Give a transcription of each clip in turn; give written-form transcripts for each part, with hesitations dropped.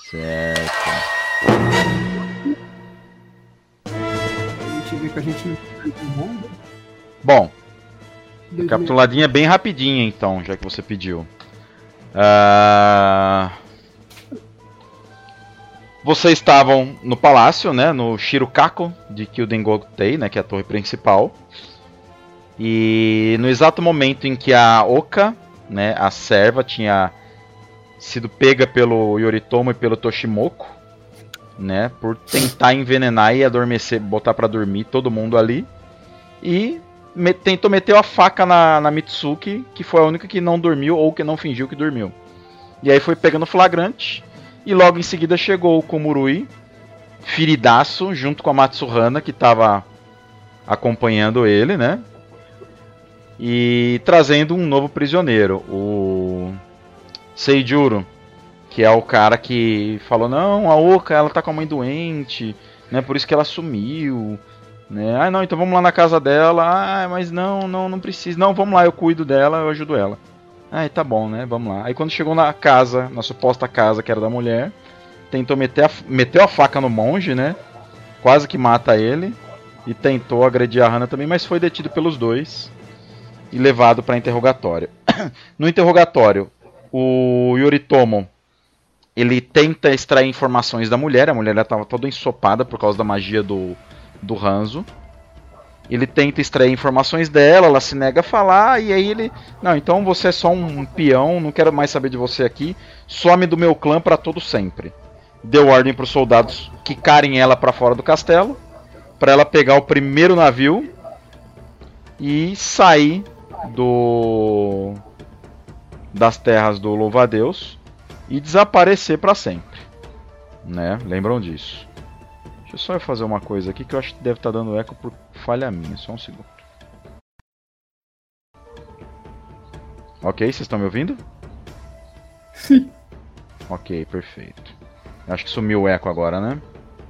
Certo. A gente vê que a gente não tá no mundo. Bom, capituladinha bem rapidinha então, já que você pediu. Vocês estavam no palácio, né, no Shirokako de Kyudengotei, né, que é a torre principal. E no exato momento em que a Oka, né, a serva, tinha sido pega pelo Yoritomo e pelo Toshimoko, né, por tentar envenenar e adormecer, botar pra dormir todo mundo ali. E tentou meter a faca na Mitsuki, que foi a única que não dormiu ou que não fingiu que dormiu. E aí foi pegando flagrante. E logo em seguida chegou o Komurui, feridaço, junto com a Matsuhana, que estava acompanhando ele, né? E trazendo um novo prisioneiro, o Seijuro, que é o cara que falou: não, a Oka, ela tá com a mãe doente, né? Por isso que ela sumiu, né? Ah, não, então vamos lá na casa dela. Ah, mas não precisa. Não, vamos lá, eu cuido dela, eu ajudo ela. Ah, tá bom, né? Vamos lá. Aí quando chegou na casa, na suposta casa que era da mulher, tentou meteu a faca no monge, né? Quase que mata ele. E tentou agredir a Hana também, mas foi detido pelos dois e levado para interrogatório. No interrogatório, o Yoritomo, ele tenta extrair informações da mulher. A mulher estava toda ensopada por causa da magia do Hanzo. Ele tenta extrair informações dela, ela se nega a falar, e aí ele... Não, então você é só um peão, não quero mais saber de você aqui, some do meu clã para todo sempre. Deu ordem para os soldados quicarem ela para fora do castelo, para ela pegar o primeiro navio e sair das terras do Louva-a-Deus e desaparecer para sempre, né? Lembram disso? Deixa eu só fazer uma coisa aqui que eu acho que deve estar dando eco por falha minha. Só um segundo. Ok, vocês estão me ouvindo? Sim. Ok, perfeito. Acho que sumiu o eco agora, né?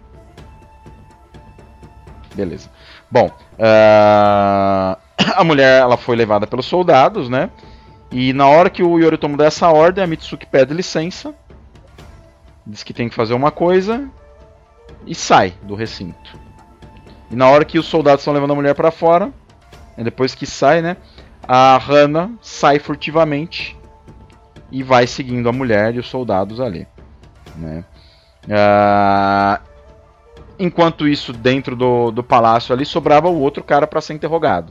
Beleza. Bom, a mulher ela foi levada pelos soldados, né? E na hora que o Yoritomo dá essa ordem, a Mitsuki pede licença. Diz que tem que fazer uma coisa. E sai do recinto. E na hora que os soldados estão levando a mulher para fora, depois que sai, né, a Hana sai furtivamente e vai seguindo a mulher e os soldados ali, né. Enquanto isso, dentro do palácio ali, sobrava o outro cara para ser interrogado.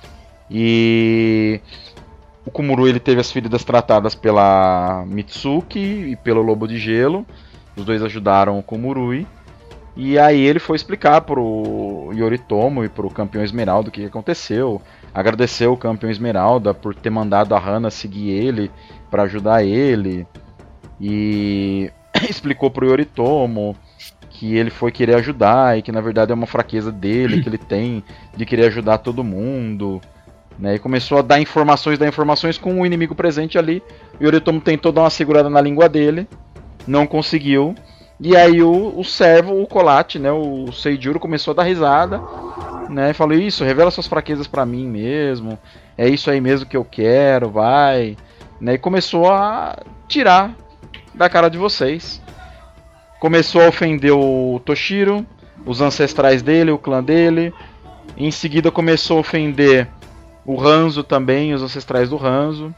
E o Komurui, ele teve as feridas tratadas pela Mitsuki e pelo Lobo de Gelo. Os dois ajudaram o Komurui. E aí ele foi explicar pro Yoritomo e pro Campeão Esmeralda o que aconteceu. Agradeceu o Campeão Esmeralda por ter mandado a Hana seguir ele para ajudar ele. E explicou pro Yoritomo que ele foi querer ajudar e que na verdade é uma fraqueza dele que ele tem de querer ajudar todo mundo, né? E começou a dar informações com o inimigo presente ali. O Yoritomo tentou dar uma segurada na língua dele, não conseguiu. E aí o servo, o Colate, né, o Seijuro, começou a dar risada, né, e falou: isso, revela suas fraquezas pra mim mesmo, é isso aí mesmo que eu quero, vai, né, e começou a tirar da cara de vocês. Começou a ofender o Toshiro, os ancestrais dele, o clã dele. Em seguida começou a ofender o Hanzo também, os ancestrais do Hanzo.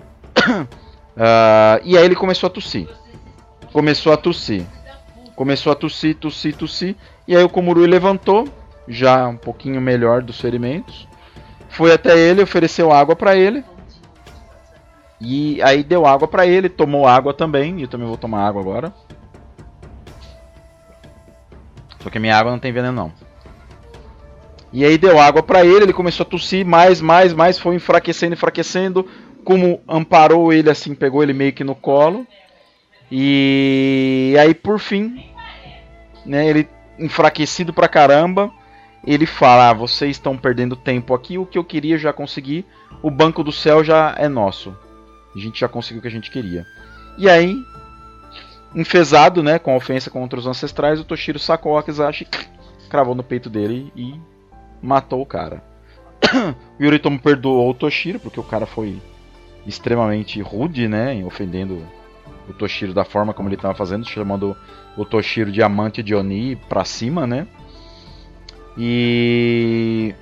E aí ele começou a tossir. Começou a tossir. E aí o Komurui levantou, já um pouquinho melhor dos ferimentos. Foi até ele, ofereceu água pra ele. E aí deu água pra ele, tomou água também. E eu também vou tomar água agora. Só que a minha água não tem veneno não. E aí deu água pra ele, ele começou a tossir mais, foi enfraquecendo. Como amparou ele assim, pegou ele meio que no colo. E aí por fim, né, ele enfraquecido pra caramba, ele fala: vocês estão perdendo tempo aqui, o que eu queria já consegui, o Banco do Céu já é nosso, a gente já conseguiu o que a gente queria. E aí, enfesado, né, com a ofensa contra os ancestrais, o Toshiro sacou o Akizashi, cravou no peito dele e matou o cara. O Yoritomo perdoou o Toshiro, porque o cara foi extremamente rude, né, ofendendo o Toshiro da forma como ele estava fazendo, chamando o Toshiro de amante de Oni pra cima, né? E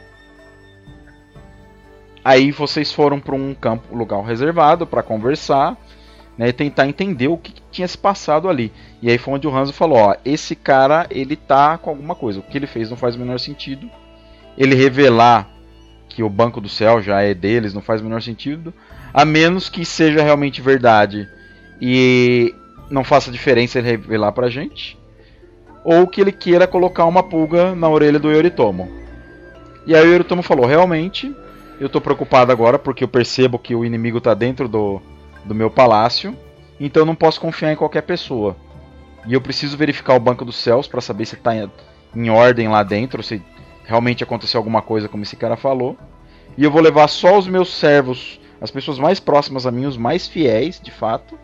aí vocês foram para um lugar reservado para conversar, né, e tentar entender o que tinha se passado ali. E aí foi onde o Hanzo falou, ó, esse cara, ele tá com alguma coisa. O que ele fez não faz o menor sentido. Ele revelar que o Banco do Céu já é deles não faz o menor sentido. A menos que seja realmente verdade e não faça diferença ele revelar pra gente. Ou que ele queira colocar uma pulga na orelha do Yoritomo. E aí o Yoritomo falou, realmente, eu tô preocupado agora porque eu percebo que o inimigo tá dentro do meu palácio. Então eu não posso confiar em qualquer pessoa. E eu preciso verificar o Banco dos Céus para saber se tá em ordem lá dentro, se realmente aconteceu alguma coisa como esse cara falou. E eu vou levar só os meus servos, as pessoas mais próximas a mim, os mais fiéis, de fato.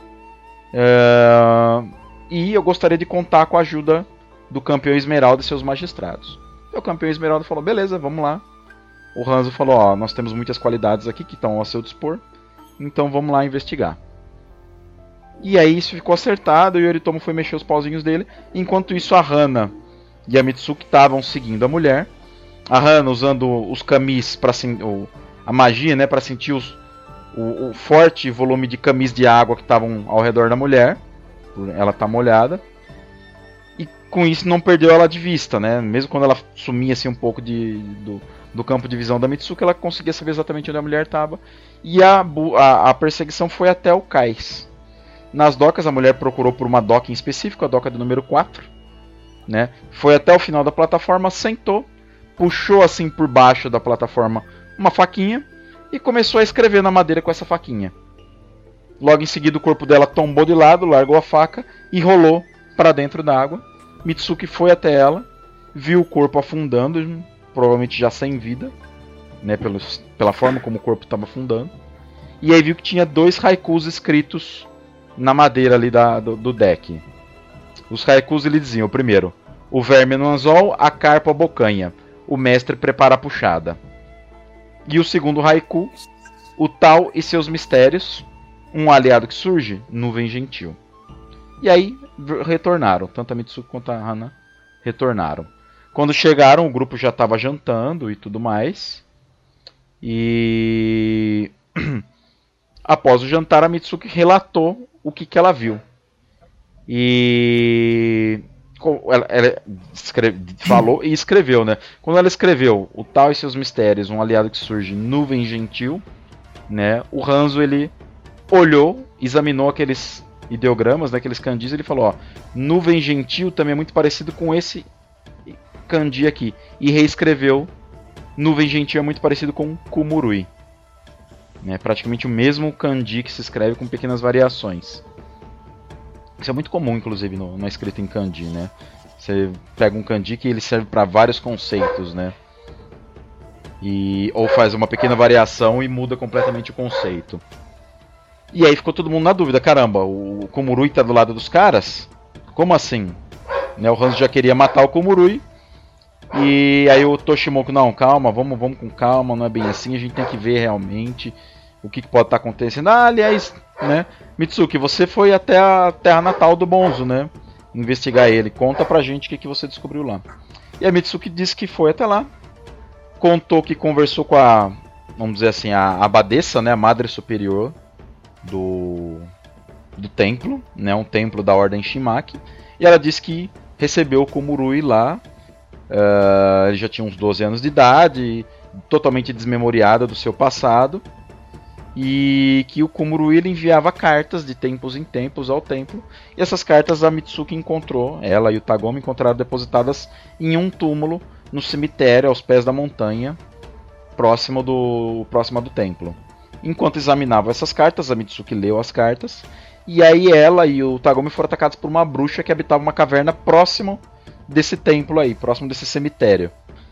E eu gostaria de contar com a ajuda do Campeão Esmeralda e seus magistrados. E o Campeão Esmeralda falou, beleza, vamos lá. O Hanzo falou, ó, nós temos muitas qualidades aqui que estão ao seu dispor. Então vamos lá investigar. E aí isso ficou acertado e o Yoritomo foi mexer os pauzinhos dele. Enquanto isso a Hana e a Mitsuki estavam seguindo a mulher. A Hana usando os kamis para a magia, né, para sentir o forte volume de kamis de água que estavam ao redor da mulher. Ela tá molhada. E com isso não perdeu ela de vista, né? Mesmo quando ela sumia assim um pouco do campo de visão da Mitsuki, ela conseguia saber exatamente onde a mulher estava. E a perseguição foi até o cais. Nas docas, a mulher procurou por uma doca em específico, a doca do número 4. Né? Foi até o final da plataforma, sentou, puxou assim por baixo da plataforma uma faquinha e começou a escrever na madeira com essa faquinha. Logo em seguida, o corpo dela tombou de lado, largou a faca e rolou para dentro da água. Mitsuki foi até ela, viu o corpo afundando, provavelmente já sem vida, né, pela forma como o corpo estava afundando. E aí viu que tinha 2 haikus escritos na madeira ali do deck. Os haikus ele diziam, o primeiro, o verme no anzol, a carpa a bocanha, o mestre prepara a puxada. E o segundo haiku, o tal e seus mistérios, um aliado que surge, nuvem gentil. E aí retornaram, tanto a Mitsuki quanto a Hana retornaram. Quando chegaram, o grupo já estava jantando e tudo mais. E após o jantar, a Mitsuki relatou o que ela viu. E ela falou e escreveu, né? Quando ela escreveu o tal e seus mistérios, um aliado que surge, nuvem gentil, né? O Hanzo ele olhou, examinou aqueles ideogramas, né, aqueles kanjis, e ele falou, ó, nuvem gentil também é muito parecido com esse kanji aqui, e reescreveu nuvem gentil é muito parecido com kumurui, né, praticamente o mesmo kanji que se escreve com pequenas variações. Isso é muito comum, inclusive, na escrita em kanji, né? Você pega um kanji que ele serve para vários conceitos, né? Ou faz uma pequena variação e muda completamente o conceito. E aí ficou todo mundo na dúvida, caramba, o Kumurui tá do lado dos caras? Como assim? Né, o Hanzo já queria matar o Kumurui. E aí o Toshimoku, não, calma, vamos com calma, não é bem assim, a gente tem que ver realmente o que pode estar acontecendo. Ah, aliás, né, Mitsuki, você foi até a terra natal do Bonzo, né? Investigar ele. Conta pra gente o que você descobriu lá. E a Mitsuki disse que foi até lá. Contou que conversou com a, vamos dizer assim, a abadesa, né, a madre superior do templo, né, um templo da ordem Shimaki. E ela disse que recebeu o Kumurui lá. Ele já tinha uns 12 anos de idade, totalmente desmemoriada do seu passado. E que o Kumurui ele enviava cartas de tempos em tempos ao templo. E essas cartas a Mitsuki encontrou, ela e o Tagoma encontraram depositadas em um túmulo no cemitério aos pés da montanha, próximo do templo. Enquanto examinava essas cartas, a Mitsuki leu as cartas. E aí ela e o Tagoma foram atacados por uma bruxa que habitava uma caverna próximo desse templo aí, próximo desse cemitério.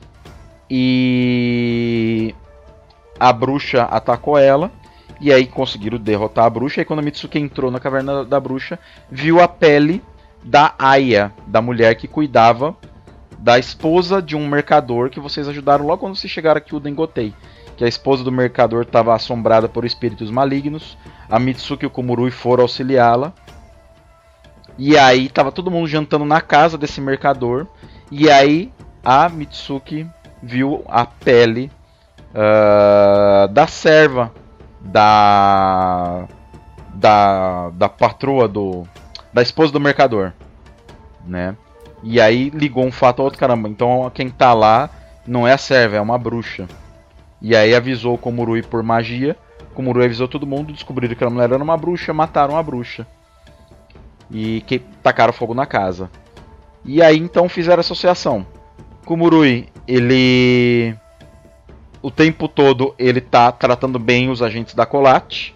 E a bruxa atacou ela. E aí conseguiram derrotar a bruxa. E quando a Mitsuki entrou na caverna da bruxa, viu a pele da Aya, da mulher que cuidava da esposa de um mercador que vocês ajudaram logo quando vocês chegaram aqui, o Dengotei. que a esposa do mercador estava assombrada por espíritos malignos. A Mitsuki e o Komurui foram auxiliá-la. E aí tava todo mundo jantando na casa desse mercador. E aí a Mitsuki viu a pele da serva da patroa da esposa do mercador, né? E aí ligou um fato ao outro, caramba, então quem tá lá não é a serva, é uma bruxa. E aí avisou o Komurui por magia. O Komurui avisou todo mundo, descobriram que a mulher era uma bruxa, mataram a bruxa. E que tacaram fogo na casa. E aí então fizeram associação. Komurui, ele o tempo todo ele tá tratando bem os agentes da Colate.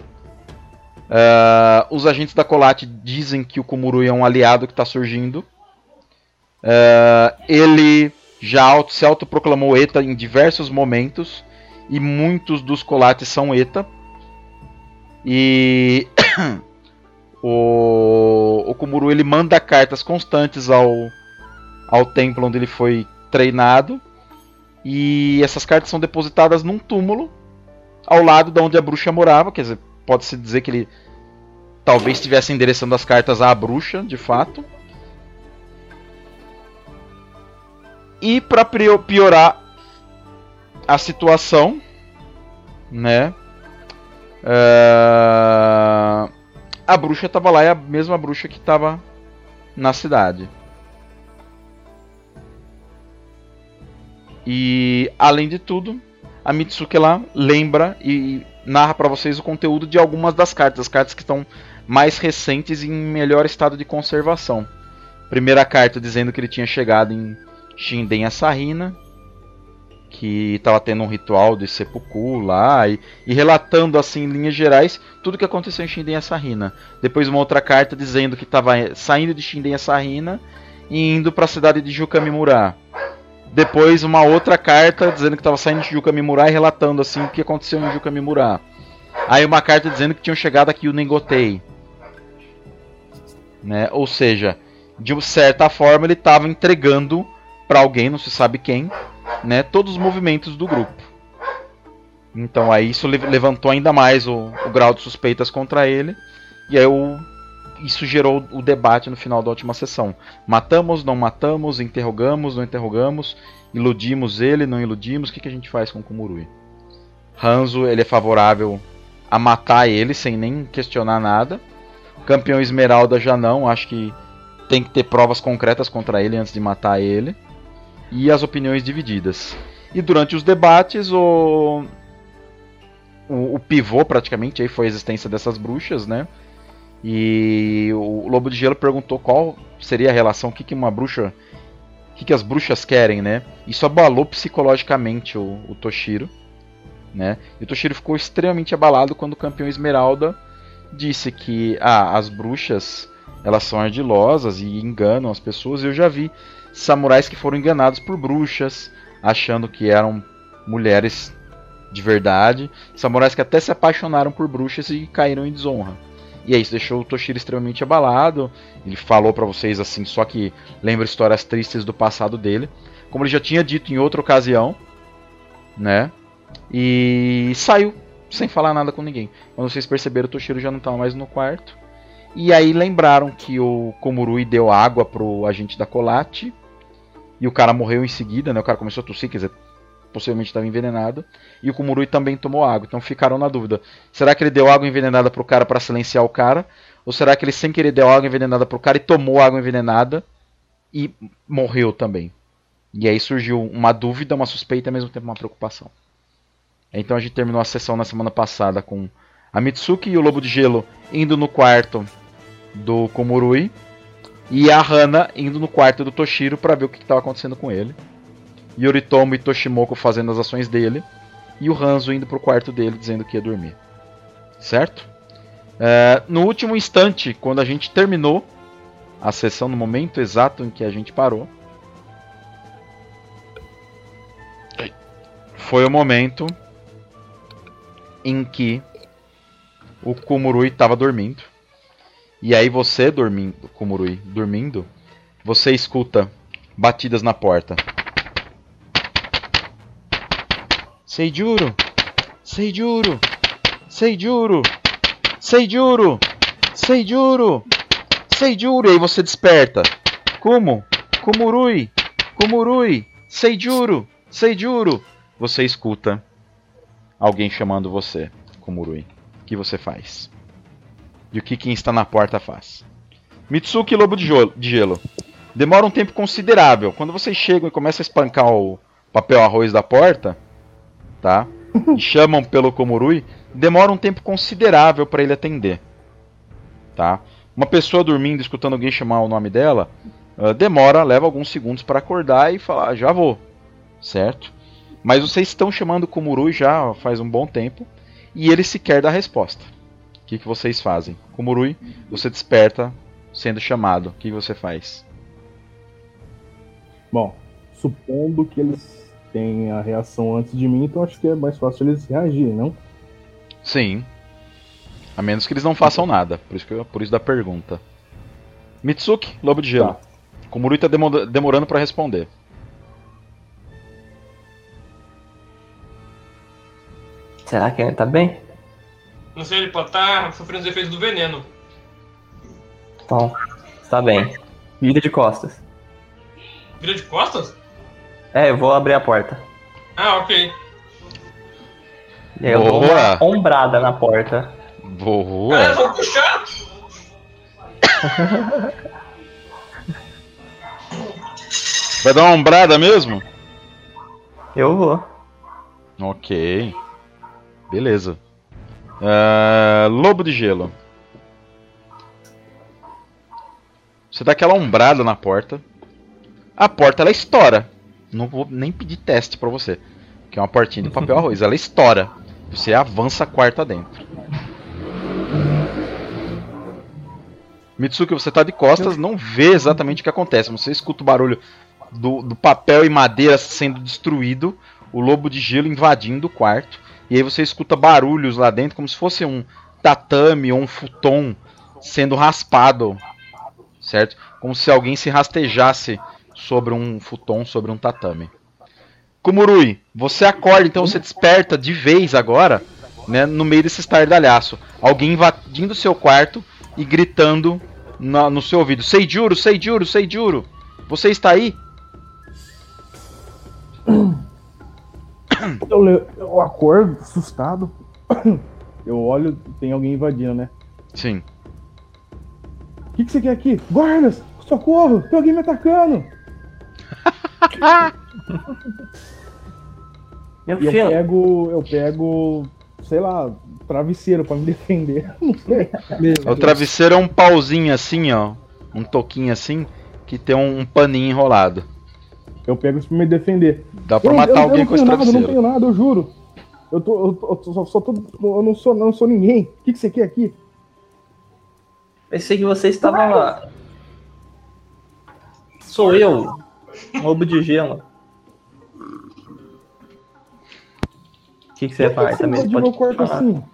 Os agentes da Colate dizem que o Komurui é um aliado que está surgindo. Ele já se autoproclamou ETA em diversos momentos. E muitos dos Colates são ETA. E o Komurui ele manda cartas constantes ao templo onde ele foi treinado. E essas cartas são depositadas num túmulo ao lado de onde a bruxa morava. Quer dizer, pode-se dizer que ele talvez estivesse endereçando as cartas à bruxa, de fato. E para piorar a situação, né? A bruxa estava lá, é a mesma bruxa que estava na cidade. E além de tudo, a Mitsuki lá lembra e narra para vocês o conteúdo de algumas das cartas, as cartas que estão mais recentes e em melhor estado de conservação. Primeira carta dizendo que ele tinha chegado em Shinden Asahina, que estava tendo um ritual de seppuku lá, e relatando assim em linhas gerais tudo o que aconteceu em Shinden Asahina. Depois uma outra carta dizendo que estava saindo de Shinden Asahina e indo para a cidade de Jukamimura. Depois uma outra carta dizendo que estava saindo de Jukamimura e relatando assim o que aconteceu em Jukamimura. Aí uma carta dizendo que tinham chegado aqui o Nengotei, né? Ou seja, de certa forma ele estava entregando para alguém, não se sabe quem, né, todos os movimentos do grupo. Então aí isso levantou ainda mais o grau de suspeitas contra ele. E aí isso gerou o debate no final da última sessão. Matamos, não matamos, interrogamos, não interrogamos, iludimos ele, não iludimos, o que a gente faz com o Komurui? Hanzo, ele é favorável a matar ele sem nem questionar nada. Campeão Esmeralda já não, acho que tem que ter provas concretas contra ele antes de matar ele. E as opiniões divididas. E durante os debates o pivô praticamente aí foi a existência dessas bruxas, né? E o Lobo de Gelo perguntou qual seria a relação, o que uma bruxa, o que as bruxas querem, né? Isso abalou psicologicamente o Toshiro, né? E o Toshiro ficou extremamente abalado quando o Campeão Esmeralda disse que as bruxas elas são ardilosas e enganam as pessoas. Eu já vi samurais que foram enganados por bruxas, achando que eram mulheres de verdade. Samurais que até se apaixonaram por bruxas e caíram em desonra. E aí isso deixou o Toshiro extremamente abalado. Ele falou pra vocês assim, só que lembra histórias tristes do passado dele, como ele já tinha dito em outra ocasião, né? E saiu sem falar nada com ninguém. Quando vocês perceberam, o Toshiro já não estava mais no quarto. E aí lembraram que o Komurui deu água pro agente da Colate. E o cara morreu em seguida, né? O cara começou a tossir, quer dizer, possivelmente estava envenenado. E o Komurui também tomou água. Então ficaram na dúvida. Será que ele deu água envenenada pro cara para silenciar o cara? Ou será que ele sem querer deu água envenenada pro cara e tomou água envenenada e morreu também? E aí surgiu uma dúvida, uma suspeita e ao mesmo tempo uma preocupação. Então a gente terminou a sessão na semana passada com a Mitsuki e o Lobo de Gelo indo no quarto do Komurui. E a Hana indo no quarto do Toshiro para ver o que estava acontecendo com ele. Yoritomo e Toshimoko fazendo as ações dele. E o Hanzo indo pro quarto dele dizendo que ia dormir. Certo? No último instante, quando a gente terminou a sessão, no momento exato em que a gente parou, foi o momento em que o Komurui estava dormindo. E aí você dormindo, Komurui, dormindo, você escuta batidas na porta. Seijuro, Seijuro! Seijuro! Seijuro! Seijuro! Seijuro! E aí você desperta. Como? Komurui! Komurui! Seijuro! Seijuro! Você escuta alguém chamando você, Komurui. O que você faz? E o que quem está na porta faz? Mitsuki, lobo de gelo. Demora um tempo considerável. Quando vocês chegam e começam a espancar o papel arroz da porta, tá? E chamam pelo Komurui, demora um tempo considerável para ele atender, tá? Uma pessoa dormindo, escutando alguém chamar o nome dela, leva alguns segundos para acordar e falar, já vou, certo? Mas vocês estão chamando o Komurui já faz um bom tempo e ele sequer dá resposta. O que vocês fazem? Komurui, você desperta sendo chamado. O que você faz? Bom, supondo que eles têm a reação antes de mim, então acho que é mais fácil eles reagirem, não? Sim. A menos que eles não façam nada. Por isso da pergunta. Mitsuki, lobo de gelo. Tá. Komurui tá demorando pra responder. Será que ele tá bem? Não sei, ele pode estar sofrendo os efeitos do veneno. Então, está bem. Vira de costas. Vira de costas? É, eu vou abrir a porta. Ah, ok. E aí eu dou uma ombrada na porta. Boa! Ah, eu vou puxar! Vai dar uma ombrada mesmo? Eu vou. Ok. Beleza. Lobo de gelo. Você dá aquela ombrada na porta. A porta ela estoura. Não vou nem pedir teste pra você. Que é uma portinha de papel arroz. Ela estoura. Você avança a quarta dentro. Mitsuki, você tá de costas, não vê exatamente o que acontece. Você escuta o barulho do papel e madeira sendo destruído. O lobo de gelo invadindo o quarto. E aí você escuta barulhos lá dentro, como se fosse um tatame ou um futon sendo raspado. Certo? Como se alguém se rastejasse sobre um futon, sobre um tatame. Komurui, você acorda, então você desperta de vez agora, né, no meio desse estardalhaço. Alguém invadindo o seu quarto e gritando no seu ouvido. Seijuro, Seijuro, Seijuro. Você está aí? Eu acordo, assustado. Eu olho, tem alguém invadindo, né? Sim. O que você quer aqui? Guardas! Socorro! Tem alguém me atacando! Meu E filho. eu pego, sei lá, travesseiro pra me defender. Não sei. O travesseiro é um pauzinho assim, ó. Um toquinho assim, que tem um paninho enrolado. Eu pego isso pra me defender. Dá pra matar alguém com esse travesseiro. Eu não tenho nada, eu juro. Eu não sou ninguém. O que você quer aqui? Pensei que você estava lá. Sou eu, um lobo de gelo. O que você faz? Também Meu pode corpo falar. assim.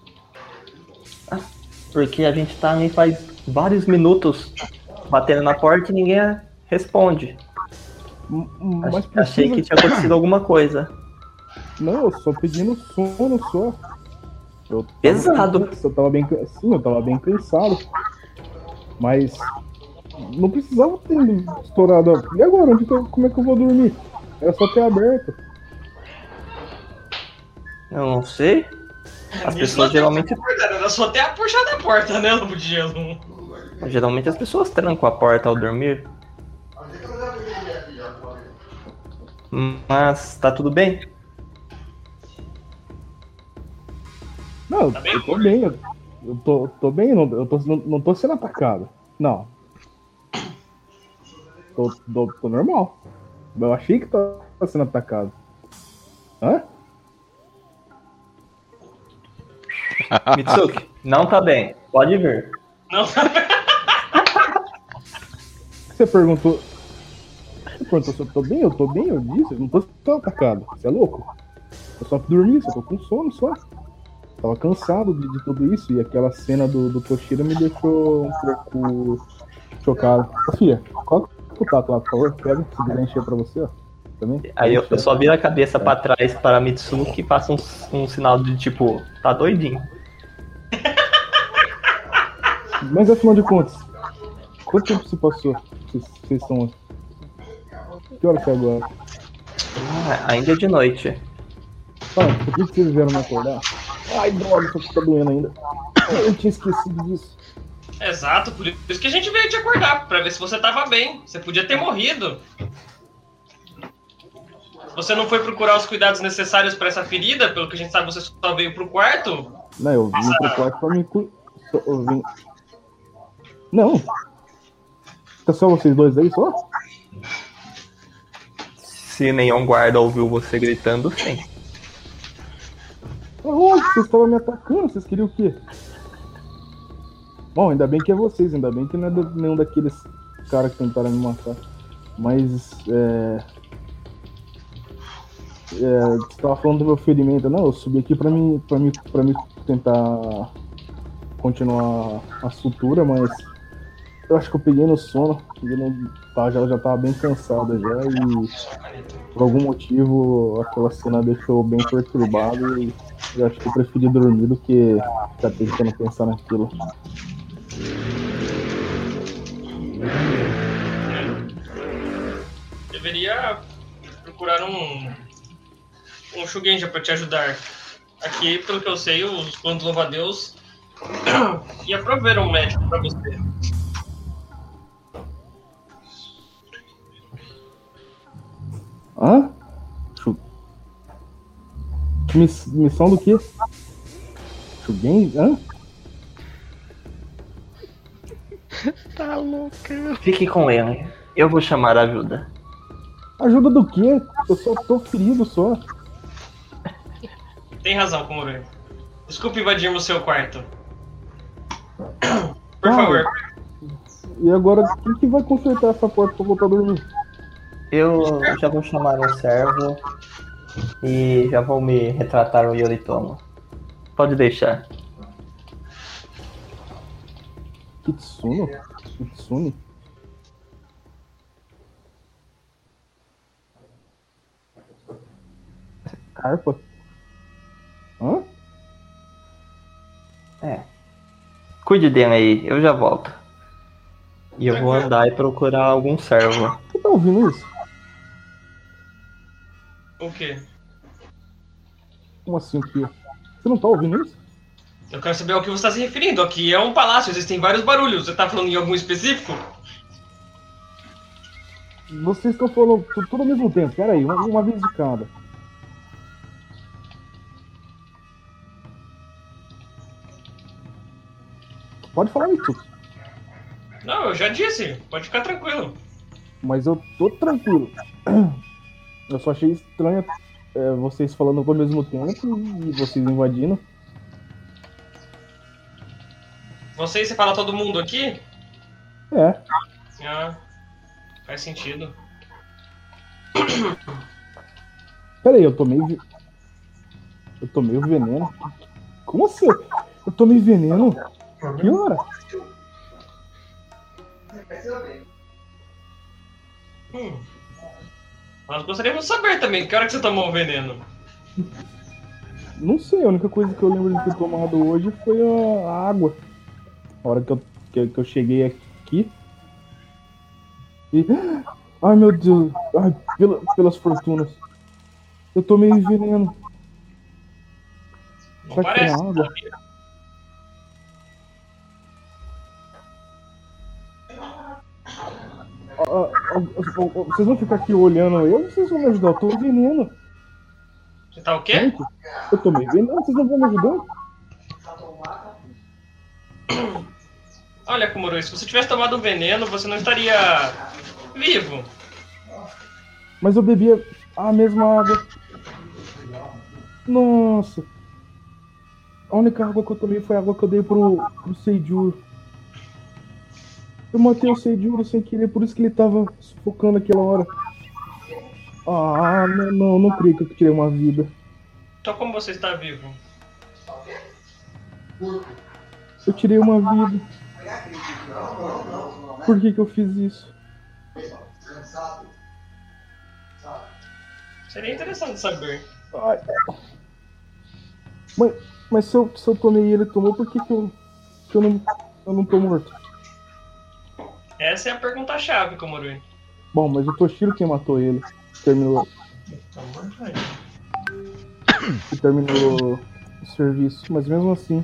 Porque a gente tá ali faz vários minutos batendo na porta e ninguém responde. Mas Achei que tinha acontecido alguma coisa. Não, eu só pedindo sono só. Pesado. Eu tava bem cansado. Mas não precisava ter estourado. E agora? Como é que eu vou dormir? Era só ter aberto. Eu não sei. As pessoas geralmente. Era só até a puxar da porta, né, lobo de gelo? Geralmente as pessoas trancam a porta ao dormir. Mas tá tudo bem? Não, eu tô bem. Eu tô bem, não tô sendo atacado. Não. Tô normal. Eu achei que tava sendo atacado. Hã? Mitsuki, não tá bem. Pode vir. Não, Você perguntou se eu tô bem? Eu tô bem, eu disse. Eu não tô sendo atacado. Você é louco? Eu só dormi, só tô com sono só. Tava cansado de tudo isso e aquela cena do Toshiro me deixou um pouco chocado. Ô, Fia, coloca o tato lá, por favor. Pega esse encher pra você, ó. Também? Aí eu só viro a cabeça pra trás para Mitsuki e faço um sinal de tipo, tá doidinho. Mas afinal de contas, quanto tempo se passou? Vocês estão aqui? Que hora que é agora? Ainda é de noite. Tá, por que vocês vieram me acordar? Ai, droga, isso aqui tá doendo ainda. Eu tinha esquecido disso. Exato, por isso que a gente veio te acordar, pra ver se você tava bem. Você podia ter morrido. Você não foi procurar os cuidados necessários pra essa ferida? Pelo que a gente sabe, você só veio pro quarto? Não, eu vim pro quarto pra me eu vim... Não. Tá só vocês dois aí, só? Se nenhum guarda ouviu você gritando, sim. Onde? Vocês estavam me atacando, vocês queriam o quê? Bom, ainda bem que é vocês, ainda bem que não é nenhum daqueles caras que tentaram me matar. Mas, você tava falando do meu ferimento. Não, eu subi aqui pra mim tentar continuar a sutura, mas eu acho que eu peguei no sono. Eu já tava bem cansado já e por algum motivo aquela cena deixou bem perturbado e eu acho que eu preferi dormir do que ficar tentando pensar naquilo. Deveria procurar um Shugenja pra te ajudar. Aqui, pelo que eu sei, os clãs do Louva-a-Deus ia prover um médico pra você. Hã? Missão do quê? Shugen? Hã? Tá louco. Fique com ele. Eu vou chamar ajuda. Ajuda do quê? Eu só tô ferido só. Tem razão, Komuro. Desculpe invadirmos seu quarto. Por Tá. favor. E agora, quem que vai consertar essa porta pra eu voltar a dormir? Eu já vou chamar um servo e já vou me retratar o Yoritomo. Pode deixar. Kitsune? Kitsune? Carpa? Hã? Cuide dele aí, eu já volto. E eu vou andar e procurar algum servo. Você tá ouvindo isso? O quê? Como assim o quê? Você não tá ouvindo isso? Eu quero saber ao que você está se referindo. Aqui é um palácio, existem vários barulhos. Você tá falando em algum específico? Vocês estão falando tudo ao mesmo tempo. Pera aí, uma vez de cada. Pode falar isso. Não, eu já disse. Pode ficar tranquilo. Mas eu tô tranquilo. Eu só achei estranho vocês falando ao mesmo tempo e vocês invadindo. Você fala todo mundo aqui? É. Ah, faz sentido. Pera aí, eu tomei o veneno. Como assim? Eu tomei veneno? Que hora? Nós gostaríamos de saber também, que hora que você tomou o veneno? Não sei, a única coisa que eu lembro de ter tomado hoje foi a água. A hora que eu cheguei aqui. E... Ai meu Deus, ai, pelas fortunas. Eu tomei veneno. Não Será que tem parece. água? Vocês vão ficar aqui olhando eu ou vocês vão me ajudar? Eu tô veneno. Você tá o quê? Gente, eu tomei veneno, vocês não vão me ajudar? Olha, Komuro, se você tivesse tomado um veneno, você não estaria vivo. Mas eu bebia a mesma água. Nossa. A única água que eu tomei foi a água que eu dei pro Seijuro. Eu matei o Seijuro sem querer, por isso que ele tava sufocando aquela hora. Ah, não creio que eu tirei uma vida. Então como você está vivo? Eu tirei uma vida. Por que eu fiz isso? Seria interessante saber. Ai. Mas se eu tomei e ele tomou, por que eu não tô morto? Essa é a pergunta-chave, Komurui. Bom, mas o Toshiro quem matou ele. Terminou o serviço. Mas mesmo assim...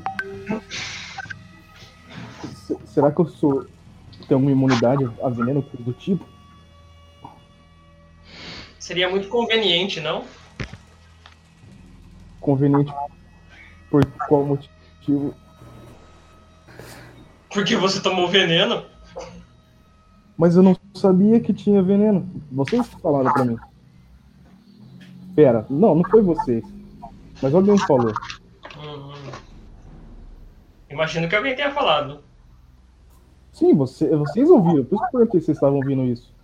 Será que eu tenho uma imunidade a veneno do tipo? Seria muito conveniente, não? Conveniente por qual motivo? Porque você tomou veneno? Mas eu não sabia que tinha veneno. Vocês falaram pra mim. Pera, não foi vocês. Mas alguém falou. Imagino que alguém tenha falado. Sim, vocês ouviram. Por isso que eu perguntei se vocês estavam ouvindo isso.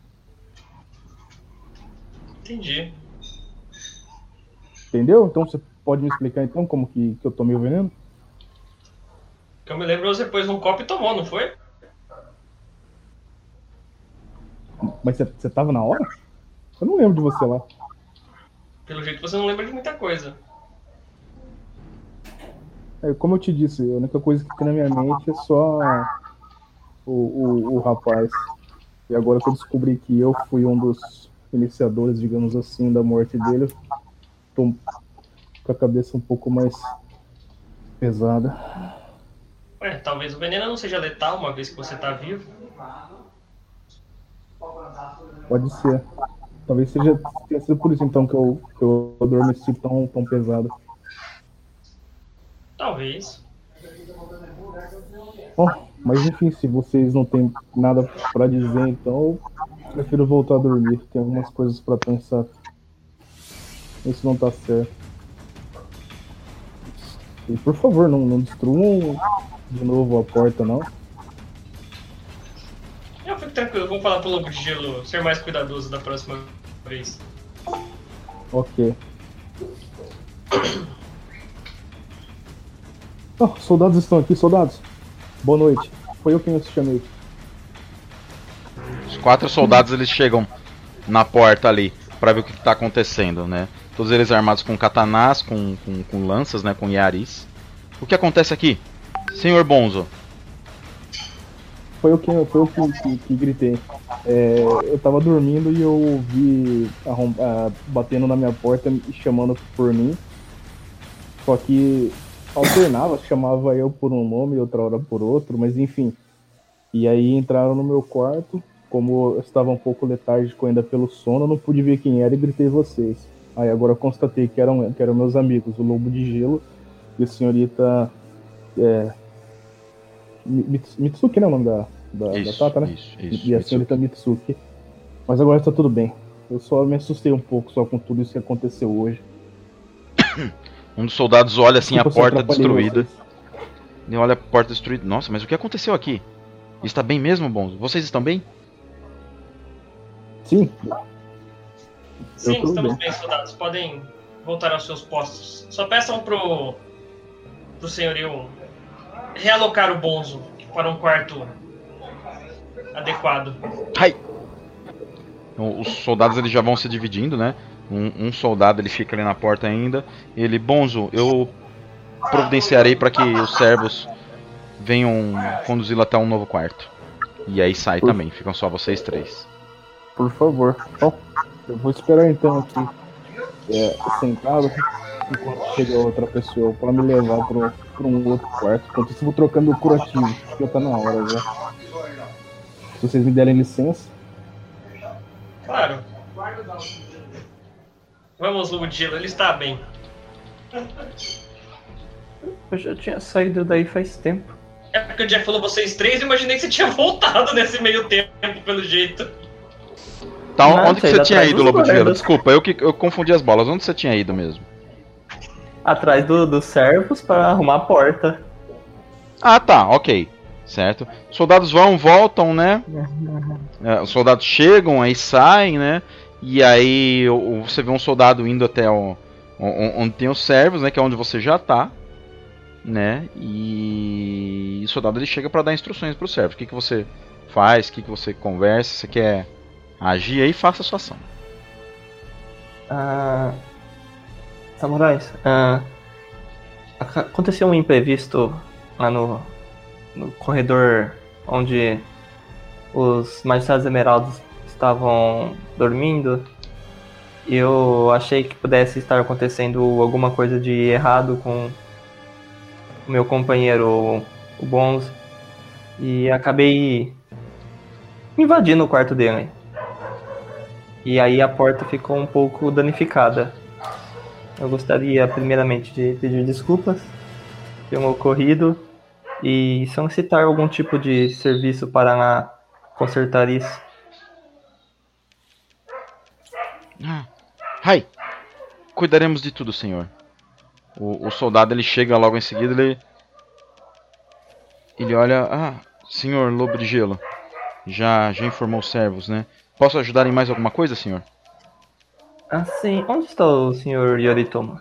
Entendi. Entendeu? Então você pode me explicar então como que eu tomei o veneno? Que eu me lembro, você pôs num copo e tomou, não foi? Mas você tava na hora? Eu não lembro de você lá. Pelo jeito você não lembra de muita coisa. Como eu te disse, a única coisa que tem na minha mente é só o rapaz. E agora que eu descobri que eu fui um dos iniciadores, digamos assim, da morte dele, eu tô com a cabeça um pouco mais pesada. Talvez o veneno não seja letal uma vez que você tá vivo. Pode ser. Talvez tenha sido por isso então que eu adormeci tão pesado. Talvez. Bom, mas enfim, se vocês não têm nada pra dizer, então eu prefiro voltar a dormir. Tem algumas coisas pra pensar. Isso não tá certo. E por favor, não destruam de novo a porta, não. Eu fico tranquilo, vamos falar pro Lobo de Gelo ser mais cuidadoso da próxima vez. Ok. Soldados estão aqui, soldados. Boa noite. Foi eu quem eu chamei. Os 4 soldados eles chegam na porta ali pra ver o que tá acontecendo, né? Todos eles armados com katanás, com lanças, né? Com yaris. O que acontece aqui? Senhor Bonzo. Foi eu que gritei. Eu tava dormindo e eu ouvi batendo na minha porta e chamando por mim. Só que alternava, chamava eu por um nome e outra hora por outro, mas enfim. E aí entraram no meu quarto, como eu estava um pouco letárgico ainda pelo sono, eu não pude ver quem era e gritei vocês. Aí agora eu constatei que eram meus amigos, o Lobo de Gelo e a senhorita Mitsuki, né, o nome da Tata, né? Isso, e a senhorita Mitsuki. Mas agora está tudo bem. Eu só me assustei um pouco só com tudo isso que aconteceu hoje. Um dos soldados olha assim a porta destruída. Vocês. Ele olha a porta destruída. Nossa, mas o que aconteceu aqui? Está bem mesmo, Bonzo? Vocês estão bem? Sim. Sim, estamos bem, soldados. Podem voltar aos seus postos. Só peçam pro senhorio realocar o Bonzo para um quarto adequado. Ai. Os soldados eles já vão se dividindo, né? Um soldado ele fica ali na porta ainda. Ele, Bonzo, eu providenciarei para que os servos venham conduzi-lo até um novo quarto. E aí sai também, ficam só vocês 3. Por favor. Bom, eu vou esperar então aqui sentado enquanto chega outra pessoa para me levar para um outro quarto. Enquanto isso, eu vou trocando o curativo, já tá na hora já. Se vocês me derem licença. Claro. Vamos, Lobo de Gelo, ele está bem. Eu já tinha saído daí faz tempo. É porque o Jeff falou vocês 3, eu imaginei que você tinha voltado nesse meio tempo, pelo jeito. Tá, Não, onde que você tinha ido, Lobo de Gelo? guardas. Desculpa, eu confundi as bolas. Onde você tinha ido mesmo? Atrás dos servos para arrumar a porta. Ah, tá, ok. Certo. Soldados voltam, né? Os soldados chegam, aí saem, né? E aí você vê um soldado indo até onde tem os servos, né? Que é onde você já tá, né? E o soldado ele chega para dar instruções para os servos. O que você faz? O que você conversa? Você quer agir aí? Faça a sua ação. Samurais, aconteceu um imprevisto lá no corredor onde os Magistrados Esmeraldas estavam dormindo. Eu achei que pudesse estar acontecendo alguma coisa de errado com o meu companheiro, o Bonzo, e acabei invadindo o quarto dele. E aí a porta ficou um pouco danificada. Eu gostaria primeiramente de pedir desculpas pelo ocorrido e solicitar algum tipo de serviço para consertar isso. Hai, cuidaremos de tudo, senhor. O soldado ele chega logo em seguida, ele olha, senhor Lobo de Gelo, já informou os servos, né? Posso ajudar em mais alguma coisa, senhor? Sim. Onde está o senhor Yoritomo?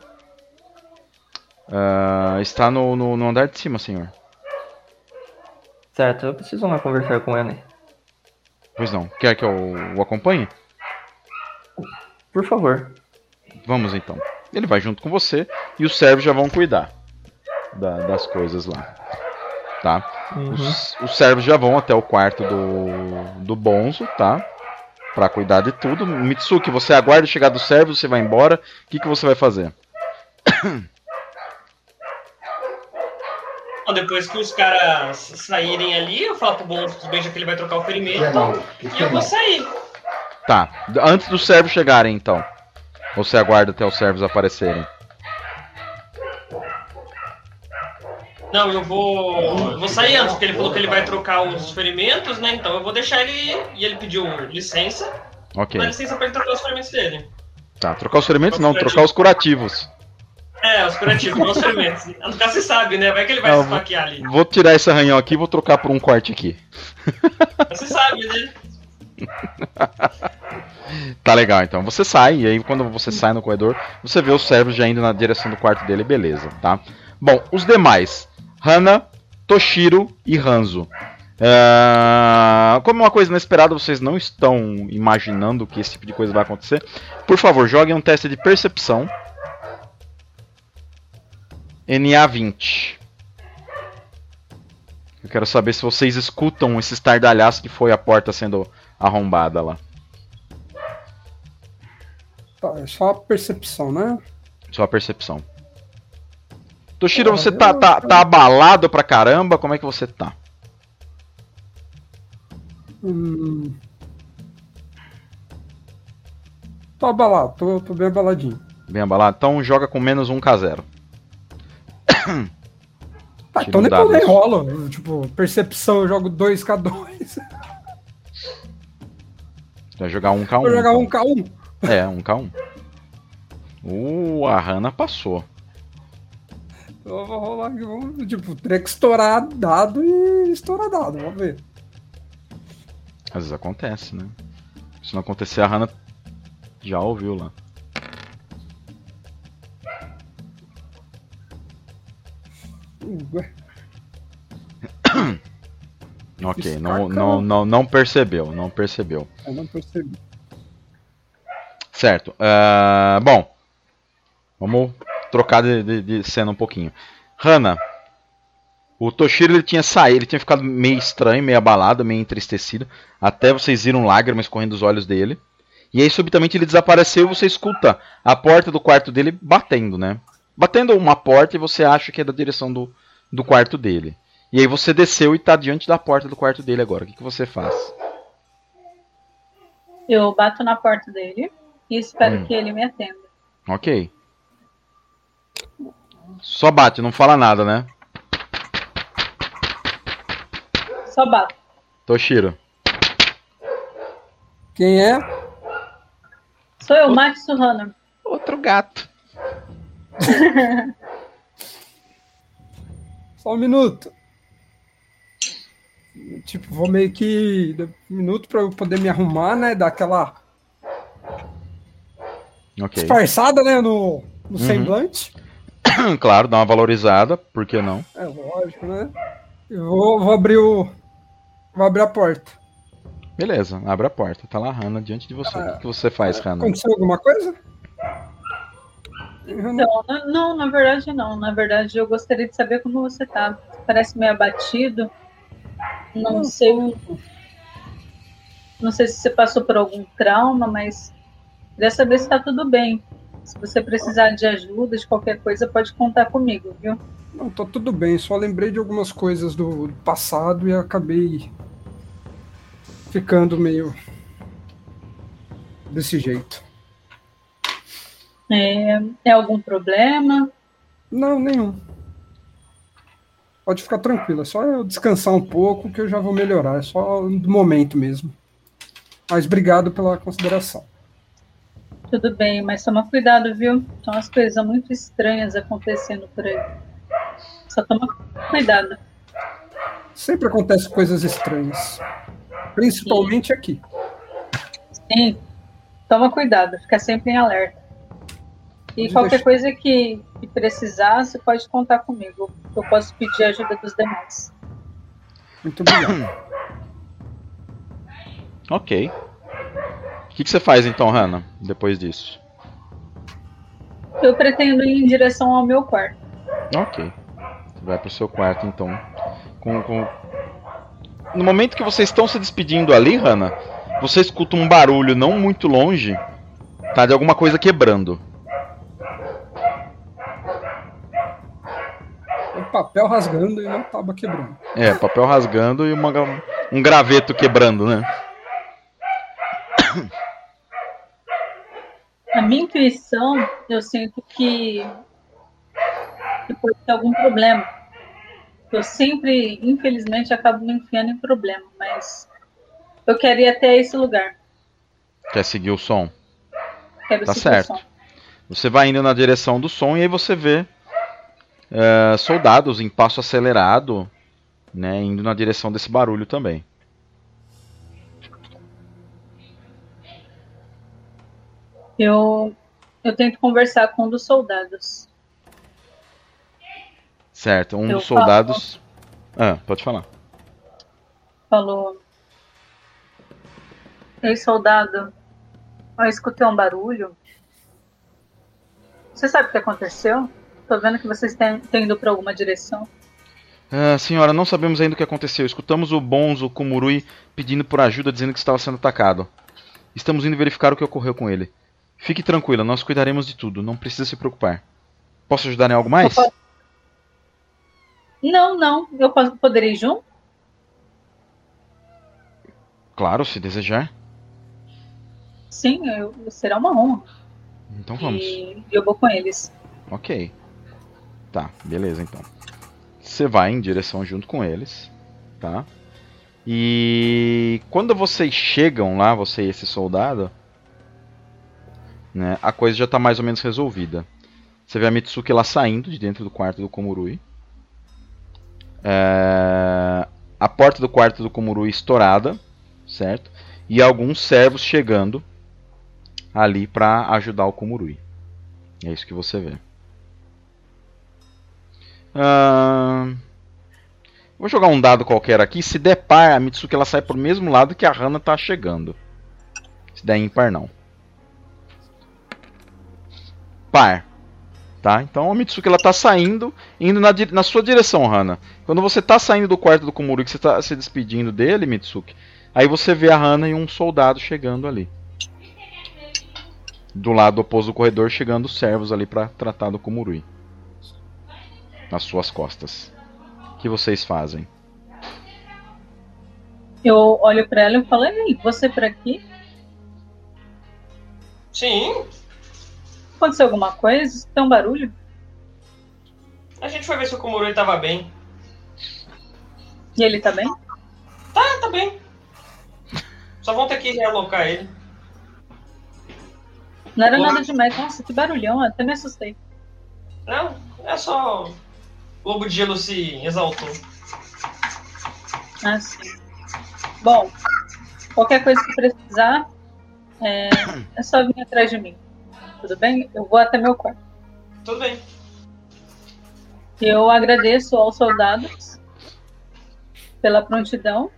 Está no andar de cima, senhor. Certo, eu preciso lá conversar com ele. Pois não, quer que eu o acompanhe? Por favor. Vamos então. Ele vai junto com você e os servos já vão cuidar das coisas lá. Tá? Uhum. Os servos já vão até o quarto do Bonzo, tá? Pra cuidar de tudo. Mitsuki, você aguarda chegar dos servos, você vai embora. O que você vai fazer? Depois que os caras saírem ali, eu falo pro Bonzo que ele vai trocar o ferimento e eu vou sair. Tá, antes dos servos chegarem então. Você aguarda até os servos aparecerem. Não, eu vou sair antes, porque ele falou que ele vai trocar os ferimentos, né? Então eu vou deixar ele. E ele pediu licença. Ok. Dá licença pra ele trocar os ferimentos dele. Tá, trocar os ferimentos não, trocar os curativos. Os curativos, não os ferimentos. No caso você sabe, né? Vai que ele vai se esfaquear ali. Vou tirar esse arranhão aqui e vou trocar por um corte aqui. Você sabe, né? Tá legal, então. Você sai, e aí quando você sai no corredor, você vê os servos já indo na direção do quarto dele, beleza, tá? Bom, os demais. Hana, Toshiro e Hanzo. Como é uma coisa inesperada, vocês não estão imaginando que esse tipo de coisa vai acontecer. Por favor, joguem um teste de percepção. NA 20. Eu quero saber se vocês escutam esse estardalhaço que foi a porta sendo arrombada lá. Tá, é só a percepção, né? Só a percepção. Toshiro, você tá abalado pra caramba? Como é que você tá? Tô abalado, tô bem abaladinho. Bem abalado? Então joga com menos 1k0. Tá, então nem rola. Tipo, percepção eu jogo 2k2. Vai jogar 1k1. Vou jogar então. 1k1. 1k1. A Hana passou. Eu vou rolar aqui, tipo, teria que estourar dado e estourar dado, vamos ver. Às vezes acontece, né? Se não acontecer, a Hana já ouviu lá. Ué. Ok, não percebeu, não percebeu. Eu não percebi. Certo. Bom, vamos trocar de cena um pouquinho. Hana, o Toshiro ele tinha saído, ele tinha ficado meio estranho, meio abalado, meio entristecido, até vocês viram lágrimas correndo dos olhos dele. E aí subitamente ele desapareceu e você escuta a porta do quarto dele batendo, né? Batendo uma porta e você acha que é da direção do quarto dele. E aí você desceu e está diante da porta do quarto dele agora. O que você faz? Eu bato na porta dele e espero que ele me atenda. Ok. Só bate, não fala nada, né? Só bato. Toshiro. Quem é? Sou eu, Matsu Hana. Outro gato. Só um minuto. Tipo, vou meio que... Um minuto pra eu poder me arrumar, né? Dar aquela... disfarçada, né? No semblante. Claro, dá uma valorizada. Por que não? É lógico, né? Eu vou abrir Vou abrir a porta. Beleza, abre a porta. Tá lá a Hana diante de você. O que você faz, Hana? Aconteceu alguma coisa? Então, não, na verdade não. Na verdade, eu gostaria de saber como você tá. Parece meio abatido. Não sei se você passou por algum trauma, mas queria saber se tá tudo bem. Se você precisar de ajuda, de qualquer coisa, pode contar comigo, viu? Não, tá tudo bem. Só lembrei de algumas coisas do passado e acabei ficando meio desse jeito. É algum problema? Não, nenhum. Pode ficar tranquilo. É só eu descansar um pouco que eu já vou melhorar. É só do momento mesmo. Mas obrigado pela consideração. Tudo bem, mas toma cuidado, viu? Tem umas coisas muito estranhas acontecendo por aí. Só toma cuidado. Sempre acontecem coisas estranhas. Principalmente aqui. Sim, toma cuidado. Fica sempre em alerta. E Pode qualquer deixar. coisa que precisar, você pode contar comigo. Eu posso pedir a ajuda dos demais. Muito obrigado. Ok. O que você faz então, Hannah, depois disso? Eu pretendo ir em direção ao meu quarto. Ok. Você vai pro seu quarto então. No momento que vocês estão se despedindo ali, Hannah, você escuta um barulho não muito longe, tá? De alguma coisa quebrando. O papel rasgando e não tava quebrando. É, papel rasgando e um graveto quebrando, né? A minha intuição, eu sinto que pode ter algum problema. Eu sempre, infelizmente, acabo me enfiando em problema, mas eu quero ir até esse lugar. Quer seguir o som? Quero Tá seguir o certo. som. Você vai indo na direção do som e aí você vê soldados em passo acelerado, né, indo na direção desse barulho também. Eu tento conversar com um dos soldados. Certo, um Eu dos soldados... pode falar. Falou: ei, soldado, eu escutei um barulho. Você sabe o que aconteceu? Tô vendo que vocês têm ido para alguma direção. Senhora, não sabemos ainda o que aconteceu. Escutamos o Bonzo Kumurui pedindo por ajuda, dizendo que estava sendo atacado. Estamos indo verificar o que ocorreu com ele. Fique tranquila, nós cuidaremos de tudo, não precisa se preocupar. Posso ajudar em algo mais? Não. Eu poderia ir junto? Claro, se desejar. Sim, será uma honra. Então vamos. E eu vou com eles. Ok. Tá, beleza então. Você vai em direção junto com eles, tá? E quando vocês chegam lá, você e esse soldado, né, a coisa já tá mais ou menos resolvida. Você vê a Mitsuki lá saindo de dentro do quarto do Komurui. A porta do quarto do Komurui estourada, certo? E alguns servos chegando ali pra ajudar o Komurui. É isso que você vê. Vou jogar um dado qualquer aqui. Se der par, a Mitsuki ela sai pro mesmo lado que a Hana tá chegando. Se der ímpar, não. Par. Tá? Então a Mitsuki ela tá saindo, indo na sua direção, Hana. Quando você tá saindo do quarto do Komurui, que você tá se despedindo dele, Mitsuki, aí você vê a Hana e um soldado chegando ali. Do lado oposto do corredor, chegando os servos ali pra tratar do Komurui. Nas suas costas. O que vocês fazem? Eu olho pra ela e falo: ei, você por aqui? Sim, Aconteceu alguma coisa? Tem um barulho? a gente foi ver se o Komurui tava bem. E ele tá bem? Tá bem. Só vão ter que realocar ele. Não era nada demais. Nossa, que barulhão, até me assustei. Não, é só... O Lobo de Gelo se exaltou. Ah, sim. Bom, qualquer coisa que precisar, é só vir atrás de mim. Tudo bem? Eu vou até meu quarto. Tudo bem. Eu agradeço aos soldados pela prontidão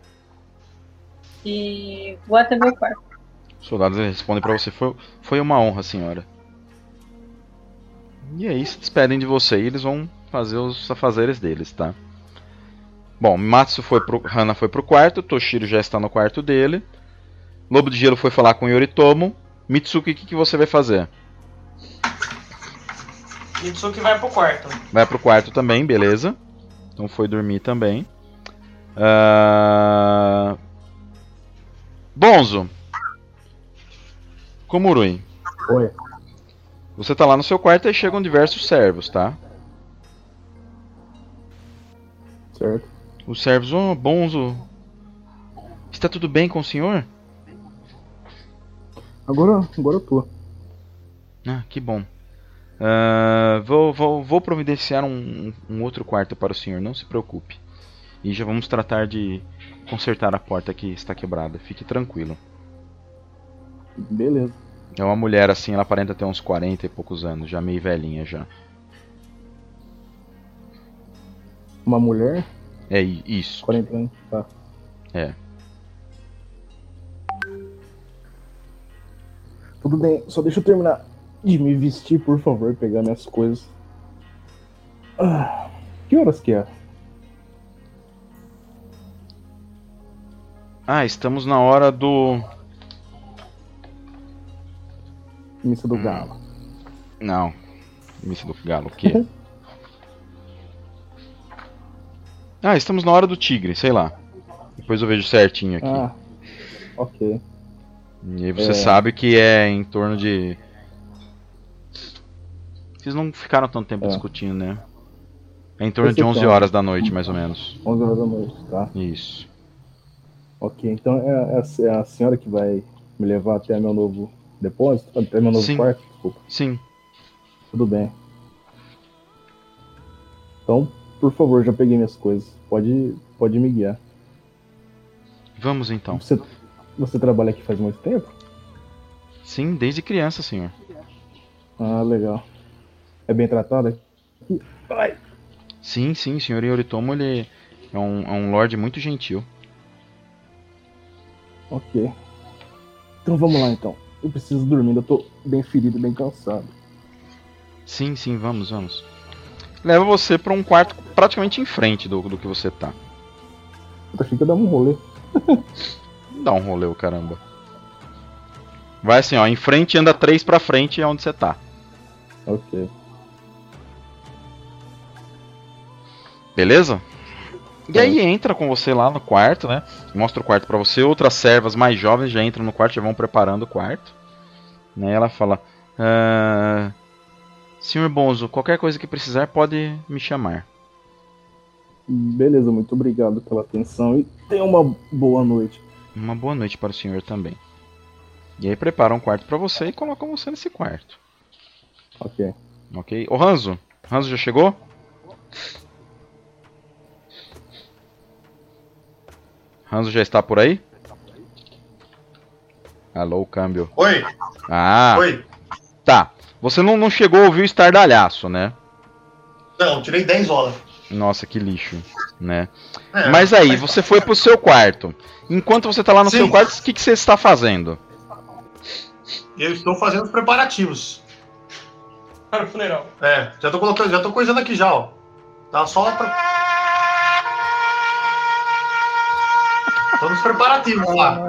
e vou até meu quarto. Os soldados respondem pra você: foi uma honra, senhora. E aí se despedem de você e eles vão fazer os afazeres deles, tá? Bom, Matsu Hana foi pro quarto, Toshiro já está no quarto dele. Lobo de Gelo foi falar com Yoritomo. Mitsuki, o que você vai fazer? Mitsuki vai pro quarto. Vai pro quarto também, beleza. Então foi dormir também. Bonzo. Komurui. Oi. Você tá lá no seu quarto e chegam diversos servos, tá? Certo. Os servos, Bonzo. Está tudo bem com o senhor? Agora eu tô. Ah, que bom. Vou providenciar um outro quarto para o senhor, não se preocupe. E já vamos tratar de consertar a porta que está quebrada. Fique tranquilo. Beleza. É uma mulher assim, ela aparenta ter uns 40 e poucos anos, já meio velhinha já. Uma mulher? É isso. 40 anos, tá. É. Tudo bem, só deixa eu terminar de me vestir, por favor, pegar minhas coisas. Que horas que é? Estamos na hora do... Missa do Galo. Não. Missa do Galo, o quê? Estamos na hora do tigre, sei lá. Depois eu vejo certinho aqui. Ok. E aí você sabe que é em torno de... Vocês não ficaram tanto tempo discutindo, né? É em torno de 11 horas da noite, mais ou menos. 11 horas da noite, tá? Isso. Ok, então é a senhora que vai me levar até meu novo depósito? Até meu novo quarto? Desculpa. Sim. Tudo bem. Então, por favor, já peguei minhas coisas. Pode me guiar. Vamos então. Você trabalha aqui faz muito tempo? Sim, desde criança, senhor. Legal. É bem tratado aqui? Ai. Sim, o senhor Yoritomo, ele é um lorde muito gentil. Ok. Então vamos lá então. Eu preciso dormir, eu tô bem ferido, bem cansado. Sim, vamos. Leva você pra um quarto praticamente em frente do que você tá. Eu achei que ia dar um rolê. Dá um rolê, caramba. Vai assim, em frente, anda 3 pra frente, é onde você tá. Ok. Beleza? E aí entra com você lá no quarto, né? Mostra o quarto pra você. Outras servas mais jovens já entram no quarto, já vão preparando o quarto. Né? Ela fala... Senhor Bonzo, qualquer coisa que precisar pode me chamar. Beleza, muito obrigado pela atenção e tenha uma boa noite. Uma boa noite para o senhor também. E aí prepara um quarto pra você e colocam você nesse quarto. Ok. Ok. Ô Hanzo já chegou? Hanzo já está por aí? Alô, câmbio. Oi. Oi. Tá. Você não chegou a ouvir o estardalhaço, né? Não, tirei 10 horas. Nossa, que lixo, né? Mas aí, você foi pro seu quarto. Enquanto você tá lá no seu quarto, o que você está fazendo? Eu estou fazendo os preparativos. Para o funeral. Já tô coisando aqui já, ó. Tá só pra... Tô nos preparativos lá.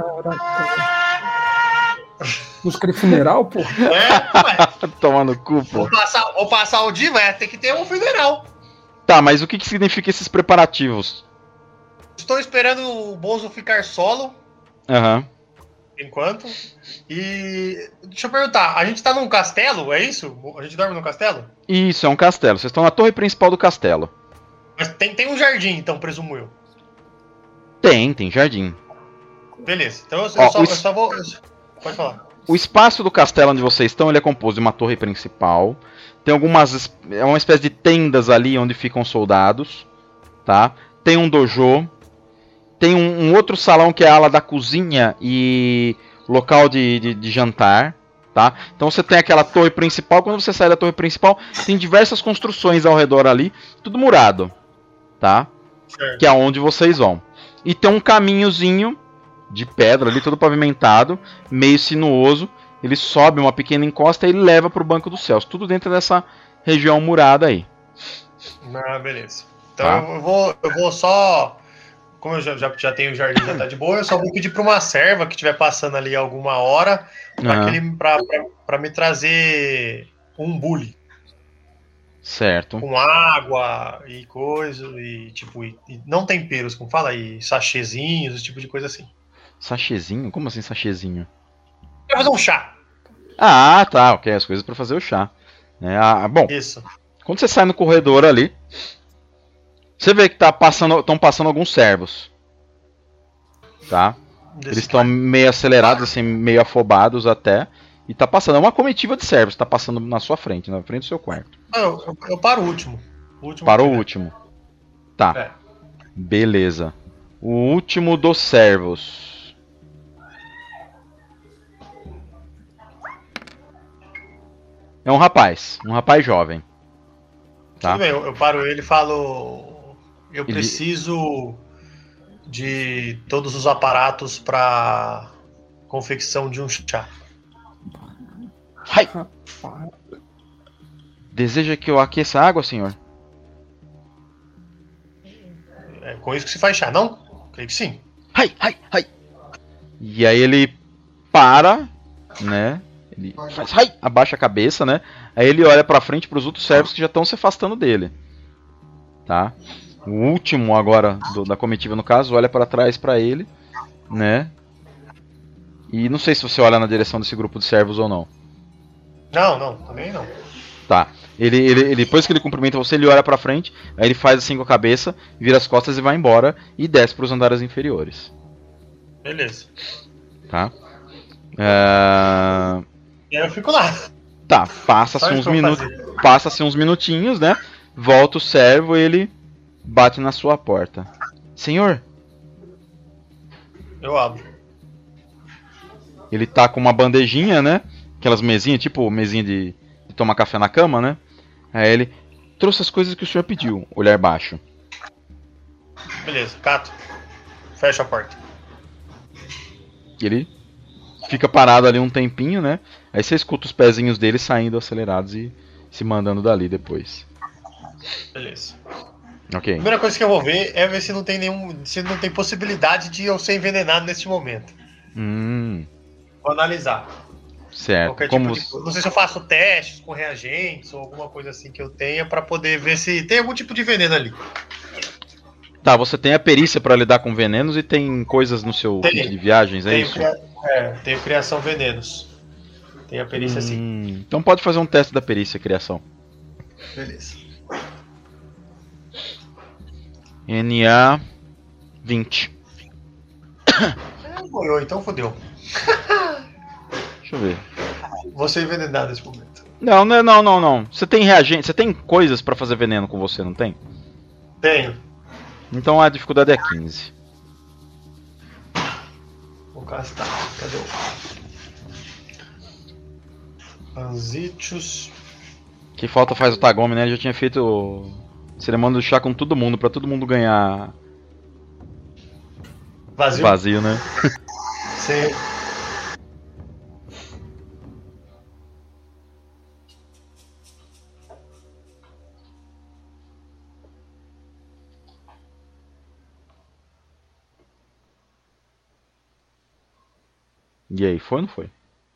Música de funeral, pô? Toma no cu, pô. Vou passar o dia, tem que ter um funeral. Tá, mas o que significa esses preparativos? Estou esperando o Bonzo ficar solo. Por enquanto. E... deixa eu perguntar, a gente tá num castelo, é isso? A gente dorme num castelo? Isso, é um castelo. Vocês estão na torre principal do castelo. Mas tem um jardim, então, presumo eu. Tem jardim. Beleza, então eu só vou... Pode falar. O espaço do castelo onde vocês estão, ele é composto de uma torre principal. Tem algumas... é uma espécie de tendas ali onde ficam soldados. Tá? Tem um dojo. Tem um outro salão que é a ala da cozinha e local de jantar. Tá? Então você tem aquela torre principal. Quando você sai da torre principal, tem diversas construções ao redor ali. Tudo murado. Tá? Certo. Que é onde vocês vão. E tem um caminhozinho de pedra ali, todo pavimentado, meio sinuoso. Ele sobe uma pequena encosta e leva para o Banco dos Céus. Tudo dentro dessa região murada aí. Ah, beleza. Então tá. eu vou só... Como eu já tenho o jardim, já tá de boa, eu só vou pedir pra uma serva que estiver passando ali alguma hora pra me trazer um bule. Certo. Com água e coisa, e tipo, e não temperos, como fala aí, sachêzinhos, esse tipo de coisa assim. Sachêzinho? Como assim sachêzinho? Pra fazer um chá. Ah, tá, ok, as coisas pra fazer o chá. Bom, isso. Quando você sai no corredor ali, você vê que estão passando alguns servos. Tá? Eles estão meio acelerados, assim, meio afobados até. E tá passando, é uma comitiva de servos, tá passando na sua frente, na frente do seu quarto. Eu paro o último. Para o último. Tá. É. Beleza. O último dos servos. É um rapaz jovem. Tá? Tudo bem, eu paro ele e falo... Eu preciso de todos os aparatos para confecção de um chá. Ai. Deseja que eu aqueça a água, senhor? É com isso que se faz chá, não? Creio que sim. Ai. E aí ele para, né? Ele faz, abaixa a cabeça, né? Aí ele olha pra frente pros outros servos que já estão se afastando dele. Tá? O último agora da comitiva, no caso, olha para trás para ele, né? E não sei se você olha na direção desse grupo de servos ou não. Não, também não. Tá. Ele depois que ele cumprimenta você, ele olha pra frente, aí ele faz assim com a cabeça, vira as costas e vai embora e desce pros andares inferiores. Beleza. Tá. E aí eu fico lá. Tá, passa-se uns minutinhos, né? Volta o servo e ele bate na sua porta. Senhor? Eu abro. Ele tá com uma bandejinha, né? Aquelas mesinhas, tipo mesinha de tomar café na cama, né? Aí ele trouxe as coisas que o senhor pediu, olhar baixo. Beleza, cato. Fecha a porta. Ele fica parado ali um tempinho, né? Aí você escuta os pezinhos dele saindo acelerados e se mandando dali depois. Beleza. Ok. A primeira coisa que eu vou ver é ver se não tem possibilidade de eu ser envenenado neste momento. Vou analisar. Certo. Não sei se eu faço testes com reagentes ou alguma coisa assim que eu tenha pra poder ver se tem algum tipo de veneno ali. Tá, você tem a perícia pra lidar com venenos e tem coisas no seu kit de viagens, é isso? Tenho criação venenos. Tem a perícia sim. Então pode fazer um teste da perícia criação. Beleza. NA 20. Morreu, então fodeu. Deixa eu ver. Vou ser envenenado nesse momento. Não. Você tem reagente, você tem coisas pra fazer veneno com você, não tem? Tenho. Então a dificuldade é 15. Vou gastar. Cadê o... Anzítios. Que falta faz o Tagome, né? Ele já tinha feito cerimônia do chá com todo mundo, pra todo mundo ganhar... Vazio, né? Sim. E aí, foi ou não foi?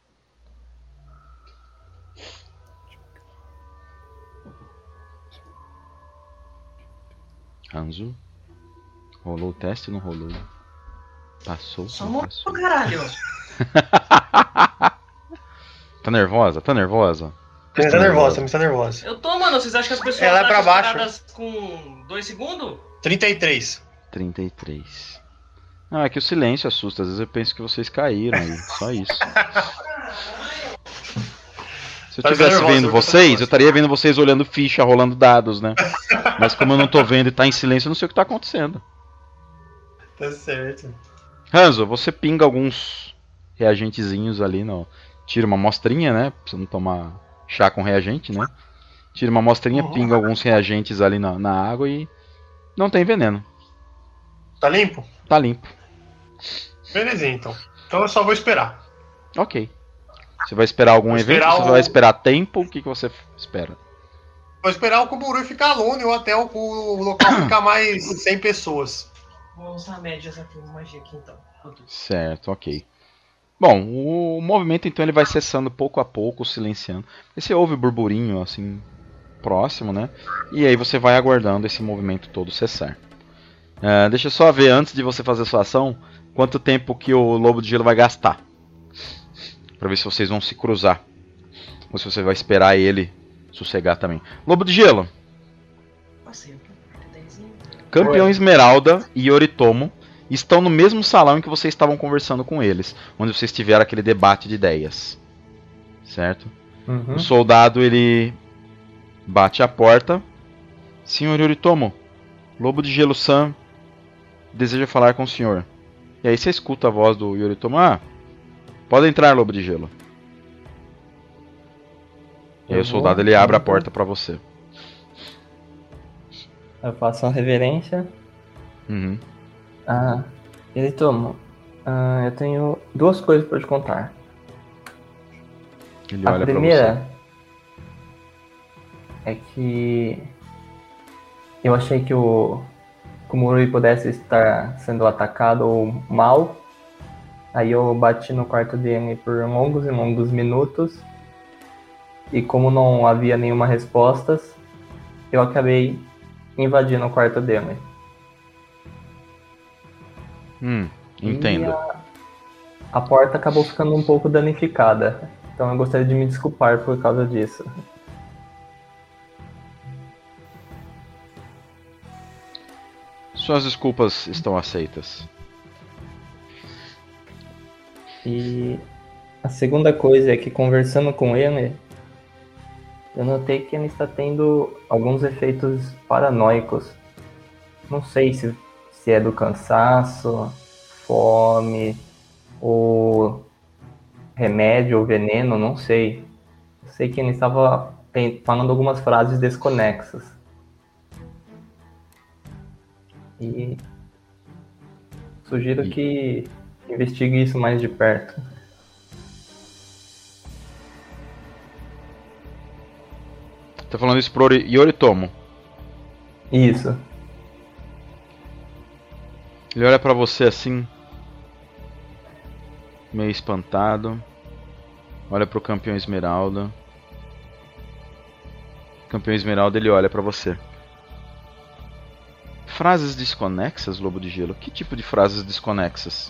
Hanzo. Rolou o teste ou não rolou? Passou. Só morreu, caralho. Tá nervosa? Tá nervosa. Eu tô, mano. Vocês acham que as pessoas ela é pra baixo paradas com 2 segundos? 33. Não, é que o silêncio assusta. Às vezes eu penso que vocês caíram aí. Só isso. Se eu estivesse vendo vocês, eu estaria vendo vocês olhando ficha, rolando dados, né? Mas como eu não tô vendo e tá em silêncio, eu não sei o que tá acontecendo. Tá certo. Hanzo, você pinga alguns reagentezinhos ali, no... tira uma amostrinha, né? Pra você não tomar chá com reagente, né? Tira uma amostrinha, pinga alguns reagentes ali na água e não tem veneno. Tá limpo? Tá limpo. Belezinha, então. Então eu só vou esperar. Ok. Você vai esperar algum evento? Você vai esperar tempo? O que você espera? Vou esperar o Kumuru ficar longe ou até o local ficar mais 100 pessoas. Vou usar médias aqui, magia aqui então. Certo, ok. Bom, o movimento então ele vai cessando pouco a pouco, silenciando. E você ouve o burburinho assim, próximo, né? E aí você vai aguardando esse movimento todo cessar. Deixa eu só ver, antes de você fazer a sua ação, quanto tempo que o Lobo de Gelo vai gastar. Pra ver se vocês vão se cruzar. Ou se você vai esperar ele sossegar também. Lobo de Gelo. Campeão Esmeralda e Yoritomo estão no mesmo salão em que vocês estavam conversando com eles. Onde vocês tiveram aquele debate de ideias. Certo? O soldado, ele bate a porta. Senhor Yoritomo, Lobo de Gelo-san deseja falar com o senhor. E aí você escuta a voz do Yoritomo. Pode entrar, Lobo de Gelo. E aí o soldado ele abre a porta pra você. Eu faço uma reverência. Yoritomo, eu tenho 2 coisas pra te contar. Ele olha a primeira é que eu achei que o Kumurui pudesse estar sendo atacado ou mal. Aí eu bati no quarto dele por longos e longos minutos. E como não havia nenhuma resposta, eu acabei invadindo o quarto dele. Entendo. E a porta acabou ficando um pouco danificada. Então eu gostaria de me desculpar por causa disso. Suas desculpas estão aceitas. E a segunda coisa é que, conversando com ele, eu notei que ele está tendo alguns efeitos paranoicos. Não sei se é do cansaço, fome, ou remédio ou veneno, não sei. Eu sei que ele estava falando algumas frases desconexas. E sugiro que investigue isso mais de perto. Tá falando isso pro Yoritomo? Isso. Ele olha pra você assim, meio espantado. Olha pro Campeão Esmeralda. O Campeão Esmeralda, ele olha pra você. Frases desconexas, Lobo de Gelo? Que tipo de frases desconexas?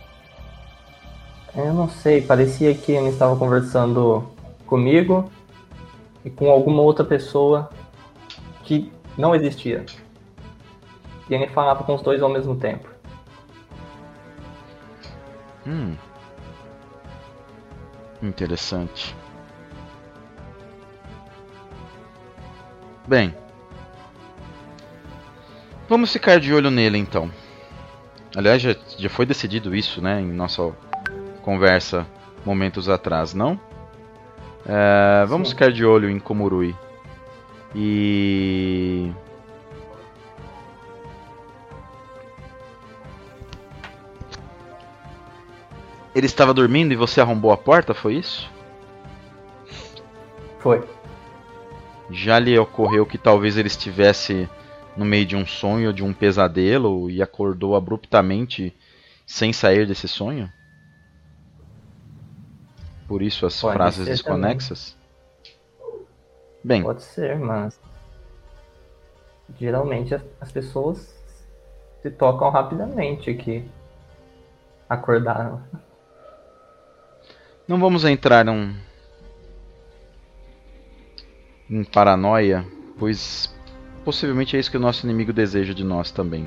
Eu não sei, parecia que ele estava conversando comigo e com alguma outra pessoa que não existia. E ele falava com os dois ao mesmo tempo. Interessante. Bem, vamos ficar de olho nele então. Aliás, já foi decidido isso, né, em nossa conversa momentos atrás, não? Vamos ficar de olho em Kumurui. E... ele estava dormindo e você arrombou a porta, foi isso? Foi. Já lhe ocorreu que talvez ele estivesse no meio de um sonho ou de um pesadelo e acordou abruptamente sem sair desse sonho? Por isso as frases desconexas? Bem, pode ser, mas geralmente as pessoas se tocam rapidamente que acordaram. Não vamos entrar em paranoia, pois possivelmente é isso que o nosso inimigo deseja de nós também.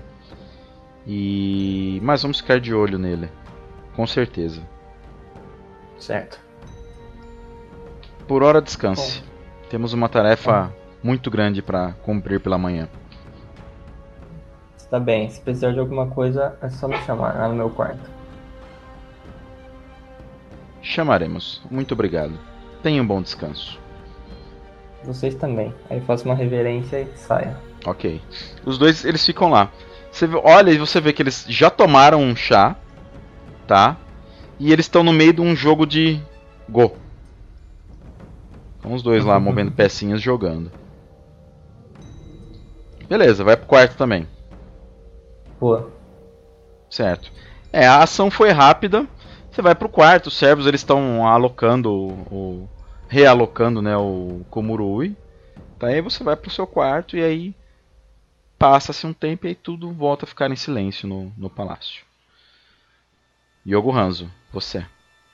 Mas vamos ficar de olho nele, com certeza. Certo. Por hora, descanse. Temos uma tarefa muito grande para cumprir pela manhã. Está bem, se precisar de alguma coisa é só me chamar lá no meu quarto. Chamaremos. Muito obrigado. Tenha um bom descanso. Vocês também. Aí faço uma reverência e saia. Ok. Os dois, eles ficam lá. Você olha e você vê que eles já tomaram um chá, tá? E eles estão no meio de um jogo de Go. Estão os dois lá movendo pecinhas, jogando. Beleza, vai pro quarto também. Boa. Certo. A ação foi rápida. Você vai pro quarto, os servos eles estão alocando, realocando, né, o Komurui. Tá, aí você vai pro seu quarto e aí passa-se um tempo e aí tudo volta a ficar em silêncio no palácio. Yogo Hanzo, você.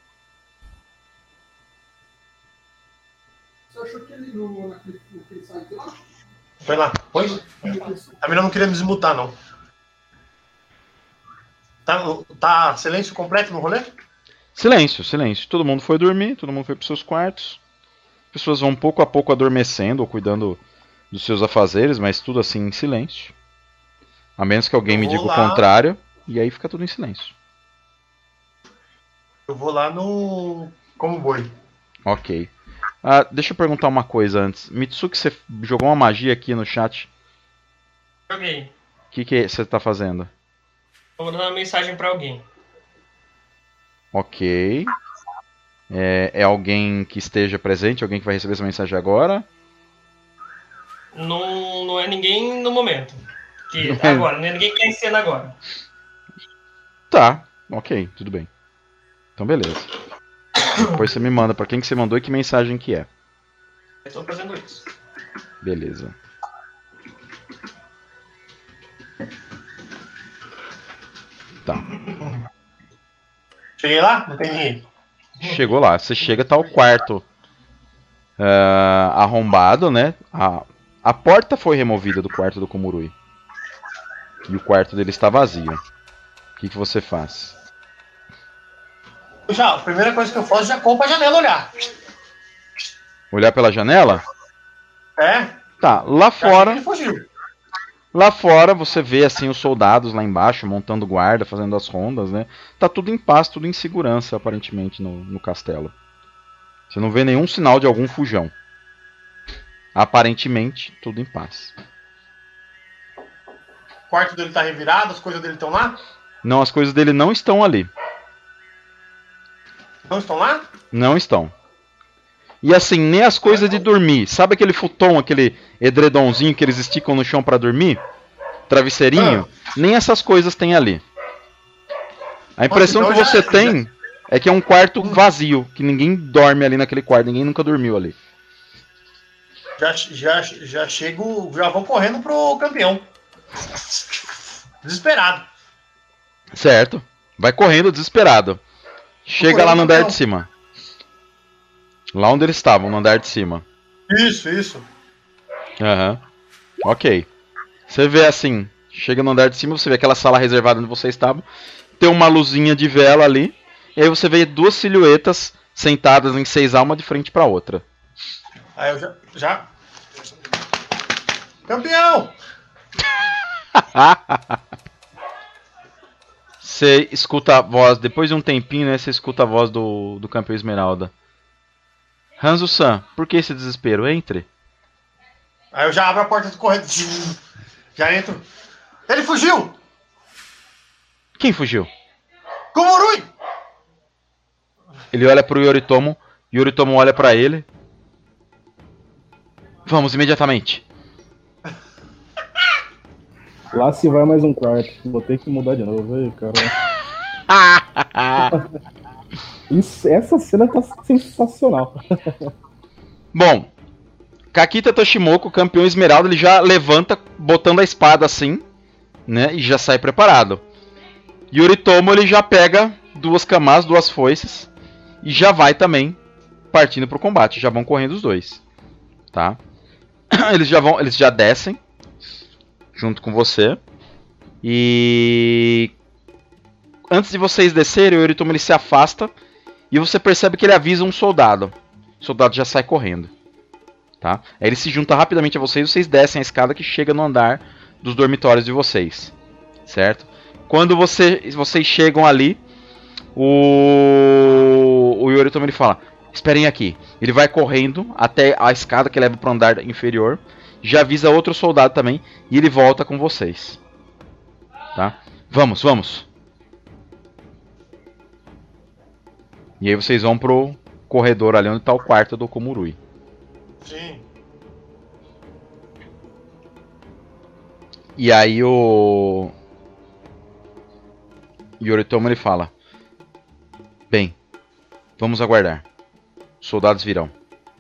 Você achou que ele naquele site lá? Foi lá. Foi? A mina não queria me desmutar, não. Tá silêncio completo no rolê? Silêncio, silêncio. Todo mundo foi dormir, todo mundo foi pros seus quartos. As pessoas vão pouco a pouco adormecendo ou cuidando dos seus afazeres, mas tudo assim em silêncio. A menos que alguém me diga o contrário, e aí fica tudo em silêncio. Eu vou lá no Como Boi. Ok. Deixa eu perguntar uma coisa antes. Mitsuki, você jogou uma magia aqui no chat. Joguei. O que você tá fazendo? Tô mandando uma mensagem pra alguém. Ok. É alguém que esteja presente? Alguém que vai receber essa mensagem agora? Não é ninguém no momento. Agora, não é ninguém que tá em cena agora. Tá, ok, tudo bem. Então beleza. Depois você me manda pra quem que você mandou e que mensagem que é. Eu tô fazendo isso. Beleza. Tá. Cheguei lá? Não tem ninguém. Chegou lá. Você chega, tá o quarto arrombado, né? A porta foi removida do quarto do Komurui. E o quarto dele está vazio. O que você faz? Já, a primeira coisa que eu faço, já compro a janela olhar. Olhar pela janela? É? Tá, lá fora. Ele fugiu. Lá fora você vê assim os soldados lá embaixo montando guarda, fazendo as rondas, né? Tá tudo em paz, tudo em segurança aparentemente no castelo. Você não vê nenhum sinal de algum fujão. Aparentemente tudo em paz. O quarto dele tá revirado, as coisas dele estão lá? Não, as coisas dele não estão ali. Não estão lá? Não estão. E assim, nem as coisas de dormir. Sabe aquele futon, aquele edredomzinho que eles esticam no chão pra dormir? Travesseirinho? Nem essas coisas tem ali. A impressão então que você tem é que é um quarto vazio, que ninguém dorme ali naquele quarto, ninguém nunca dormiu ali. Já chego, já vou correndo pro campeão. Desesperado. Certo. Vai correndo desesperado. Chega lá no andar de cima. Lá onde eles estavam, no andar de cima. Isso. Aham. Ok. Você vê assim, chega no andar de cima, você vê aquela sala reservada onde vocês estavam. Tem uma luzinha de vela ali. E aí você vê duas silhuetas sentadas em 6 almas de frente pra outra. Aí eu já... Campeão! Você escuta a voz, depois de um tempinho, né? Você escuta a voz do campeão Esmeralda. Hanzo-san, por que esse desespero? Entre. Aí eu já abro a porta do corredor. Já entro. Ele fugiu! Quem fugiu? Komurui! Ele olha pro Yoritomo. Yoritomo olha pra ele. Vamos imediatamente. Lá se vai mais um quarto. Vou ter que mudar de novo. Aí, cara. Essa cena tá sensacional. Bom, Kakita Toshimoku, campeão Esmeralda, ele já levanta botando a espada assim, né? E já sai preparado. Yoritomo, ele já pega 2 kamas, 2 foices. E já vai também partindo pro combate. Já vão correndo os dois. Tá? Eles já descem junto com você. E antes de vocês descerem, o Yoritomo ele se afasta e você percebe que ele avisa um soldado. O soldado já sai correndo. Tá? Aí ele se junta rapidamente a vocês, vocês descem a escada que chega no andar dos dormitórios de vocês. Certo? Quando vocês chegam ali, o Yoritomo ele fala: esperem aqui. Ele vai correndo até a escada que leva para o andar inferior. Já avisa outro soldado também. E ele volta com vocês. Tá? Vamos. E aí vocês vão pro corredor ali onde está o quarto do Komurui. Sim. E aí o Yoritomo ele fala: bem, vamos aguardar. Os soldados virão.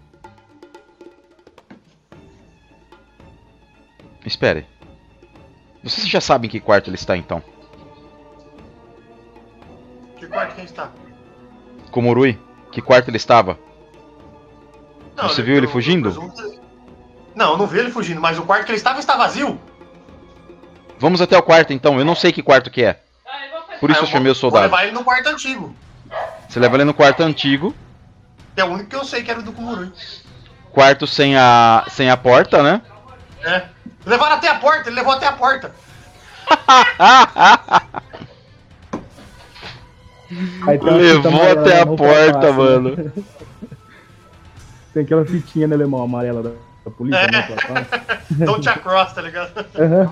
Espere. Vocês já sabem em que quarto ele está então? Que quarto que a gente tá? Komurui, que quarto ele estava? Não, Você viu ele fugindo? Não, eu não vi ele fugindo, mas o quarto que ele estava está vazio. Vamos até o quarto então, eu não sei que quarto que é. Por isso eu chamei o Vou soldado. levar ele no quarto antigo. Você leva ele no quarto antigo. Que é o único que eu sei que era o do Komurui. Quarto sem a porta, né? É. Levaram até a porta, ele levou até a porta. Aí tem uma fita Levou amarela até a no porta, passo, né? mano. Tem aquela fitinha no alemão amarela da polícia, né? que ela fala. Don't you cross, tá ligado? Aham.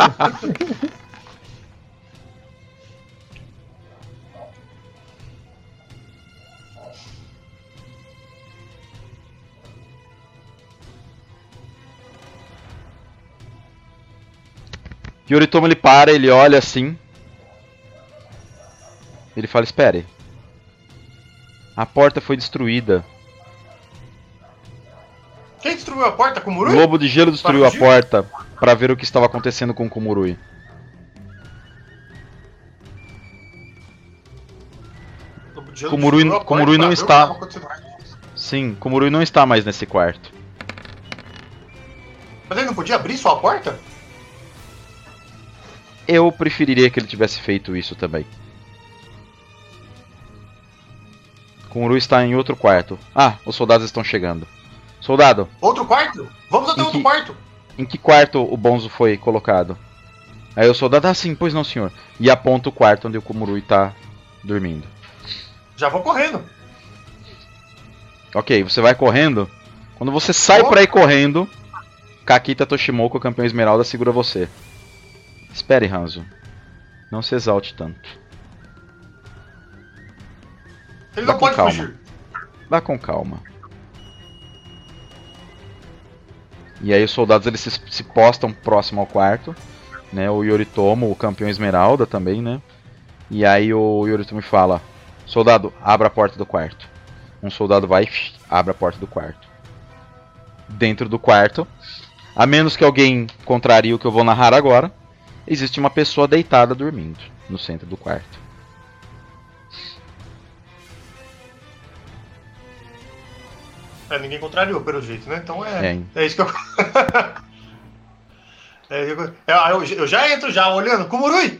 Yoritomo ele para, ele olha assim. Ele fala: espere. A porta foi destruída. Quem destruiu a porta? O Komurui? Lobo de Gelo destruiu a fugir? porta para ver o que estava acontecendo com o Komurui. Komurui não está. Sim, Komurui não está mais nesse quarto. Mas ele não podia abrir só a porta? Eu preferiria que ele tivesse feito isso também. Komurui está em outro quarto. Ah, os soldados estão chegando. Soldado, Outro quarto? Vamos até Em outro que- quarto. em que quarto o Bonzo foi colocado? Aí o soldado: ah, sim, pois não, senhor. E aponta o quarto onde o Komurui está dormindo. Já vou correndo. Ok, você vai correndo. Quando você sai Oh. pra ir correndo, Kakita Toshimoku, campeão esmeralda, segura você. Espere, Hanzo. Não se exalte tanto. Ele Vá não com pode calma. fugir. Vá com calma. E aí os soldados eles se postam próximo ao quarto, né? O Yoritomo, o campeão esmeralda também, né? E aí o Yoritomo fala: soldado, abra a porta do quarto. Um soldado vai e abre a porta do quarto. Dentro do quarto, a menos que alguém contrarie o que eu vou narrar agora, existe uma pessoa deitada dormindo no centro do quarto. É, ninguém contrariou, pelo jeito, né? Então é. É. É isso que eu. Eu já entro já olhando. Komurui!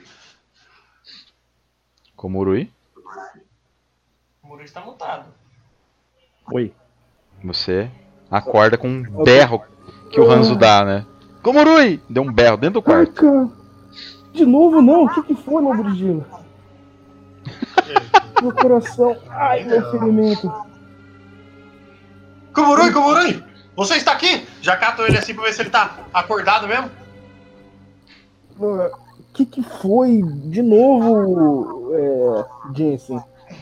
Komurui, O Komurui está mutado. Oi. você acorda com um berro que o Hanzo dá, né? Komurui! Deu um berro dentro do quarto. Caraca! De novo não? O que foi, Lobo de Gelo? Meu coração. Ai, meu ferimento. Komurui, Komurui! Você está aqui? Já cato ele assim pra ver se ele tá acordado mesmo. O que foi? De novo, Jensen?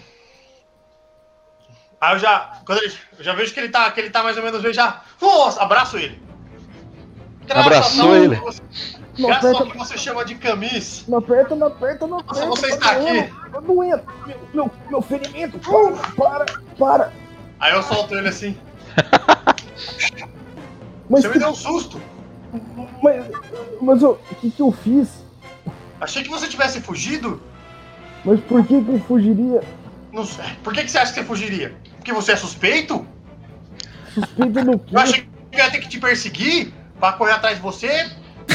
Aí eu já vejo que ele tá mais ou menos bem, já. Nossa, abraço ele. Abraçou a ele? Deus, Não graças ao aperta, que você chama de camis. não aperta, não aperta, não aperta. Nossa, você tá está aqui. doendo, tá doendo. Meu ferimento. Para. Aí eu solto ele assim. Mas Você me deu um susto. mas o que eu fiz? Achei que você tivesse fugido. Mas por que eu fugiria? Não sei. Por que você acha que você fugiria? Porque você é suspeito? Suspeito do quê? Eu achei que eu ia ter que te perseguir pra correr atrás de você.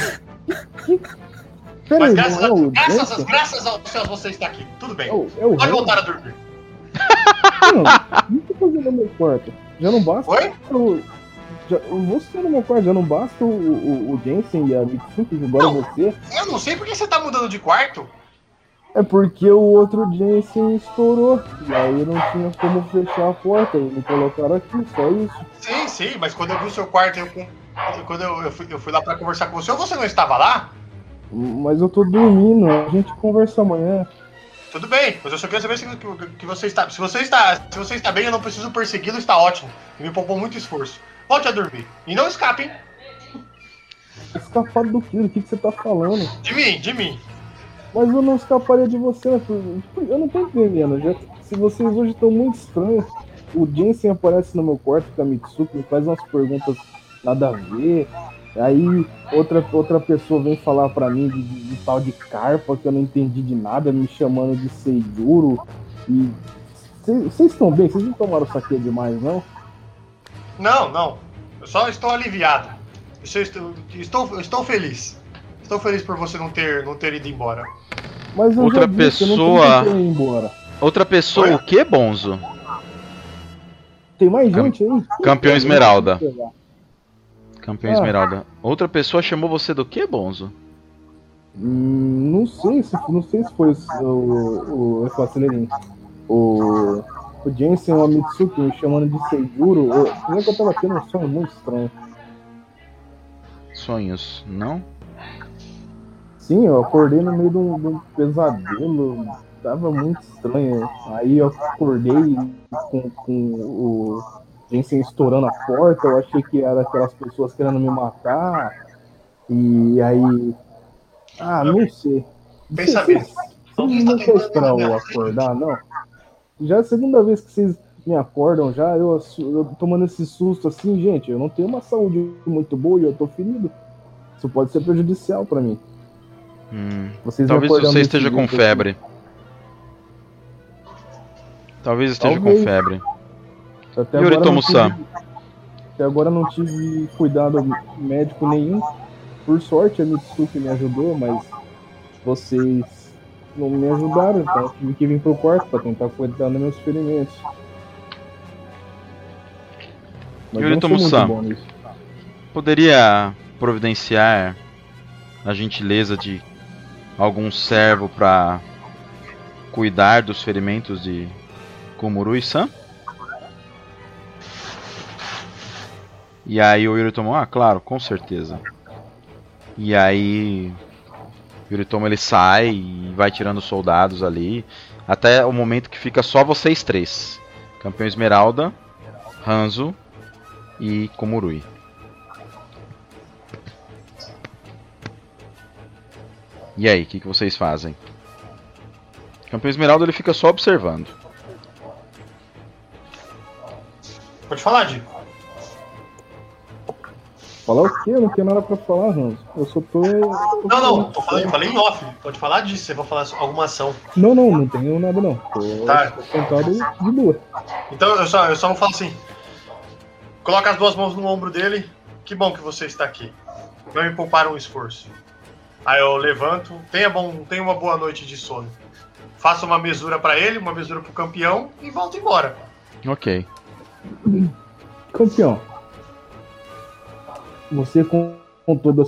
Peraí, Mas Jensen? graças aos céus você está aqui. Tudo bem. É o Pode Hanzo? voltar a dormir. Não, o que eu tô fazendo no meu quarto? Já não basta. Oi? Você no meu quarto, já não basta o Jensen e a Mitsuki, agora Não. você. Eu não sei por que você tá mudando de quarto. É porque o outro Jensen estourou. E aí não tinha como fechar a porta. E me colocaram aqui, só isso. Sim, mas quando eu vi o seu quarto, quando eu fui lá pra conversar com você, ou você não estava lá? Mas eu tô dormindo, a gente conversa amanhã. Tudo bem, mas eu só queria saber que você está. Se você está bem, eu não preciso persegui-lo, está ótimo. E me poupou muito esforço. Volte a dormir. E não escape, hein? Escapado do quê? Do que você tá falando? De mim. Mas eu não escaparia de você, eu não tô entendendo. Se vocês hoje estão muito estranhos, o Jensen aparece no meu quarto com a Mitsuki, me faz umas perguntas nada a ver. Aí outra pessoa vem falar pra mim de tal de carpa que eu não entendi de nada, me chamando de Seijuro. E vocês estão bem? Vocês não tomaram saque demais, não? Não. Eu só estou aliviado. Estou feliz. Estou feliz por você não ter ido embora. Mas eu outra já disse, pessoa. eu não tô ir embora. Outra pessoa, Oi? o que, Bonzo? Tem mais gente aí? Campeão Esmeralda. Campeão Ah. Esmeralda. Outra pessoa chamou você do que, Bonzo? Não sei se foi o Acelerin. O Jensen ou a Mitsuki me chamando de Seijuro. Como é que eu tava tendo um sonho muito estranho? Sonhos, não? Sim, eu acordei no meio de um pesadelo. Tava muito estranho. Aí eu acordei com o Jensen estourando a porta. Eu achei que era aquelas pessoas querendo me matar. E aí... não sei. Pensa bem. Vocês não querem esperar eu acordar, não? Já é a segunda vez que vocês me acordam já, eu tomando esse susto assim, gente, eu não tenho uma saúde muito boa e eu tô ferido. Isso pode ser prejudicial pra mim. Vocês me Talvez acordando você desse esteja com jeito febre. Talvez esteja com Talvez. febre. assim. Até Yuri agora não Tomo-san. Até agora não tive cuidado médico nenhum. Por sorte a Mitsuki me ajudou, mas vocês não me ajudaram, então eu tive que vir pro quarto pra tentar cuidar dos meus ferimentos. Mas Yuri eu não sou muito Tomo-san. bom nisso. Poderia providenciar a gentileza de algum servo pra cuidar dos ferimentos de Komurui-san? E aí o Yoritomo, claro, com certeza. E aí o Yoritomo ele sai e vai tirando soldados ali, até o momento que fica só vocês três. Campeão Esmeralda, Hanzo e Komurui. E aí, o que vocês fazem? Campeão Esmeralda ele fica só observando. Pode falar, Dico. Falar o quê? Eu não tenho nada pra falar, Hans. Eu só tô. Não, falei em off. Pode falar disso, você vai falar alguma ação. Não tenho nada não. Tô Tá. sentado de boa. Então eu só vou falar assim. Coloca as duas mãos no ombro dele. Que bom que você está aqui. Não me pouparam um esforço. Aí eu levanto. Tenha uma boa noite de sono. Faço uma mesura pra ele, uma mesura pro campeão e volto embora. Ok. Campeão. Você com toda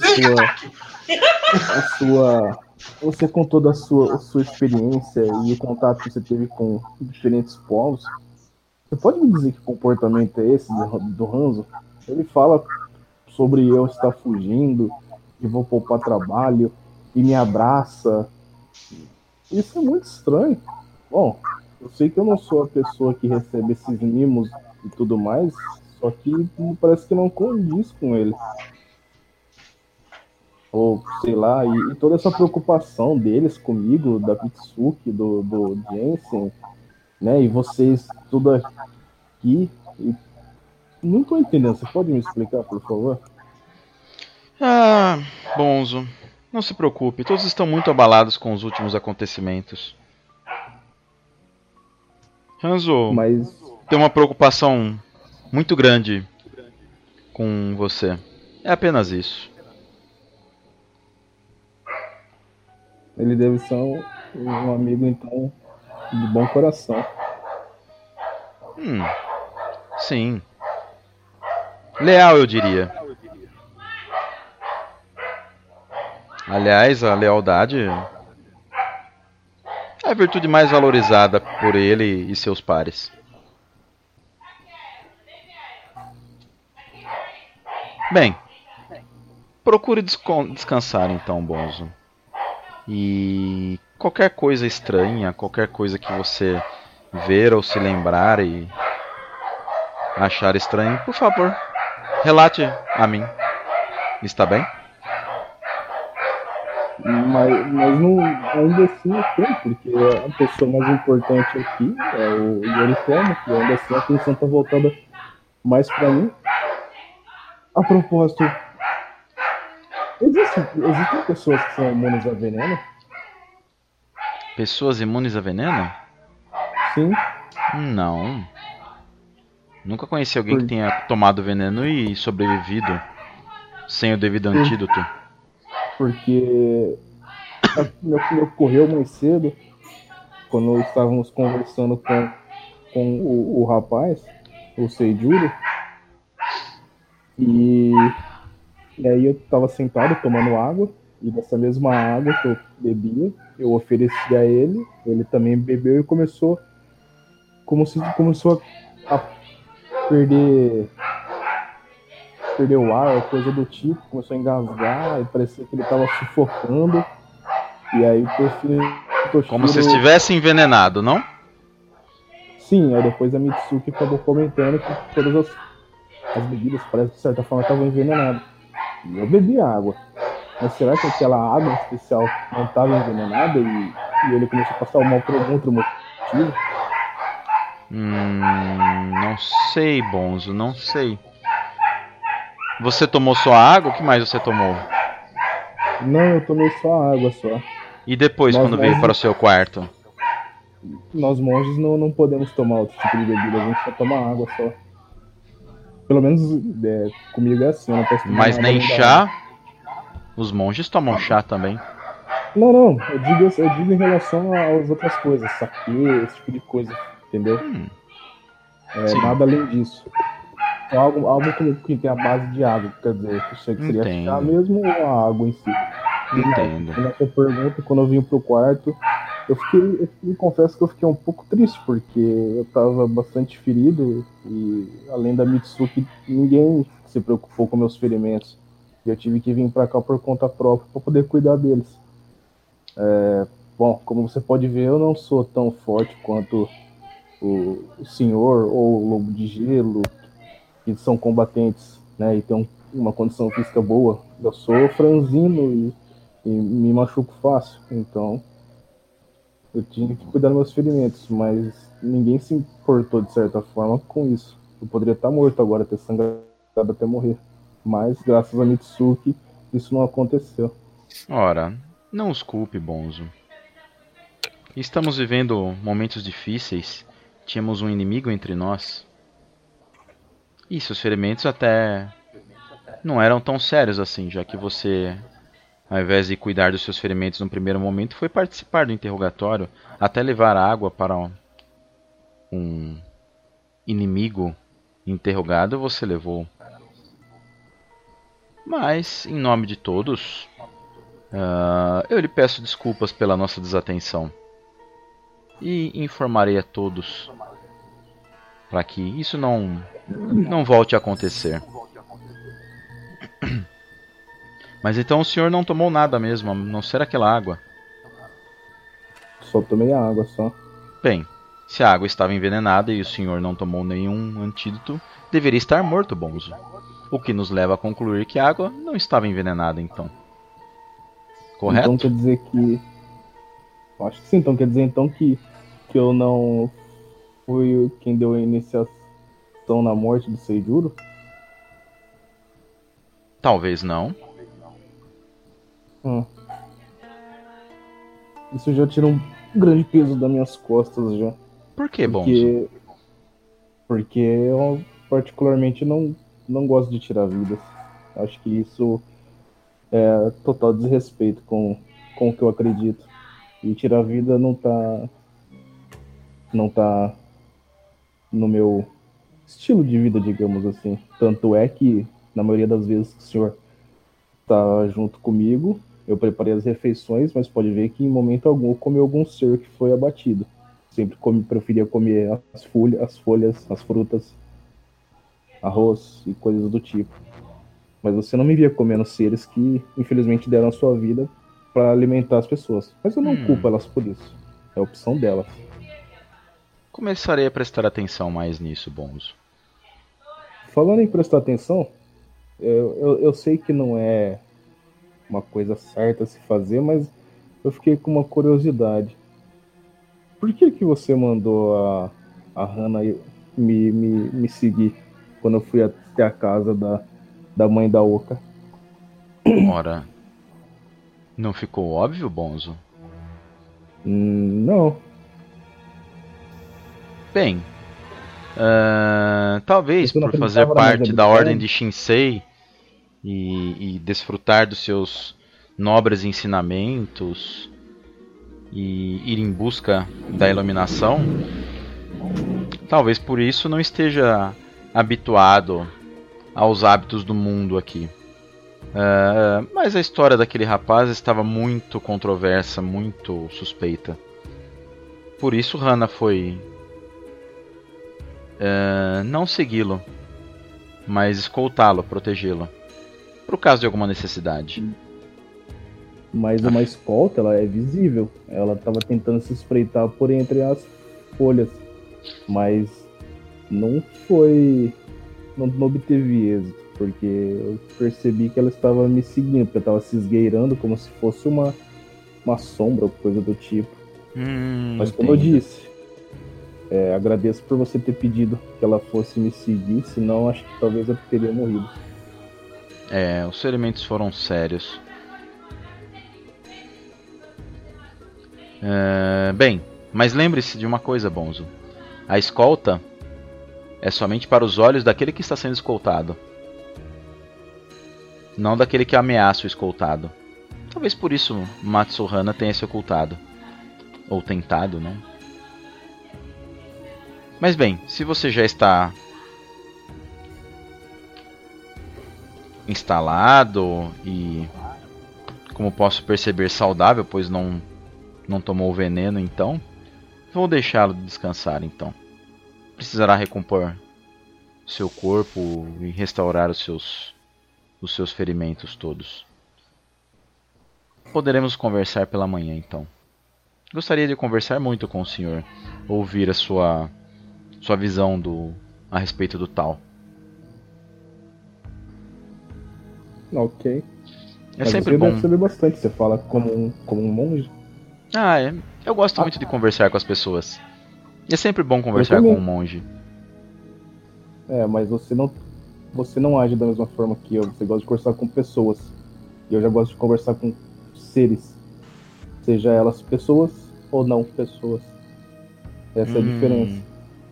você com toda a sua experiência e o contato que você teve com diferentes povos, você pode me dizer que comportamento é esse do Hanzo? Ele fala sobre eu estar fugindo e vou poupar trabalho e me abraça. Isso é muito estranho. Bom, eu sei que eu não sou a pessoa que recebe esses mimos e tudo mais, só que parece que não condiz com ele. Ou, sei lá, e toda essa preocupação deles comigo, da Mitsuki, do Jensen, né, e vocês tudo aqui, e não tô entendendo, você pode me explicar, por favor? Bonzo, não se preocupe, todos estão muito abalados com os últimos acontecimentos. Hanzo Mas tem uma preocupação muito grande com você. É apenas isso. ele deve ser um amigo, então, de bom coração. Sim. Leal, eu diria. Aliás, a lealdade é a virtude mais valorizada por ele e seus pares. Bem, procure descansar então, Bonzo. E qualquer coisa estranha, qualquer coisa que você ver ou se lembrar e achar estranho, por favor, relate a mim. Está bem? Mas não, ainda assim eu tenho, porque a pessoa mais importante aqui é o Yoritomo, e ainda assim a atenção tá voltada mais pra mim. A propósito, existem pessoas que são imunes a veneno? Pessoas imunes a veneno? Sim. Não. Nunca conheci alguém que tenha tomado veneno e sobrevivido sem o devido antídoto. Porque me ocorreu mais cedo, quando estávamos conversando com o rapaz, o Seijuro, e aí eu estava sentado tomando água, e dessa mesma água que eu bebia, eu ofereci a ele, ele também bebeu e começou a perder o ar, coisa do tipo, começou a engasgar e parecia que ele estava sufocando. E aí Toshiro... Como se estivesse envenenado, não? Sim, aí depois a Mitsuki acabou comentando que todas as bebidas, parece que de certa forma, estavam envenenadas. E eu bebi a água. Mas será que aquela água especial não estava envenenada e ele começou a passar mal por algum outro motivo? Não sei, Bonzo, não sei. Você tomou só água? O que mais você tomou? Não, eu tomei só água só. E depois, quando veio para o seu quarto? Nós monges não podemos tomar outro tipo de bebida, a gente só toma água só. Pelo menos comigo é assim, eu não posso tomar. Mas nem chá? Os monges tomam chá também. Não, eu digo em relação às outras coisas, saquê, esse tipo de coisa, entendeu? Nada além disso. Algo que tem a base de água, quer dizer, que seria chá mesmo ou a água em si. Entendo. Nessa pergunta, quando eu vim pro quarto, eu confesso que eu fiquei um pouco triste, porque eu tava bastante ferido e, além da Mitsuki, ninguém se preocupou com meus ferimentos. E eu tive que vir pra cá por conta própria para poder cuidar deles. Bom, como você pode ver, eu não sou tão forte quanto o senhor ou o lobo de gelo, que são combatentes, né, e tem uma condição física boa. Eu sou franzino e me machuco fácil, então eu tinha que cuidar dos meus ferimentos, mas ninguém se importou de certa forma com isso. Eu poderia estar morto agora, ter sangrado até morrer, mas graças a Mitsuki isso não aconteceu. Ora, não os culpe, Bonzo. Estamos vivendo momentos difíceis. Tínhamos um inimigo entre nós. E seus ferimentos até não eram tão sérios assim, já que você, ao invés de cuidar dos seus ferimentos no primeiro momento, foi participar do interrogatório, até levar água para um inimigo interrogado, você levou. Mas, em nome de todos, eu lhe peço desculpas pela nossa desatenção. E informarei a todos para que isso não volte a acontecer. Mas então o senhor não tomou nada mesmo, a não ser aquela água? Só tomei a água, só. Bem, se a água estava envenenada e o senhor não tomou nenhum antídoto, deveria estar morto, Bonzo. O que nos leva a concluir que a água não estava envenenada, então. Correto? Então quer dizer que... Acho que sim, então quer dizer que eu não fui quem deu a iniciação na morte do Seijuro? Talvez não. Isso já tira um grande peso das minhas costas já. Por que, Bonzo? Porque eu particularmente não gosto de tirar vidas. Acho que isso é total desrespeito com o que eu acredito. E tirar vida não tá no meu estilo de vida, digamos assim. Tanto é que, na maioria das vezes que o senhor tá junto comigo, eu preparei as refeições, mas pode ver que em momento algum eu comi algum ser que foi abatido. Sempre preferia comer as folhas, as frutas, arroz e coisas do tipo. Mas você não me via comendo seres que, infelizmente, deram a sua vida para alimentar as pessoas. Mas eu não culpo elas por isso. É a opção delas. Começarei a prestar atenção mais nisso, Bonzo. Falando em prestar atenção, eu sei que não é uma coisa certa a se fazer, mas eu fiquei com uma curiosidade. Por que você mandou a Hannah me seguir quando eu fui até a casa da mãe da Oka? Ora, não ficou óbvio, Bonzo? Não. Bem, talvez Você não por fazer acreditava na parte magia da do Ordem Zen? de Shinsei e desfrutar dos seus nobres ensinamentos e ir em busca da iluminação, talvez por isso não esteja habituado aos hábitos do mundo aqui. Mas a história daquele rapaz estava muito controversa, muito suspeita. Por isso Hannah foi não segui-lo, mas escoltá-lo, protegê-lo, por caso de alguma necessidade. Mas uma escolta, ela é visível. Ela estava tentando se espreitar por entre as folhas, mas não obteve êxito, porque eu percebi que ela estava me seguindo, porque eu estava se esgueirando como se fosse uma sombra ou coisa do tipo. Mas como eu disse, agradeço por você ter pedido que ela fosse me seguir, senão acho que talvez eu teria morrido. Os ferimentos foram sérios. Bem, mas lembre-se de uma coisa, Bonzo. A escolta é somente para os olhos daquele que está sendo escoltado, não daquele que ameaça o escoltado. Talvez por isso Matsuhana tenha se ocultado. Ou tentado, não? Mas bem, se você já está instalado e, como posso perceber, saudável, pois não tomou veneno, então vou deixá-lo descansar. Então precisará recompor seu corpo e restaurar os seus ferimentos todos. Poderemos conversar pela manhã, então. Gostaria de conversar muito com o senhor, ouvir a sua visão a respeito do tal. Ok. É sempre bom. Deve saber bastante. Você fala como um monge? Eu gosto muito de conversar com as pessoas. É sempre bom conversar com um monge. Mas você não age da mesma forma que eu. Você gosta de conversar com pessoas. E eu já gosto de conversar com seres. Seja elas pessoas ou não pessoas. Essa é a diferença.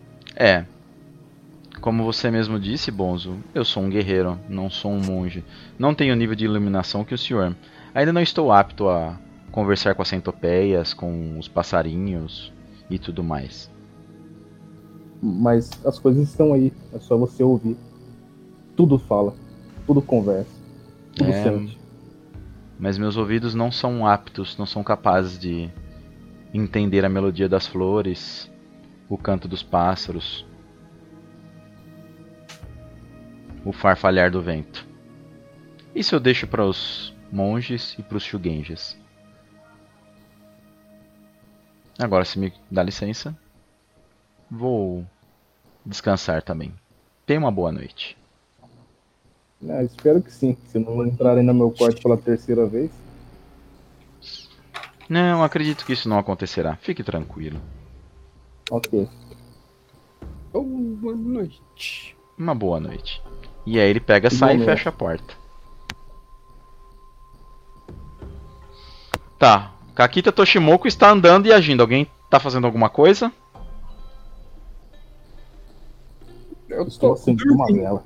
Como você mesmo disse, Bonzo, eu sou um guerreiro, não sou um monge. Não tenho o nível de iluminação que o senhor. Ainda não estou apto a conversar com as centopeias, com os passarinhos e tudo mais. Mas as coisas estão aí, é só você ouvir. Tudo fala, tudo conversa, tudo sente. Mas meus ouvidos não são aptos, não são capazes de entender a melodia das flores, o canto dos pássaros, o farfalhar do vento. Isso eu deixo para os monges e para os shugenjas. Agora, se me dá licença, vou descansar também. Tenha uma boa noite. Espero que sim. Se não entrarem no meu quarto pela terceira vez. Não, acredito que isso não acontecerá. Fique tranquilo. Ok. Boa noite. Uma boa noite. E aí ele pega, sai e fecha a porta. Tá. Kakita Toshimoku está andando e agindo. Alguém tá fazendo alguma coisa? Eu estou sentindo uma vela.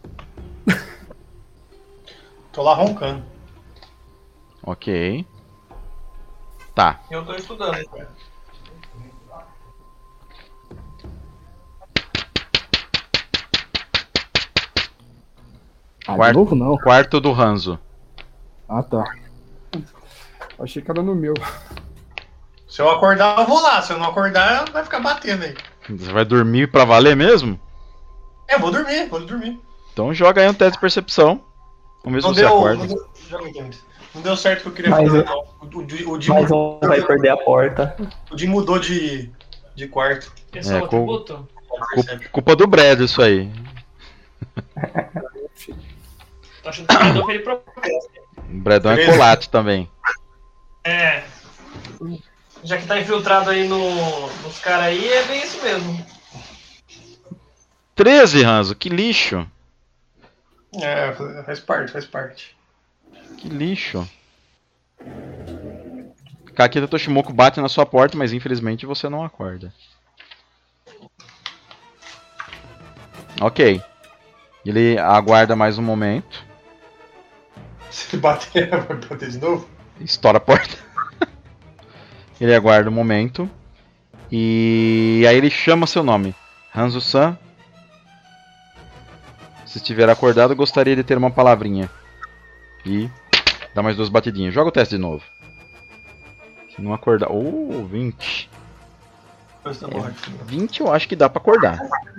Tô lá roncando. Ok. Tá. Eu tô estudando, cara. De novo não. Quarto do Hanzo. Ah, tá. Achei que era no meu. Se eu acordar, eu vou lá. Se eu não acordar, vai ficar batendo aí. Você vai dormir pra valer mesmo? Vou dormir. Então joga aí um teste de percepção. Vamos ver se você acorda. Não deu certo o que eu queria fazer, não. O Jim Mais um vai perder a porta. O Jim mudou de quarto. Esse é o atributo? Culpa do Brad isso aí. Tô achando que o Brad fez propósito. O Bredão é Beleza. colate também. É. Já que tá infiltrado aí nos caras aí, é bem isso mesmo. 13, Hanzo, que lixo. É, faz parte. Que lixo. Kakita Toshimoku bate na sua porta, mas infelizmente você não acorda. Ok. Ele aguarda mais um momento. Se ele bater, vai bater de novo? Estoura a porta. Ele aguarda um momento. E aí ele chama seu nome. Hanzo-san. Se estiver acordado, gostaria de ter uma palavrinha. E dá mais 2 batidinhas. Joga o teste de novo. Se não acordar... 20. 20 eu acho que dá pra acordar.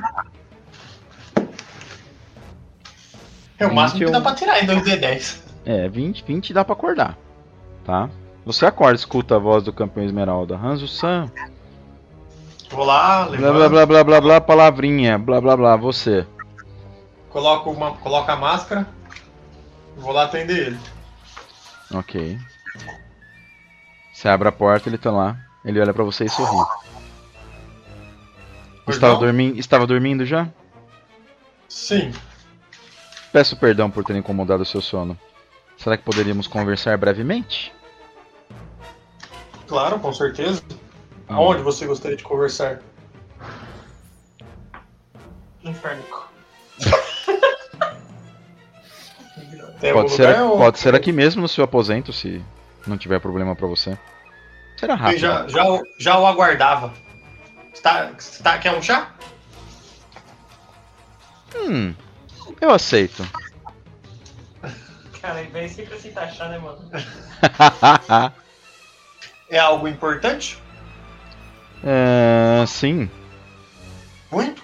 É o máximo 20 que dá pra tirar em 2D10. 20 dá pra acordar. Tá? Você acorda, escuta a voz do campeão Esmeralda. Hanzo-san. Vou lá, Blá levanto, blá blá blá blá blá, palavrinha. Blá blá blá, você. coloco a máscara. Vou lá atender ele. Ok. Você abre a porta, ele tá lá. Ele olha pra você e sorri. Estava dormindo já? Sim. Peço perdão por ter incomodado o seu sono. Será que poderíamos conversar brevemente? Claro, com certeza. Aonde você gostaria de conversar? Inferno. Tem algum lugar ou- Pode ser aqui mesmo no seu aposento, se não tiver problema pra você. Será Eu rápido. já o aguardava. Quer um chá? Eu aceito. Cara, ele vem sempre assim taxar, né, mano? É algo importante? Sim, Muito?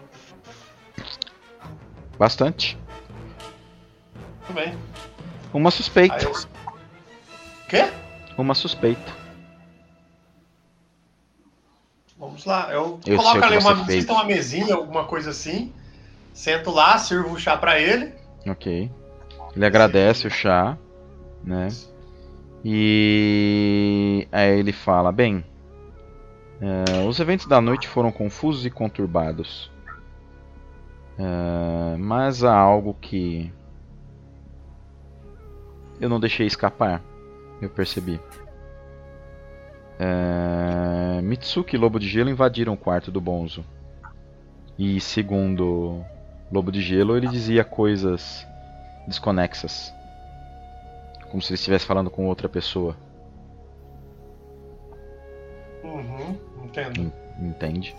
bastante. Tudo bem. Uma suspeita. Aí eu... Quê? Uma suspeita. Vamos lá. Eu Eu coloco sei o que ali você não sei fez. se tem uma mesinha, alguma coisa assim. Sento lá, sirvo o chá pra ele. Ok. Ele agradece o chá, né? E aí ele fala, bem, os eventos da noite foram confusos e conturbados. Mas há algo que eu não deixei escapar, eu percebi. Mitsuki e Lobo de Gelo invadiram o quarto do Bonzo. E segundo Lobo de Gelo, ele dizia coisas desconexas. Como se ele estivesse falando com outra pessoa. Uhum, entendo. Entende?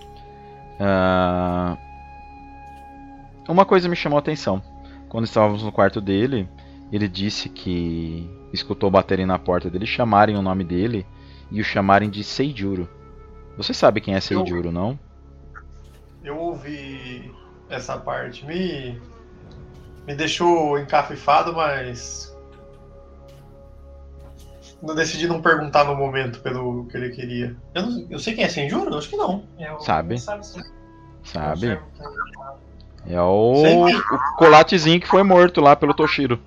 Uma coisa me chamou a atenção. Quando estávamos no quarto dele, ele disse que escutou baterem na porta dele, chamarem o nome dele e o chamarem de Seijuro. Você sabe quem é Seijuro, não? Eu ouvi essa parte. Me deixou encafifado, mas não decidi não perguntar no momento pelo que ele queria. Eu sei quem é Senjuro? Acho que não. Sabe? Sim. Sabe? É Sei o colatezinho que foi morto lá pelo Toshiro.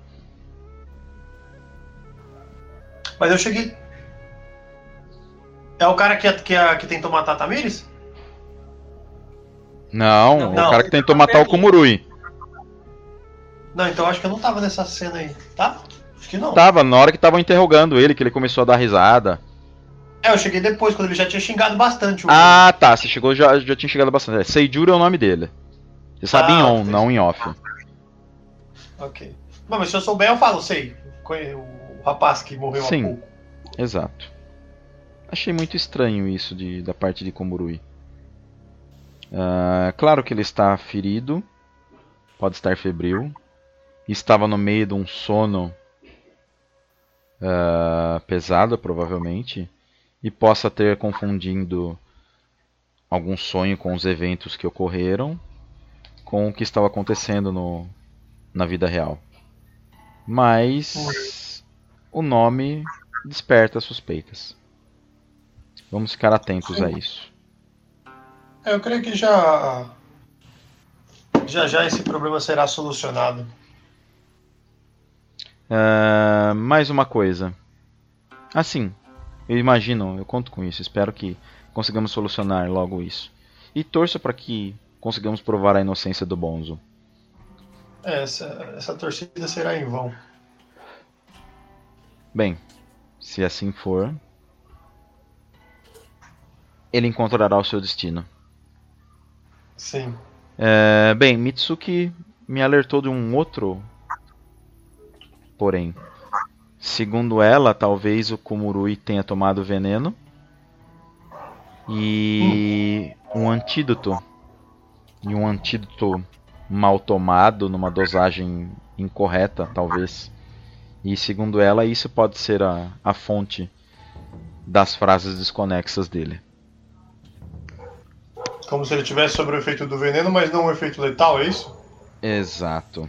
Mas eu cheguei. É o cara que tentou matar a Tamires? Não, o Não. cara que tentou matar o Komurui. Não, então acho que eu não tava nessa cena aí, tá? Acho que não. Tava, na hora que estavam interrogando ele, que ele começou a dar risada. Eu cheguei depois, quando ele já tinha xingado bastante. Ah, tá, você chegou, já tinha chegado bastante. Seijuro é o nome dele. Você sabe em on, entendi. não em off. Ok. Mas se eu souber, eu falo, sei. O rapaz que morreu Sim. há pouco. Exato. Achei muito estranho isso da parte de Komurui. Claro que ele está ferido, pode estar febril, estava no meio de um sono pesado, provavelmente, e possa ter confundindo algum sonho com os eventos que ocorreram com o que estava acontecendo na vida real. Mas o nome desperta suspeitas. Vamos ficar atentos a isso. Eu creio que já esse problema será solucionado. Mais uma coisa. Assim, eu imagino, eu conto com isso. Espero que consigamos solucionar logo isso. E torço para que consigamos provar a inocência do Bonzo. Essa torcida será em vão. Bem, se assim for, ele encontrará o seu destino. Sim. Bem, Mitsuki me alertou de um outro porém. Segundo ela, talvez o Kumurui tenha tomado veneno e um antídoto. E um antídoto mal tomado, numa dosagem incorreta, talvez. E segundo ela, isso pode ser a fonte das frases desconexas dele. Como se ele tivesse sobre o efeito do veneno, mas não o efeito letal, é isso? Exato.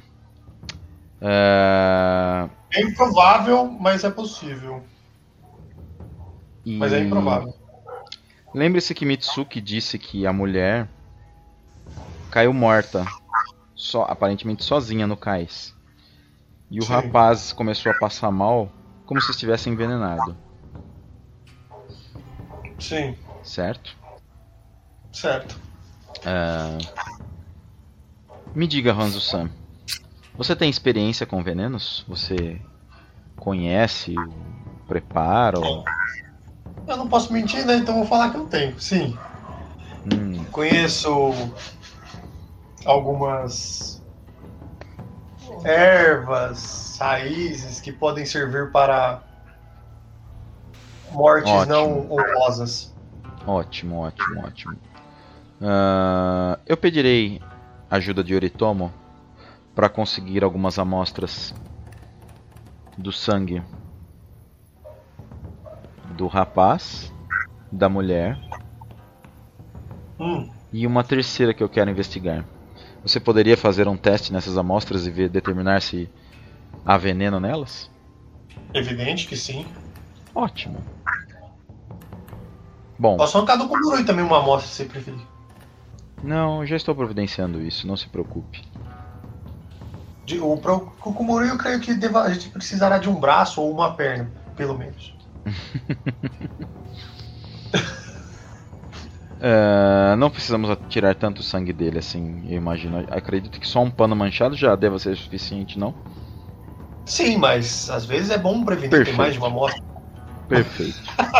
É improvável, mas é possível. Mas é improvável. Lembre-se que Mitsuki disse que a mulher caiu morta, aparentemente sozinha no cais. E o rapaz começou a passar mal, como se estivesse envenenado. Sim. Certo? Certo. Me diga, Hanzo-san, você tem experiência com venenos? Você conhece, prepara? Eu não posso mentir, né? Então vou falar que eu tenho, sim. Conheço algumas ervas, raízes que podem servir para mortes não honrosas. Ótimo. Eu pedirei ajuda de Yoritomo para conseguir algumas amostras do sangue do rapaz, da mulher e uma terceira que eu quero investigar. Você poderia fazer um teste nessas amostras e determinar se há veneno nelas? Evidente que sim. Ótimo. Bom. Posso arrancar do Kumurui também uma amostra se preferir. Não, eu já estou providenciando isso, não se preocupe. O Kumurui eu creio que a gente precisará de um braço ou uma perna, pelo menos. Não precisamos tirar tanto sangue dele assim, eu imagino. Acredito que só um pano manchado já deva ser suficiente, não? Sim, mas às vezes é bom prevenir ter mais de uma amostra. Perfeito.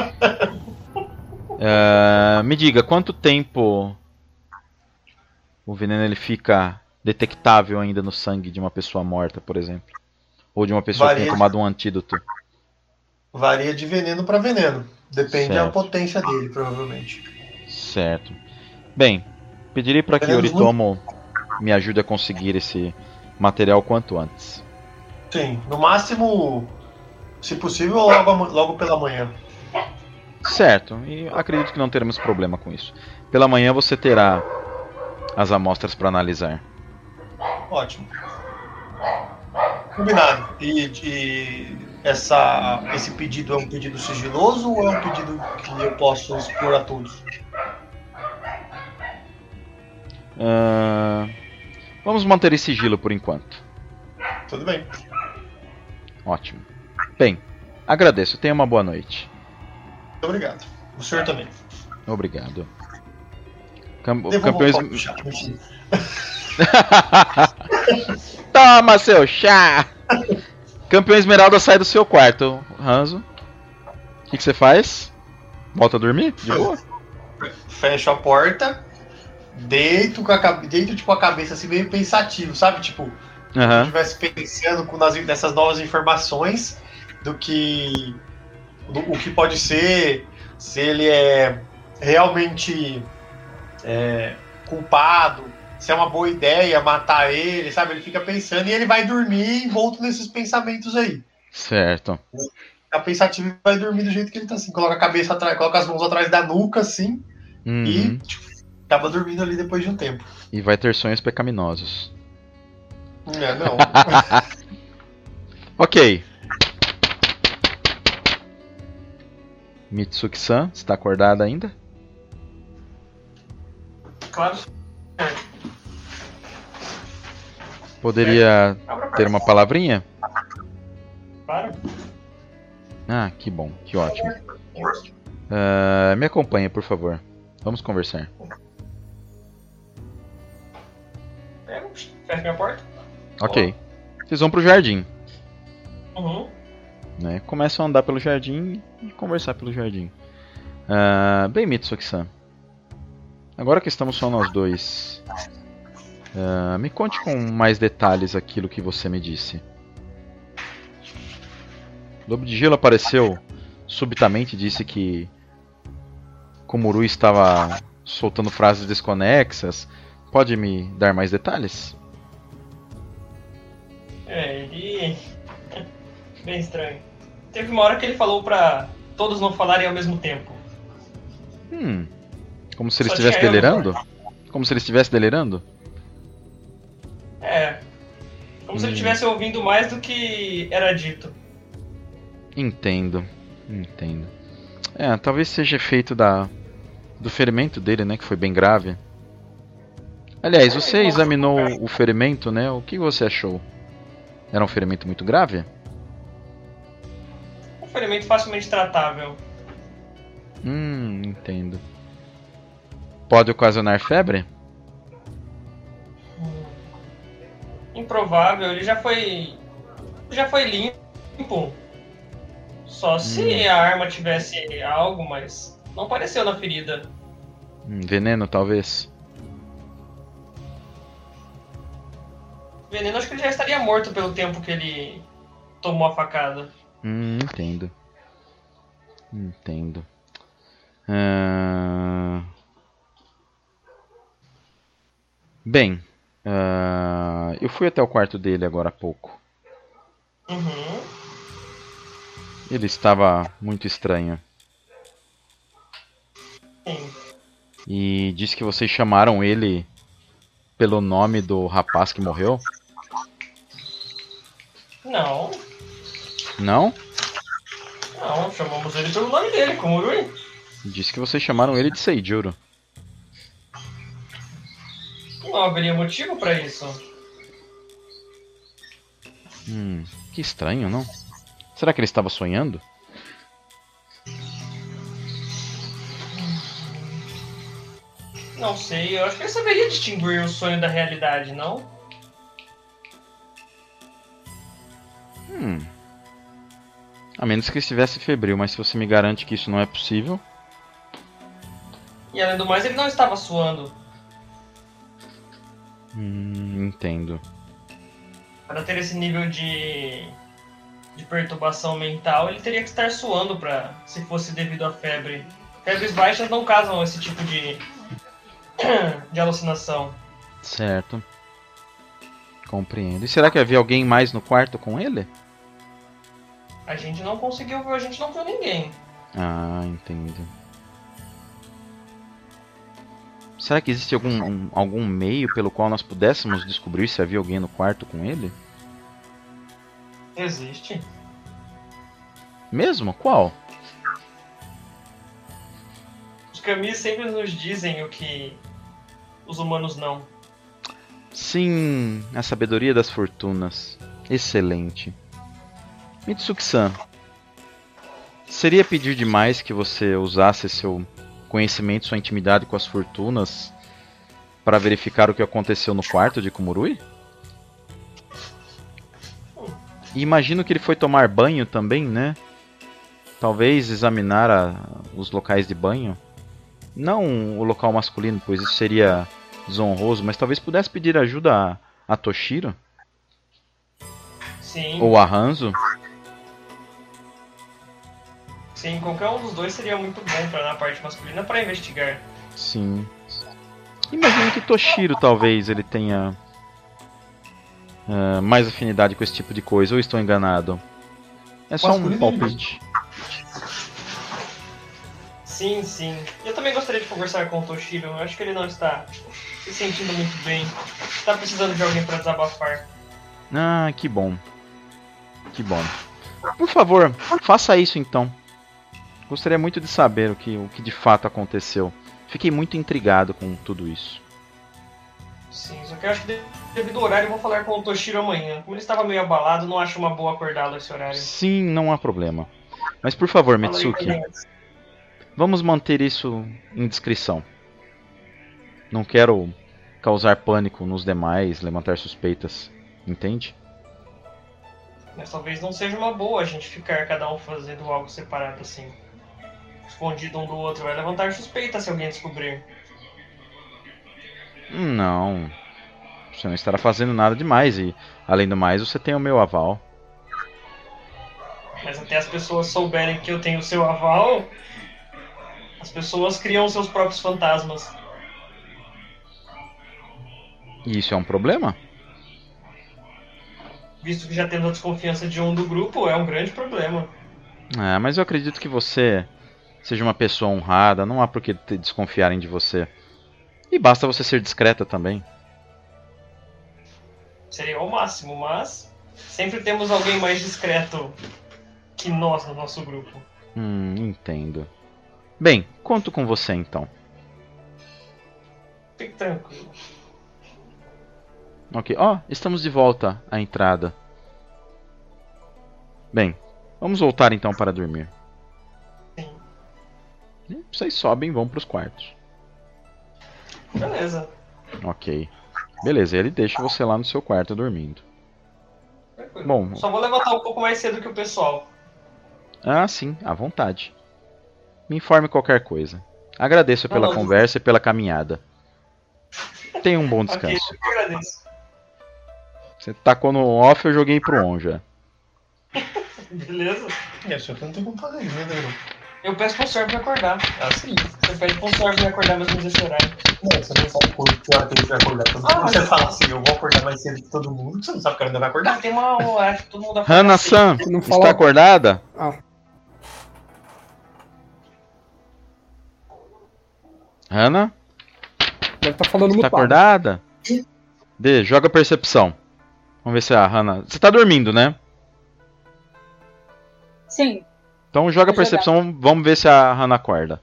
Me diga, quanto tempo o veneno ele fica detectável ainda no sangue de uma pessoa morta, por exemplo? Ou de uma pessoa que tenha tomado um antídoto? Varia de veneno para veneno. Depende da potência dele, provavelmente. Certo. Bem, pedirei para que Yoritomo me ajude a conseguir esse material quanto antes. Sim, no máximo, se possível, logo pela manhã. Certo, e acredito que não teremos problema com isso. Pela manhã você terá as amostras para analisar. Ótimo. Combinado. E esse pedido é um pedido sigiloso ou é um pedido que eu posso expor a todos? Vamos manter esse sigilo por enquanto. Tudo bem. Ótimo. Bem, agradeço. Tenha uma boa noite. Muito obrigado. O senhor também. Obrigado. Campeões... Toma seu chá! Campeão Esmeralda sai do seu quarto, Hanzo. O que você faz? Volta a dormir? De boa? Fecho a porta, deito tipo a cabeça assim meio pensativo, sabe? Tipo, se eu estivesse pensando nessas novas informações o que pode ser, se ele é realmente culpado, se é uma boa ideia matar ele, sabe? Ele fica pensando e ele vai dormir envolto nesses pensamentos aí. Certo. Fica pensativo e vai dormir do jeito que ele tá assim. Coloca a cabeça atrás, coloca as mãos atrás da nuca, assim, e acaba dormindo ali depois de um tempo. E vai ter sonhos pecaminosos. Não. Ok. Mitsuki-san, está acordada ainda? Claro. Poderia ter uma palavrinha? Ah, que bom, que ótimo. Me acompanha, por favor. Vamos conversar. Fecha minha porta. Ok. Vocês vão pro jardim. Uhum. Né? Começam a andar pelo jardim e conversar pelo jardim. Bem, Mitsuki-san. Agora que estamos só nós dois, me conte com mais detalhes aquilo que você me disse. Lobo de Gelo apareceu subitamente e disse que Komurui estava soltando frases desconexas. Pode me dar mais detalhes? Ele... Bem estranho. Teve uma hora que ele falou pra todos não falarem ao mesmo tempo. Como se ele Só estivesse tinha eu no delirando? Como se ele estivesse delirando? Como se ele estivesse ouvindo mais do que era dito. Entendo. Talvez seja efeito do ferimento dele, né? Que foi bem grave. Aliás, você examinou o ferimento, né? O que você achou? Era um ferimento muito grave? Um ferimento facilmente tratável. Entendo. Pode ocasionar febre? Improvável, ele já foi limpo. Só se a arma tivesse algo, mas não apareceu na ferida. Veneno, talvez? Veneno, acho que ele já estaria morto pelo tempo que ele tomou a facada. Entendo. Bem, eu fui até o quarto dele agora há pouco. Uhum. Ele estava muito estranho. Sim. E disse que vocês chamaram ele pelo nome do rapaz que morreu? Não. Não? Não, chamamos ele pelo nome dele, Komurui. Disse que vocês chamaram ele de Seijuro. Não haveria motivo pra isso. Que estranho, não? Será que ele estava sonhando? Não sei, eu acho que ele saberia distinguir o sonho da realidade, não? A menos que ele estivesse febril, mas se você me garante que isso não é possível... E além do mais, ele não estava suando. Entendo. Para ter esse nível de perturbação mental, ele teria que estar suando se fosse devido à febre. Febres baixas não causam esse tipo de alucinação. Certo. Compreendo. E será que havia alguém mais no quarto com ele? A gente não conseguiu ver, a gente não viu ninguém. Entendo. Será que existe algum meio pelo qual nós pudéssemos descobrir se havia alguém no quarto com ele? Existe. Mesmo? Qual? Os Kami sempre nos dizem o que os humanos não. Sim, a sabedoria das fortunas. Excelente. Mitsuki-san, seria pedir demais que você usasse seu conhecimento, sua intimidade com as fortunas para verificar o que aconteceu no quarto de Komurui? E imagino que ele foi tomar banho também, né? Talvez examinar os locais de banho. Não o local masculino, pois isso seria desonroso, mas talvez pudesse pedir ajuda a Toshiro? Sim. Ou a Hanzo? Sim, qualquer um dos dois seria muito bom na parte masculina para investigar. Sim. Imagino que Toshiro talvez ele tenha mais afinidade com esse tipo de coisa, ou estou enganado? É só um palpite. Sim. Eu também gostaria de conversar com o Toshiro. Eu acho que ele não está se sentindo muito bem. Está precisando de alguém para desabafar. Que bom. Que bom. Por favor, faça isso então. Gostaria muito de saber o que de fato aconteceu. Fiquei muito intrigado com tudo isso. Sim, só que eu acho que devido ao horário eu vou falar com o Toshiro amanhã. Como ele estava meio abalado, não acho uma boa acordá-lo esse horário. Sim, não há problema. Mas por favor, Fala aí, Mitsuki, Carlinhos. vamos manter isso em discrição. Não quero causar pânico nos demais, levantar suspeitas. Entende? Mas talvez não seja uma boa a gente ficar cada um fazendo algo separado assim. Escondido um do outro. Vai levantar suspeita se alguém descobrir. Não. Você não estará fazendo nada demais e, além do mais, você tem o meu aval. Mas até as pessoas souberem que eu tenho o seu aval, as pessoas criam seus próprios fantasmas. E isso é um problema? Visto que já temos a desconfiança de um do grupo, é um grande problema. Ah, mas eu acredito que você seja uma pessoa honrada, não há por que desconfiarem de você. E basta você ser discreta também. Seria o máximo, mas sempre temos alguém mais discreto que nós no nosso grupo. Entendo. Bem, conto com você então. Fique tranquilo. Ok, estamos de volta à entrada. Bem, vamos voltar então para dormir. Sim. Vocês sobem e vão para os quartos. Beleza. Ok. Beleza, ele deixa você lá no seu quarto dormindo. Tranquilo. Bom. Só vou levantar um pouco mais cedo que o pessoal. Ah, sim, à vontade. Me informe qualquer coisa. Agradeço pela Não. conversa e pela caminhada. Tenha um bom Ok, descanso. eu que agradeço. Você tacou no off, eu joguei pro on já. Beleza? Só que eu não tenho como fazer isso, né, Danilo? Eu peço pro servo me acordar. Sim. Você pede pro servo me acordar mais ou menos esse horário. Não, você não sabe que hora que ele vai acordar. Todo mundo. Você fala assim, eu vou acordar mais cedo que todo mundo, você não sabe que hora ele vai acordar. Tem uma hora que todo mundo acorda. Hana-san, Não está fala- acordada? Ah, Hana, deve estar falando está mutado. acordada? Joga percepção. Vamos ver se a Hana... Você tá dormindo, né? Sim, Então joga Vou jogar. percepção, vamos ver se a Hana acorda.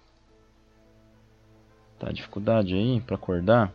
Tá, dificuldade aí pra acordar.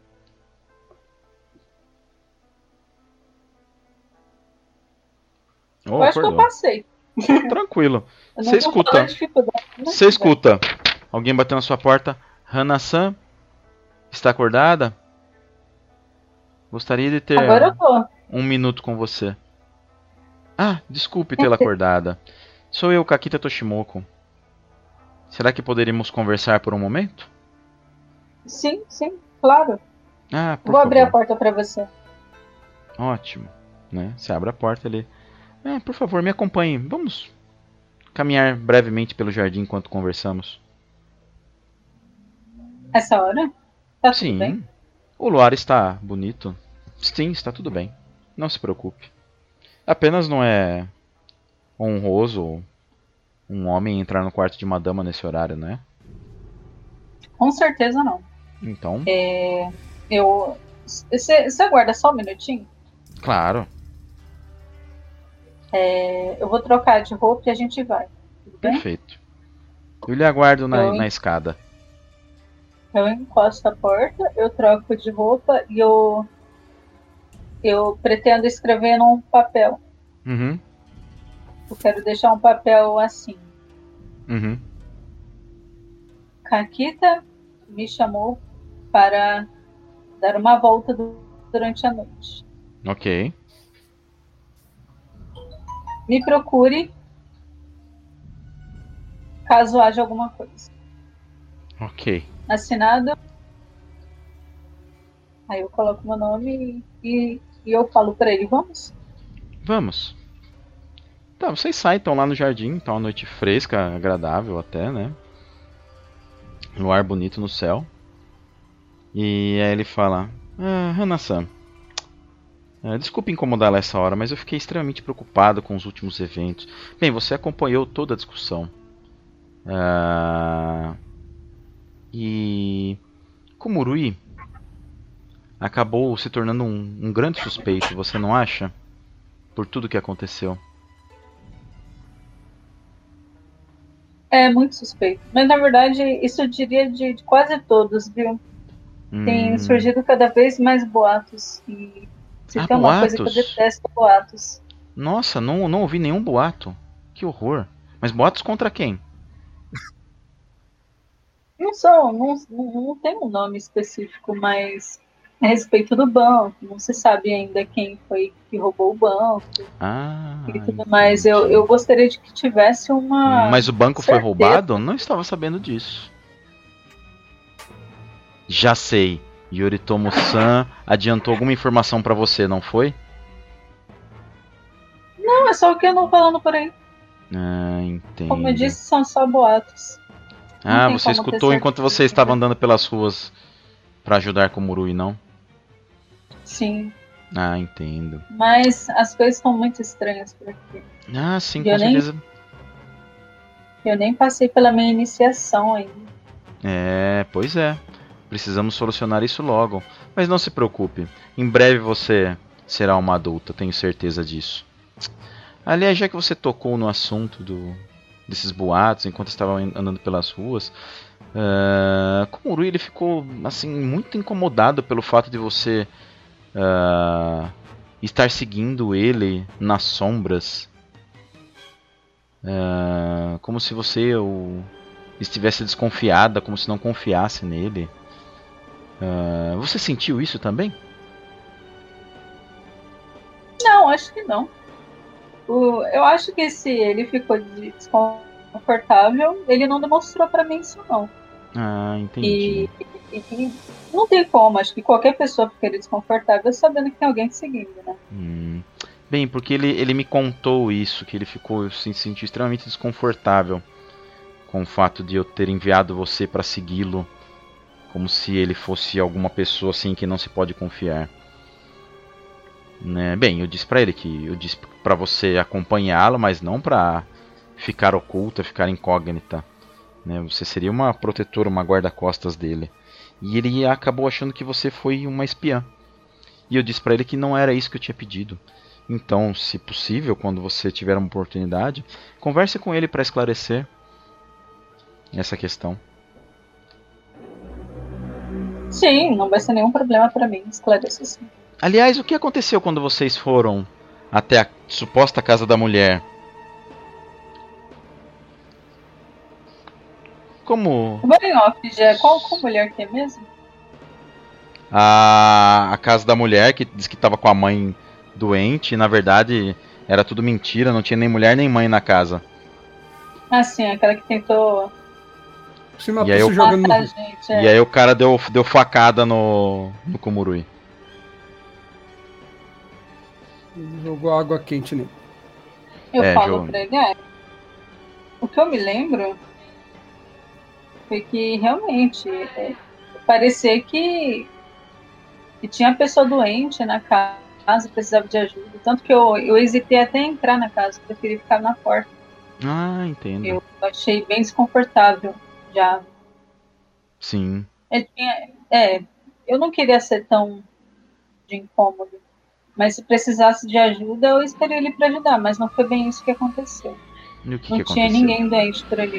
eu acho que eu Acordou. passei. Tranquilo. Eu não Você vou escuta. falar dificuldade, mas Você escuta. Alguém bateu na sua porta. Hana-san, está acordada? Gostaria de ter Agora eu tô. um minuto com você. Ah, desculpe tê-la acordada. Sou eu, Kakita Toshimoko. Será que poderíamos conversar por um momento? Sim, claro. Ah, por Vou abrir a favor. porta pra você. Ótimo, né? Você abre a porta ali. Por favor, me acompanhe. Vamos caminhar brevemente pelo jardim enquanto conversamos. Essa hora? Tá tudo Sim, bem? o luar está bonito. Sim, está tudo bem. Não se preocupe. Apenas não é honroso um homem entrar no quarto de uma dama nesse horário, né? Com certeza não. Então, Você aguarda só um minutinho? claro. Eu vou trocar de roupa e a gente vai. Tudo bem? Perfeito. Eu lhe aguardo Eu- na escada. Eu encosto a porta, eu troco de roupa e eu pretendo escrever num papel. Uhum, Eu quero deixar um papel assim. uhum. Kakita me chamou para dar uma volta durante a noite. Ok. Me procure caso haja alguma coisa. Ok. Assinado. Aí eu coloco meu nome e eu falo para ele, vamos? Vamos. Tá, vocês saem, estão lá no jardim, tá uma noite fresca, agradável até, né? Luar bonito no céu. E aí ele fala: Hana-san, desculpe incomodá-la essa hora, mas eu fiquei extremamente preocupado com os últimos eventos. Bem, você acompanhou toda a discussão. E Kumurui acabou se tornando um grande suspeito, você não acha? Por tudo que aconteceu. É muito suspeito. Mas na verdade, isso eu diria de quase todos, viu? Tem surgido cada vez mais boatos. E se tem uma coisa que eu boatos? detesto, boatos. Nossa, não ouvi nenhum boato. Que horror. Mas boatos contra quem? Não tem um nome específico, mas a respeito do banco, não se sabe ainda quem foi que roubou o banco e tudo mais. Eu gostaria de que tivesse uma. Mas o banco foi certeza. roubado? Não estava sabendo disso. Já sei. Yoritomo-san adiantou alguma informação pra você, não foi? Não, é só o que eu não falando por aí. Entendo. Como eu disse, são só boatos. Não tem Você como escutou ter enquanto certeza. você estava andando pelas ruas pra ajudar Komurui, não? Sim, Entendo. mas as coisas estão muito estranhas por aqui. Sim, E com eu nem- certeza. Eu nem passei pela minha iniciação ainda. Pois é. Precisamos solucionar isso logo. Mas não se preocupe. Em breve você será uma adulta, tenho certeza disso. Aliás, já que você tocou no assunto desses boatos enquanto estava andando pelas ruas, Komurui ele ficou assim muito incomodado pelo fato de você estar seguindo ele nas sombras, como se você estivesse desconfiada, como se não confiasse nele. Você sentiu isso também? Não, acho que não. Eu acho que se ele ficou desconfortável, ele não demonstrou pra mim isso, não. Entendi. E não tem como, acho que qualquer pessoa ficaria desconfortável sabendo que tem alguém te seguindo, né? Bem, porque ele me contou isso, que ele ficou se sentiu extremamente desconfortável com o fato de eu ter enviado você para segui-lo, como se ele fosse alguma pessoa assim que não se pode confiar. Né? Bem, eu disse para ele que eu disse para você acompanhá-lo, mas não para ficar oculta, ficar incógnita. Né? Você seria uma protetora, uma guarda-costas dele. E ele acabou achando que você foi uma espiã. E eu disse para ele que não era isso que eu tinha pedido. Então, se possível, quando você tiver uma oportunidade, converse com ele para esclarecer essa questão. Sim, não vai ser nenhum problema pra mim, esclarecer sim. Aliás, o que aconteceu quando vocês foram até a suposta casa da mulher? Como? Vou em off, já. Qual mulher que é mesmo? A casa da mulher que disse que estava com a mãe doente, e na verdade era tudo mentira, não tinha nem mulher nem mãe na casa. Sim, aquela que tentou Se matou E aí se eu- jogando no matar a rio. gente. E aí o cara deu facada no Komurui. Ele jogou água quente nele. Eu É, falo João. pra ele, o que eu me lembro foi que realmente parecia que tinha pessoa doente na casa, precisava de ajuda. Tanto que eu hesitei até em entrar na casa, preferi ficar na porta. Entendo. Eu achei bem desconfortável já. Sim. Eu não queria ser tão de incômodo. Mas se precisasse de ajuda, eu estaria ali para ajudar. Mas não foi bem isso que aconteceu. E o que Não que tinha aconteceu? ninguém doente por ali.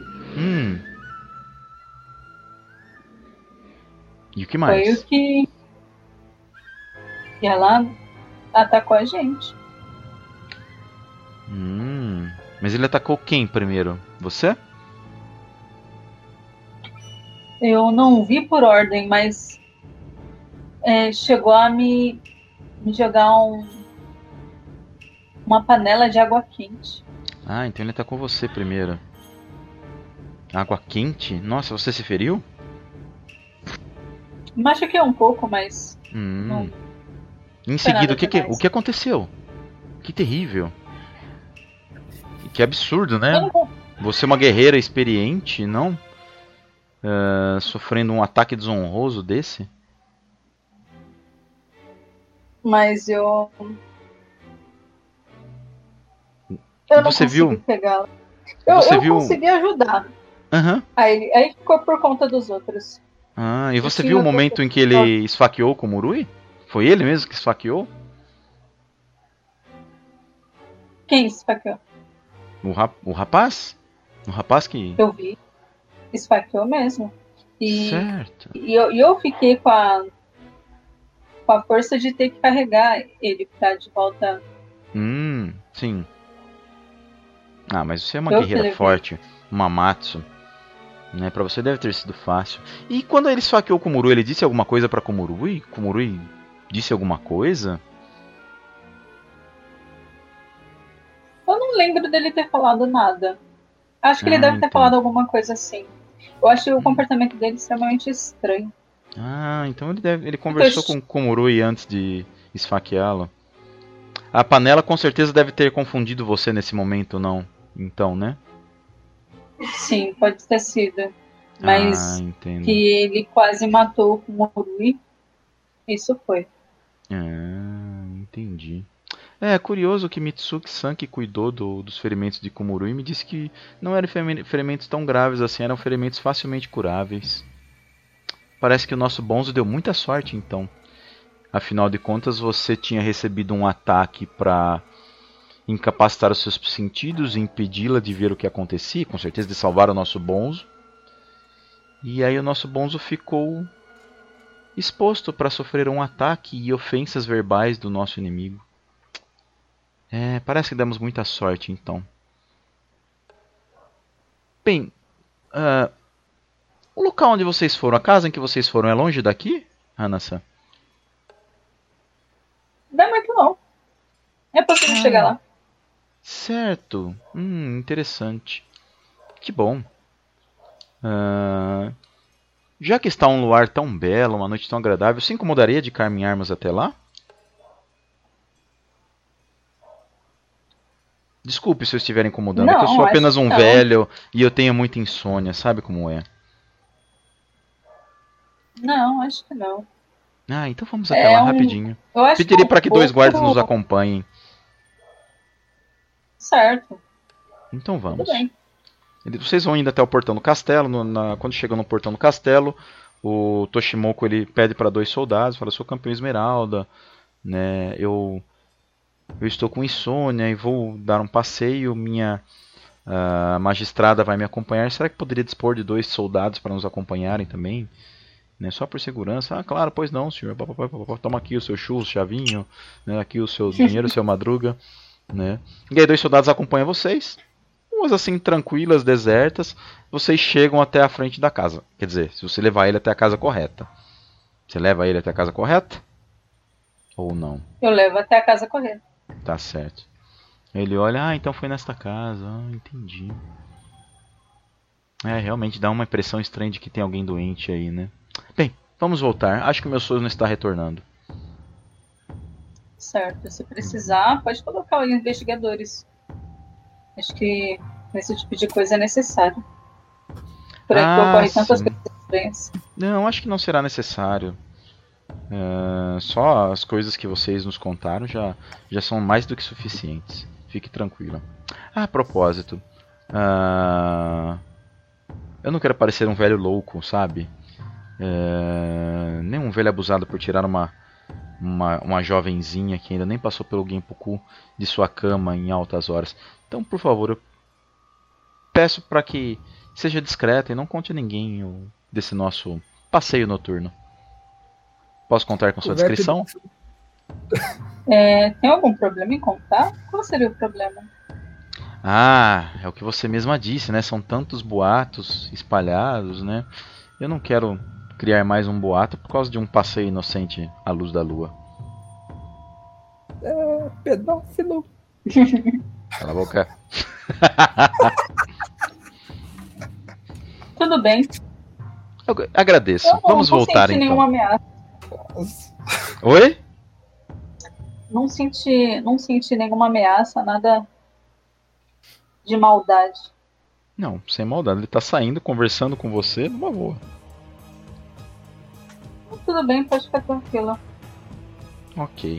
E o que Foi mais? o que ela atacou a gente. Mas ele atacou quem primeiro? Você? Eu não vi por ordem, mas chegou a me jogar uma panela de água quente. Então ele atacou você primeiro. Água quente? Nossa, você se feriu? Machuquei um pouco, mas não. Em seguida, nada demais. o que aconteceu? Que terrível. Que absurdo, Eu né? não vou- Você é uma guerreira experiente, não? Sofrendo um ataque desonroso desse? Mas eu Você não consegui viu? pegá-la. Você Eu viu? consegui ajudar. Aham. Aí ficou por conta dos outros. E você tinha viu o outra momento em que pessoa. ele esfaqueou o Komurui? Foi ele mesmo que esfaqueou? Quem esfaqueou? O rapaz? O rapaz que... Eu vi. Esfaqueou mesmo. E Certo. eu fiquei com a força de ter que carregar ele pra de volta. Sim. Ah, mas você é uma Eu guerreira levei. forte, uma Matsu, né? Pra você deve ter sido fácil. E quando ele esfaqueou o Kumurui, ele disse alguma coisa pra Kumurui? Kumurui disse alguma coisa? Eu não lembro dele ter falado nada. Acho que ele Ah, deve ter então. falado alguma coisa assim. Eu achei o comportamento dele extremamente estranho. Ah, então ele conversou com o Kumurui antes de esfaqueá-lo. A panela com certeza deve ter confundido você nesse momento, não? Então, né? Sim, pode ter sido. Mas entendo. que ele quase matou o Kumurui, isso foi. Entendi. É curioso que Mitsuki-san, que cuidou dos ferimentos de Kumurui, me disse que não eram ferimentos tão graves assim, eram ferimentos facilmente curáveis. Parece que o nosso Bonzo deu muita sorte, então. Afinal de contas, você tinha recebido um ataque para incapacitar os seus sentidos e impedi-la de ver o que acontecia, com certeza de salvar o nosso Bonzo. E aí o nosso Bonzo ficou exposto para sofrer um ataque e ofensas verbais do nosso inimigo. Parece que demos muita sorte, então. Bem, o local onde vocês foram, a casa em que vocês foram, é longe daqui, Hana-san? Não é muito não. É possível chegar lá. Certo. Interessante. Que bom. Já que está um luar tão belo, uma noite tão agradável, se incomodaria de caminharmos até lá? Desculpe se eu estiver incomodando, é que eu sou apenas um velho e eu tenho muita insônia, sabe como é? Não, acho que não. Então vamos até lá rapidinho. Pediria para que 2 guardas nos acompanhem. Certo. Então vamos. Tudo bem. Vocês vão indo até o portão do castelo. Quando chegam no portão do castelo, o Toshimoko ele pede para 2 soldados, fala: sou campeão Esmeralda, né? Eu estou com insônia e vou dar um passeio. Minha magistrada vai me acompanhar. Será que poderia dispor de 2 soldados para nos acompanharem também? Né, só por segurança. Claro, pois não, senhor. Toma aqui o seu churro, chavinho, né, aqui o seu dinheiro, o seu madruga. Né. E aí 2 soldados acompanham vocês. Ruas assim tranquilas, desertas. Vocês chegam até a frente da casa. Quer dizer, se você levar ele até a casa correta. Você leva ele até a casa correta? Ou não? Eu levo até a casa correta. Tá certo. Ele olha, então foi nesta casa. Entendi. Realmente dá uma impressão estranha de que tem alguém doente aí, né? Bem, vamos voltar. Acho que o meu sono está retornando. Certo. Se precisar, pode colocar os investigadores. Acho que esse tipo de coisa é necessário. Por aqui ocorrem tantas coisas estranhas. Não, acho que não será necessário. Só as coisas que vocês nos contaram já são mais do que suficientes. Fique tranquila. A propósito, eu não quero parecer um velho louco, sabe? Nem um velho abusado por tirar uma jovenzinha que ainda nem passou pelo Genpuku de sua cama em altas horas. Então, por favor, eu peço para que seja discreta e não conte a ninguém desse nosso passeio noturno. Posso contar com sua descrição? Tem algum problema em contar? Qual seria o problema? É o que você mesma disse, né? São tantos boatos espalhados, né? Eu não quero criar mais um boato por causa de um passeio inocente à luz da lua. Pedófilo. Cala a boca. Tudo bem. Eu agradeço. Vamos voltar então. Nenhuma ameaça. Oi? Não senti nenhuma ameaça, nada de maldade. Não, sem maldade. Ele tá saindo, conversando com você numa boa. Tudo bem, pode ficar tranquila. Ok.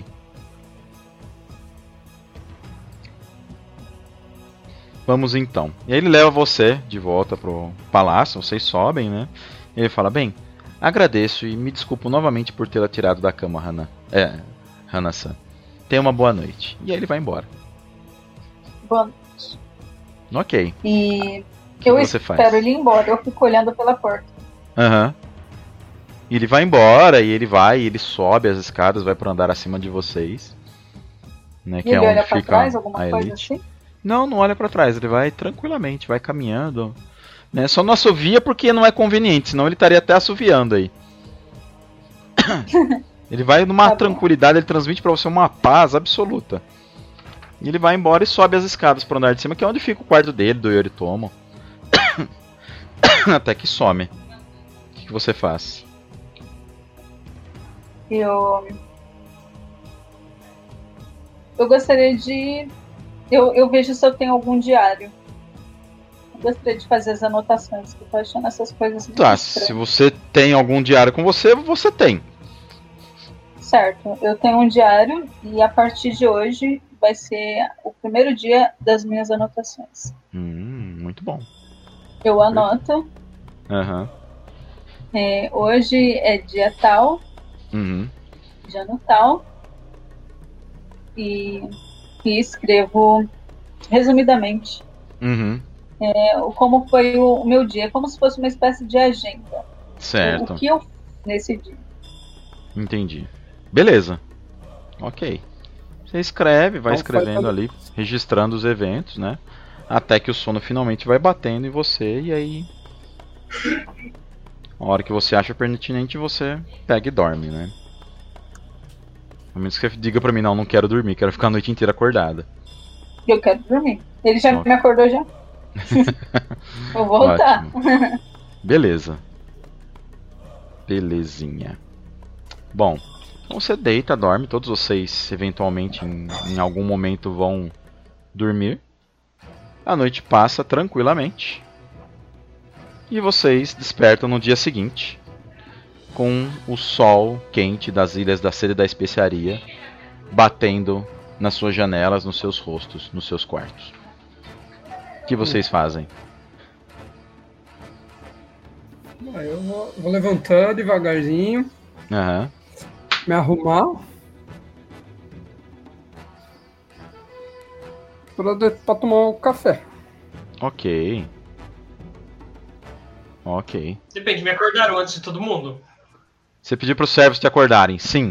Vamos então. E aí ele leva você de volta pro palácio, vocês sobem, né? E ele fala, bem, agradeço e me desculpo novamente por tê-la tirado da cama, Hana-san. Tenha uma boa noite. E aí ele vai embora. Boa noite. Ok. E o que eu você espero faz? ele ir embora, eu fico olhando pela porta. Aham. E ele vai embora e ele sobe as escadas, vai pro andar acima de vocês. Né, que ele é onde olha pra fica trás, alguma a coisa elite. assim? Não, não olha pra trás, ele vai tranquilamente, vai caminhando. Né? Só não assovia porque não é conveniente, senão ele estaria até assoviando aí. Ele vai numa tranquilidade, ele transmite pra você uma paz absoluta. E ele vai embora e sobe as escadas pro andar de cima, que é onde fica o quarto dele, do Yoritomo. Até que some. O que você faz? Eu gostaria de... Eu vejo se eu tenho algum diário. Eu gostaria de fazer as anotações, que eu tô achando essas coisas muito Tá, estranhas. se você tem algum diário com você, você tem. Certo, eu tenho um diário e a partir de hoje vai ser o primeiro dia das minhas anotações. Muito bom. Eu anoto. Aham. Hoje é dia tal, Uhum. dia no tal, e escrevo resumidamente Uhum. como foi o meu dia, como se fosse uma espécie de agenda. Certo. O que eu fiz nesse dia. Entendi. Beleza. Ok. Você escreve, vai Então, escrevendo faz- ali, registrando os eventos, né? Até que o sono finalmente vai batendo em você e aí. A hora que você acha pertinente, você pega e dorme, né? A menos que você diga pra mim, não quero dormir, quero ficar a noite inteira acordada. Eu quero dormir. Ele já Ok. me acordou já? Vou voltar. Ótimo. Beleza. Belezinha. Bom, então você deita, dorme. Todos vocês, eventualmente, em algum momento, vão dormir. A noite passa tranquilamente. E vocês despertam no dia seguinte, com o sol quente das ilhas da Seda e da Especiaria batendo nas suas janelas, nos seus rostos, nos seus quartos. O que vocês fazem? Eu vou levantando devagarzinho, Aham. me arrumar. Pra tomar um café. Ok. Ok. Depende, me acordaram antes de todo mundo. Você pediu para os servos te acordarem? Sim.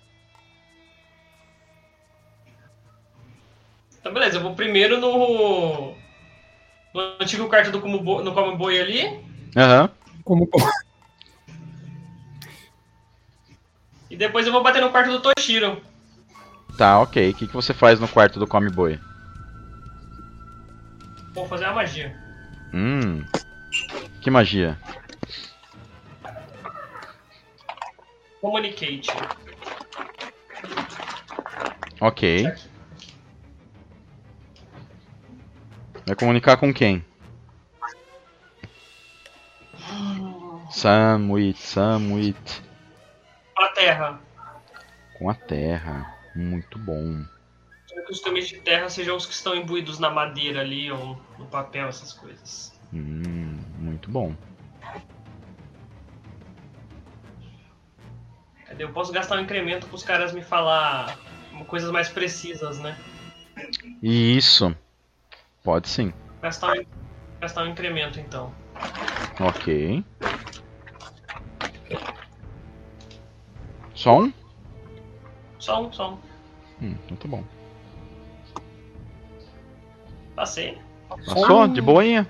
Então, beleza, eu vou primeiro no antigo quarto do no Come Boi ali. Aham. Como E depois eu vou bater no quarto do Toshiro. Tá, ok. O que você faz no quarto do Come Boi? Vou fazer uma magia. Que magia? Communicate. Ok. Vai comunicar com quem? Samwit. Com a terra. Com a terra. Muito bom. Quero que os caminhos de terra sejam os que estão imbuídos na madeira ali, ou no papel, essas coisas. Muito bom. Eu posso gastar um incremento para os caras me falar coisas mais precisas, né? Isso. Pode sim. Gastar um incremento, então. Ok. Só um? Só um. Muito bom. Passei. Passou? De boinha?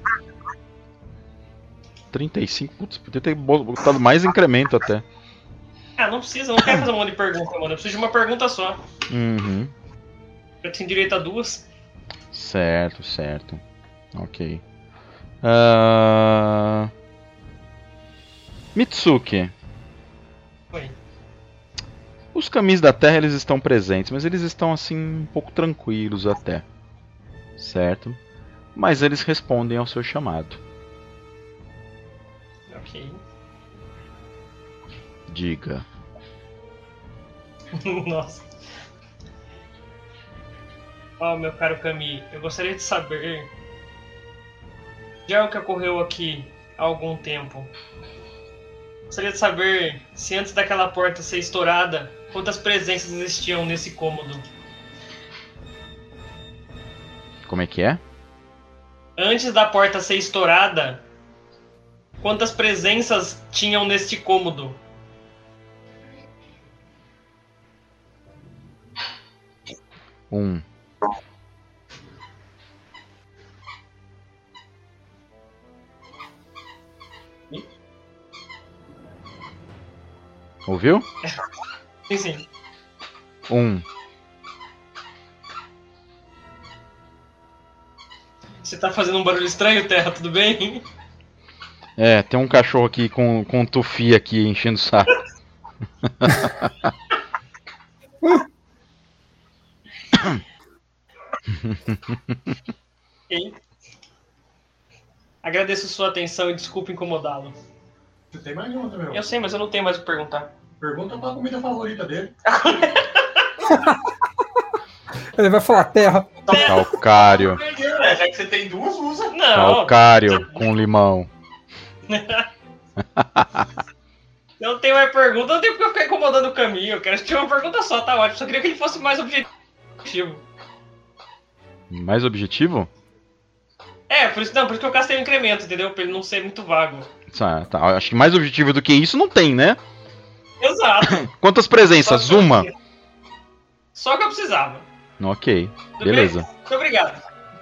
35. Putz, podia ter botado mais incremento até. Ah, não precisa, não quero fazer um monte de pergunta, mano. Eu preciso de uma pergunta só. Uhum. Eu tenho direito a duas. Certo. Ok. Mitsuki. Oi. Os caminhos da Terra eles estão presentes, mas eles estão assim um pouco tranquilos até. Certo? Mas eles respondem ao seu chamado. Ok. Diga. Nossa. Ó, meu caro Kami, eu gostaria de saber de algo que ocorreu aqui há algum tempo. Gostaria de saber se antes daquela porta ser estourada, quantas presenças existiam nesse cômodo. Como é que é? Antes da porta ser estourada, quantas presenças tinham neste cômodo? Ouviu? Sim, sim. 1. Você tá fazendo um barulho estranho, Terra, tudo bem? É, tem um cachorro aqui com um tufi aqui enchendo o saco. Ok. Agradeço sua atenção e desculpe incomodá-lo. Você tem mais uma também? Eu sei, mas eu não tenho mais o que perguntar. Pergunta qual a comida favorita dele. Ele vai falar terra. Calcário. Já que você tem duas, usa. Não, Calcário com limão. eu não tenho mais pergunta, não tem porque eu ficar incomodando o caminho. Eu quero que tinha uma pergunta só, tá ótimo. Só queria que ele fosse mais objetivo. Mais objetivo? É, por isso que eu castei o incremento, entendeu? Pra ele não ser muito vago. Tá, acho que mais objetivo do que isso não tem, né? Exato. Quantas presenças? Uma? Só que eu precisava. Ok, Tudo beleza. bem? Muito obrigado.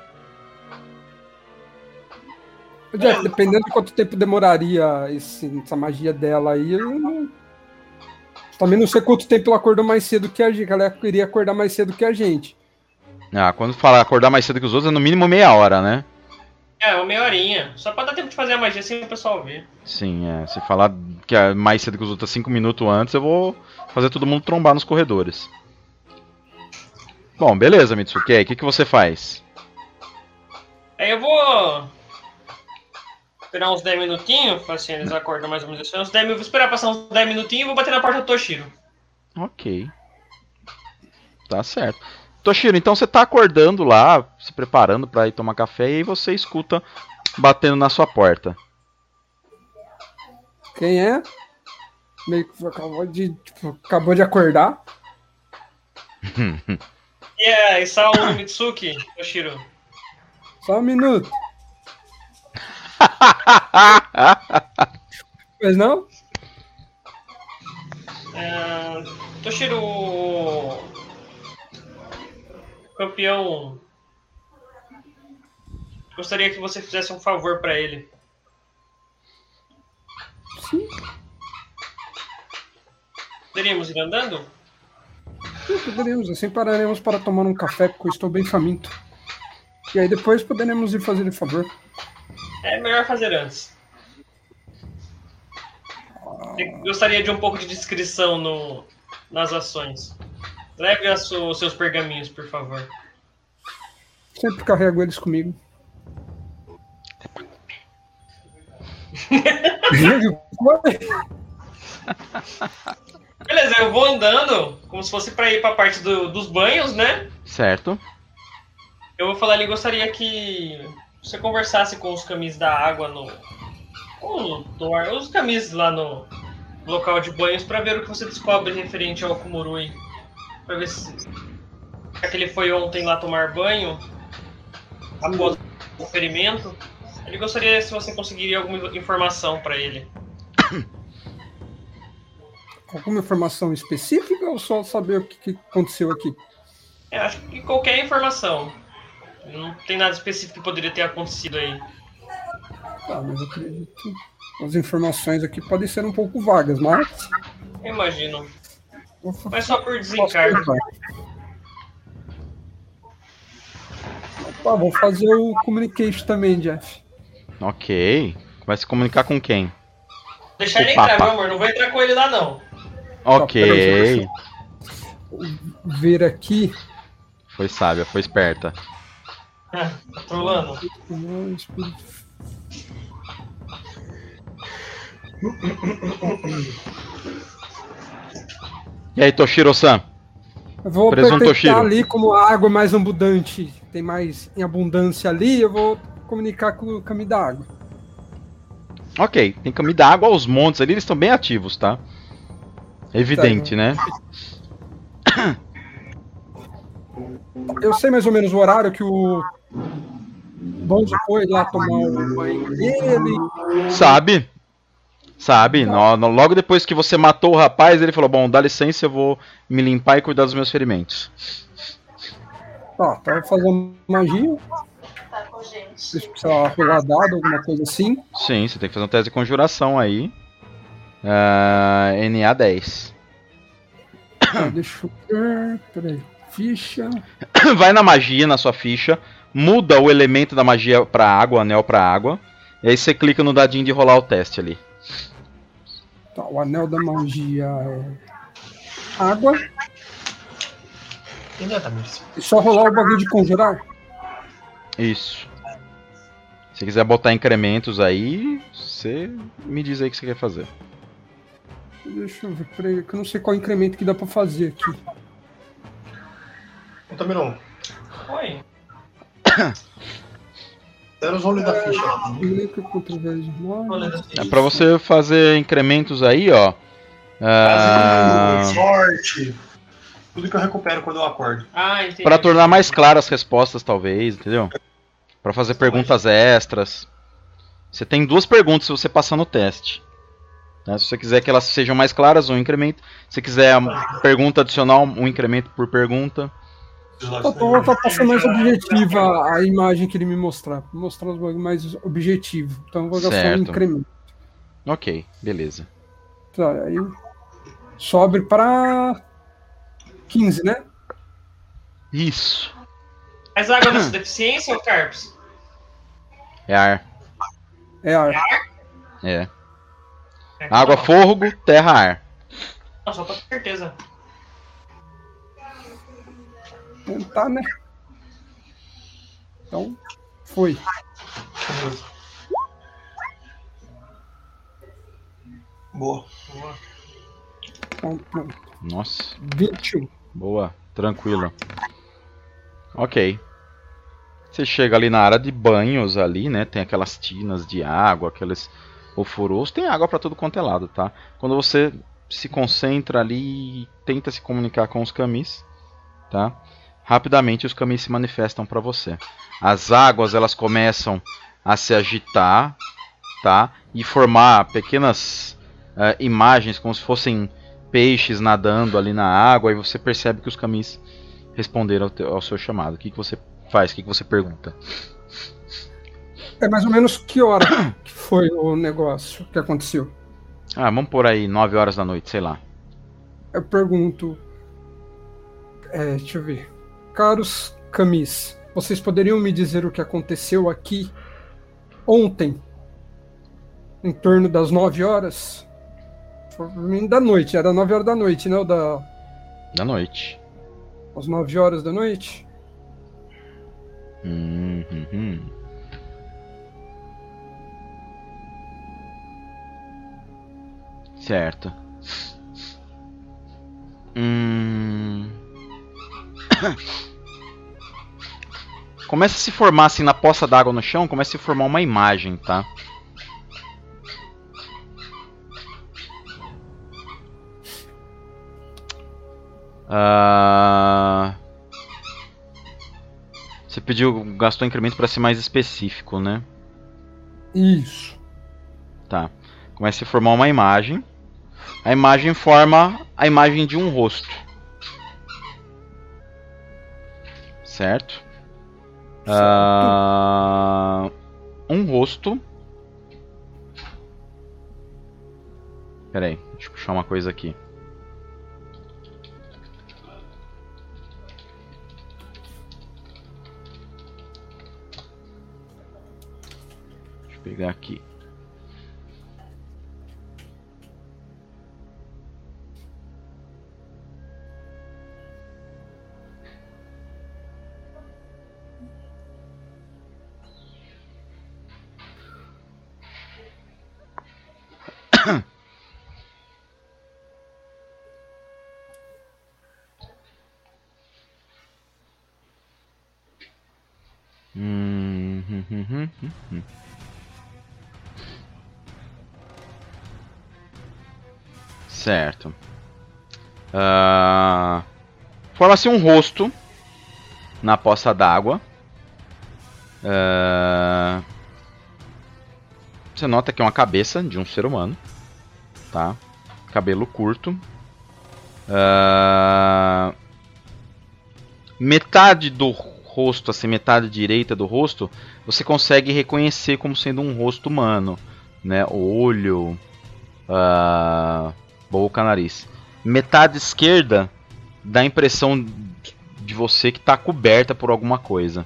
Jeff, dependendo de quanto tempo demoraria essa magia dela aí, eu não... Também não sei quanto tempo ela acordou mais cedo que a gente. Ela queria acordar mais cedo que a gente. Ah, quando fala acordar mais cedo que os outros, é no mínimo meia hora, né? É, uma meia horinha. Só pra dar tempo de fazer a magia sem o pessoal ver. Sim, se falar que é mais cedo que os outros 5 minutos antes, eu vou fazer todo mundo trombar nos corredores. Bom, beleza, Mitsuki. O que você faz? Aí eu vou esperar uns 10 minutinhos, assim, eles acordam mais ou menos assim. Uns 10 minutos, vou esperar passar uns 10 minutinhos e vou bater na porta do Toshiro. Ok. Tá certo. Toshiro, então você tá acordando lá, se preparando pra ir tomar café, e aí você escuta batendo na sua porta. Quem é? Meio que acabou de acordar. E é Isao Mitsuki, Toshiro. Só um minuto. Pois não? Toshiro, campeão, gostaria que você fizesse um favor pra ele. Sim. Poderíamos ir andando? Sim, poderemos. Assim pararemos para tomar um café, porque eu estou bem faminto. E aí depois poderemos ir fazer o favor. É melhor fazer antes. Eu gostaria de um pouco de descrição nas ações. Leve os seus pergaminhos, por favor. Sempre carrego eles comigo. Beleza, eu vou andando, como se fosse pra ir pra parte dos banhos, né? Certo. Eu vou falar ali, gostaria que você conversasse com os camis da água os camis lá no local de banhos pra ver o que você descobre referente ao Kumurui. Pra ver se ele foi ontem lá tomar banho, após o ferimento. Ele gostaria se você conseguiria alguma informação pra ele. Alguma informação específica ou só saber o que aconteceu aqui? Acho que qualquer informação. Não tem nada específico que poderia ter acontecido aí. Tá, mas eu acredito que as informações aqui podem ser um pouco vagas, mas... Eu imagino. Mas só por desencargo. Tá, vou fazer o communication também, Jeff. Ok. Vai se comunicar com quem? Deixa ele entrar, meu amor. Não vou entrar com ele lá, não. Ok. Ver aqui. Foi sábia, foi esperta. Tá trolando. E aí, Toshiro-san? Eu vou Presunto apertar Toshiro. ali, como a água é mais abundante, tem mais em abundância ali, eu vou comunicar com o caminho da água. Ok, tem caminho da água aos montes ali, eles estão bem ativos, tá? Evidente, né? Eu sei mais ou menos o horário que o Bonzo foi lá tomar o banho dele. Sabe, logo depois que você matou o rapaz, ele falou, bom, dá licença, eu vou me limpar e cuidar dos meus ferimentos. Tá, tava fazendo magia. Se precisar rolar dado, alguma coisa assim. Sim, você tem que fazer um teste de conjuração aí. NA 10. Deixa eu ver. Peraí. Ficha. Vai na magia, na sua ficha. Muda o elemento da magia pra água, o anel pra água. E aí você clica no dadinho de rolar o teste ali. Tá, o anel da magia é água. Exatamente. E só rolar o bagulho de conjurar? Isso. Se quiser botar incrementos aí, você me diz aí o que você quer fazer. Deixa eu ver, peraí, que eu não sei qual incremento que dá pra fazer aqui. Eu também não. Oi. Deram os rolês da ficha. Rolê da ficha. Pra você fazer incrementos aí, ó. Sorte. Tudo que eu recupero quando eu acordo. Ah, entendi. Pra tornar mais claras as respostas, talvez, entendeu? Pra fazer perguntas extras. Você tem 2 perguntas se você passar no teste. Né? Se você quiser que elas sejam mais claras, um incremento. Se quiser pergunta adicional, um incremento por pergunta. Pra ser mais objetiva a imagem que ele me mostrar. Mostrar os bagulhos mais objetivos. Então eu vou gastar um Certo. incremento. Ok, beleza. Tá, aí sobe pra 15, né? Isso. Mas a água é nossa deficiência ou Carpos? É ar. É ar. É. Água, fogo, terra, ar. Não, só pra ter certeza. Tentar, né? Então, foi. Boa. Então, pronto. Nossa, 21. boa, tranquilo. Ok. Você chega ali na área de banhos ali, né? Tem aquelas tinas de água, aqueles ofurôs. Tem água pra todo quanto é lado, tá? Quando você se concentra ali e tenta se comunicar com os camis, tá? Rapidamente os camis se manifestam pra você. As águas, elas começam a se agitar, tá? E formar pequenas imagens como se fossem peixes nadando ali na água. E você percebe que os camis responderam ao seu chamado. O que você faz? O que você pergunta? É mais ou menos que hora que foi o negócio que aconteceu? Ah, vamos por aí 9 horas da noite, sei lá. Eu pergunto. Deixa eu ver. Caros camis, vocês poderiam me dizer o que aconteceu aqui ontem? Em torno das 9 horas? Da noite, era 9 horas da noite, né? Da noite. Às 9 horas da noite? Certo. Começa a se formar assim na poça d'água no chão, começa a se formar uma imagem, tá? Você gastou incremento para ser mais específico, né? Isso. Tá. Começa a se formar uma imagem. A imagem forma a imagem de um rosto. Certo? Um rosto. Pera aí, deixa eu puxar uma coisa aqui. Deixa eu pegar aqui. Certo. Forma-se um rosto na poça d'água. Você nota que é uma cabeça de um ser humano, tá? Cabelo curto. Metade do rosto, assim, metade direita do rosto, você consegue reconhecer como sendo um rosto humano, né? O olho, boca, nariz. Metade esquerda dá a impressão de você que tá coberta por alguma coisa.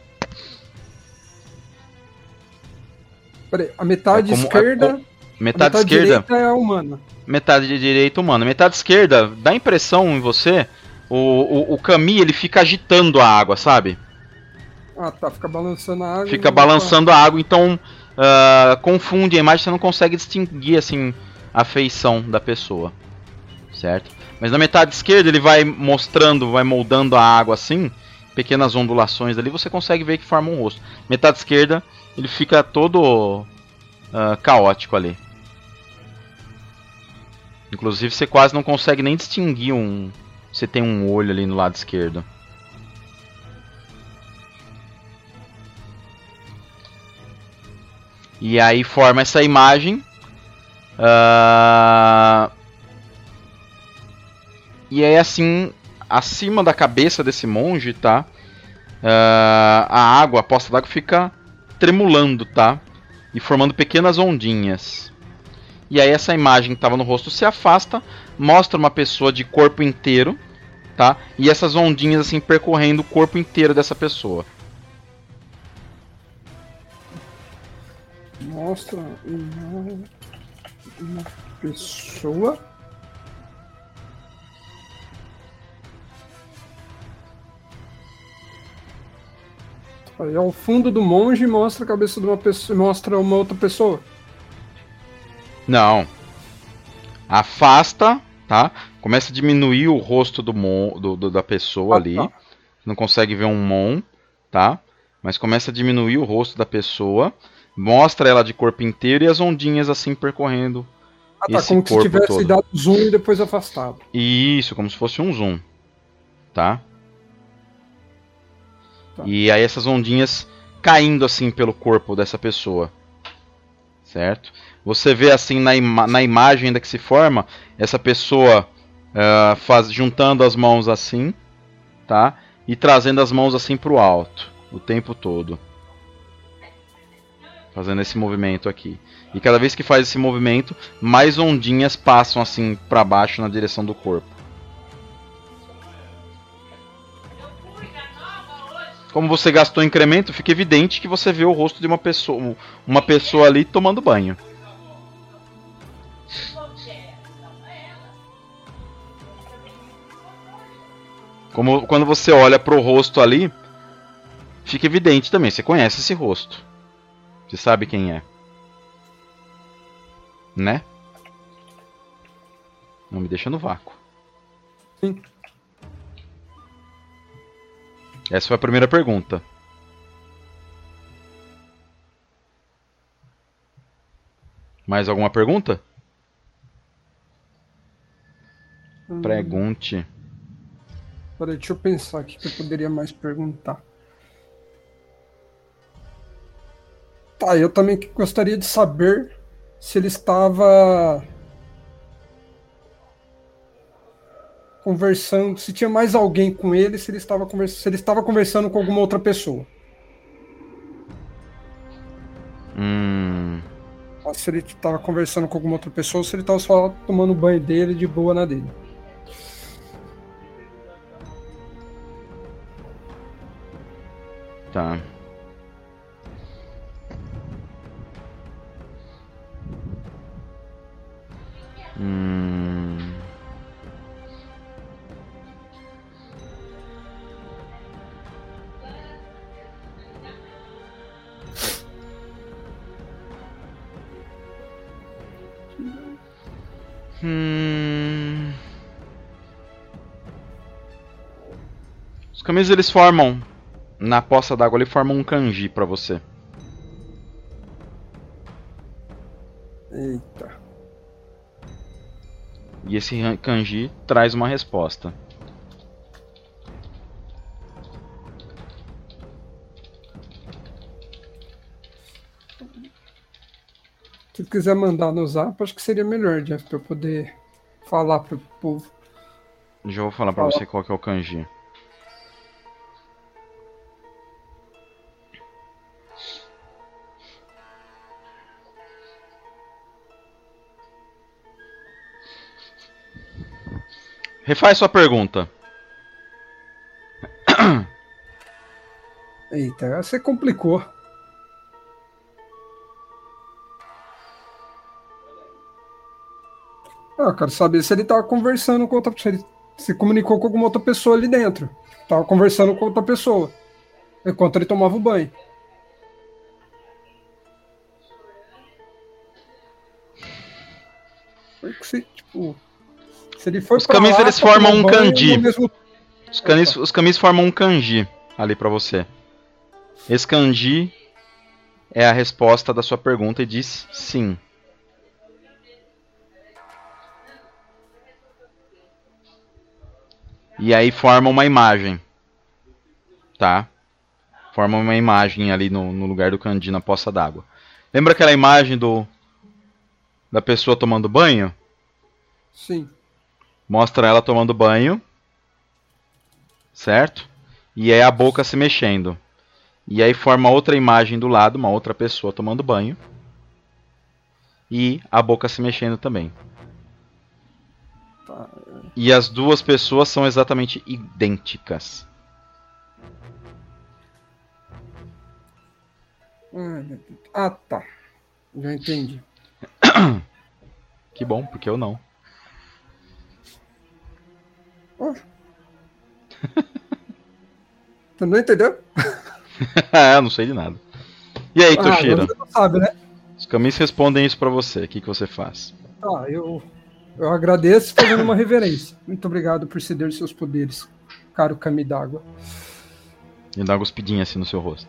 Peraí, a metade esquerda. Metade esquerda direita é humana. Metade de direita humana. Metade esquerda dá a impressão em você. O Kami, ele fica agitando a água, sabe? Ah, tá. Fica balançando a água. Fica balançando a água, então confunde a imagem, você não consegue distinguir assim a feição da pessoa, certo? Mas na metade esquerda ele vai mostrando, vai moldando a água assim, pequenas ondulações ali, você consegue ver que forma um rosto. Metade esquerda ele fica todo caótico ali. Inclusive você quase não consegue nem distinguir você tem um olho ali no lado esquerdo. E aí forma essa imagem. E aí assim, acima da cabeça desse monge, tá? A água, a poça d'água fica tremulando, tá? E formando pequenas ondinhas. E aí essa imagem que estava no rosto se afasta, mostra uma pessoa de corpo inteiro, tá? E essas ondinhas assim percorrendo o corpo inteiro dessa pessoa. Mostra uma pessoa. Aí ao fundo do monge mostra a cabeça de uma pessoa, mostra uma outra pessoa. Não. Afasta, tá? Começa a diminuir o rosto da pessoa ali. Tá. Não consegue ver um mon, tá? Mas começa a diminuir o rosto da pessoa. Mostra ela de corpo inteiro e as ondinhas assim percorrendo esse como corpo se tivesse todo. dado zoom e depois afastado. Isso, como se fosse um zoom, tá? E aí essas ondinhas caindo assim pelo corpo dessa pessoa, certo? Você vê assim na imagem ainda que se forma, essa pessoa juntando as mãos assim, tá? E trazendo as mãos assim pro alto, o tempo todo. Fazendo esse movimento aqui. E cada vez que faz esse movimento, mais ondinhas passam assim para baixo na direção do corpo. Como você gastou incremento, fica evidente que você vê o rosto de uma pessoa ali tomando banho. Como quando você olha pro rosto ali, fica evidente também, você conhece esse rosto. Você sabe quem é. Né? Não me deixa no vácuo. Sim. Essa foi a primeira pergunta. Mais alguma pergunta? Pergunte. Peraí, deixa eu pensar aqui que eu poderia mais perguntar. Tá, eu também gostaria de saber se ele estava conversando, se tinha mais alguém com ele, se ele estava conversando com alguma outra pessoa. Se ele estava conversando com alguma outra pessoa, ou se ele estava só tomando banho dele de boa na dele. Tá. Os caminhos eles formam na poça d'água, ele forma um kanji pra você. Eita. E esse kanji traz uma resposta. Se quiser mandar no zap, acho que seria melhor, Jeff, pra eu poder falar pro povo. Já vou falar pra você qual que é o kanji. Refaz sua pergunta. Eita, você complicou. Eu quero saber se ele tava conversando com outra pessoa. Se ele se comunicou com alguma outra pessoa ali dentro. Tava conversando com outra pessoa. Enquanto ele tomava o banho. Se, tipo, se ele foi Os camis lá, eles pra formam tomar um banho, kanji. no mesmo- Os camis formam um kanji ali pra você. Esse kanji é a resposta da sua pergunta e diz sim. E aí forma uma imagem. Tá? Forma uma imagem ali no lugar do kanji na poça d'água. Lembra aquela imagem da pessoa tomando banho? Sim. Mostra ela tomando banho. Certo? E aí a boca se mexendo. E aí forma outra imagem do lado, uma outra pessoa tomando banho. E a boca se mexendo também. Tá. E as duas pessoas são exatamente idênticas. Ah, tá. Já entendi. Que bom, porque eu não. Você não entendeu? Eu não sei de nada. E aí, Toshiro? Você não sabe, né? Os caminhos respondem isso pra você. O que você faz? Eu agradeço fazendo uma reverência. Muito obrigado por ceder seus poderes, caro Kami d'água. E dá uma cuspidinha assim no seu rosto.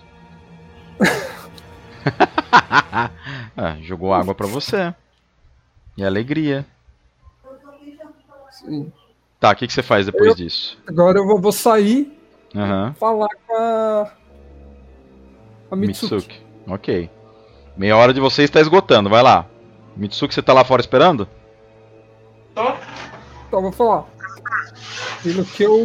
Jogou água pra você. E alegria. Sim. Tá, o que você faz depois disso? Agora eu vou sair Aham. falar com a Mitsuki. Ok. Meia hora de você está esgotando, vai lá. Mitsuki, você tá lá fora esperando? Tô. Então, vou falar. Pelo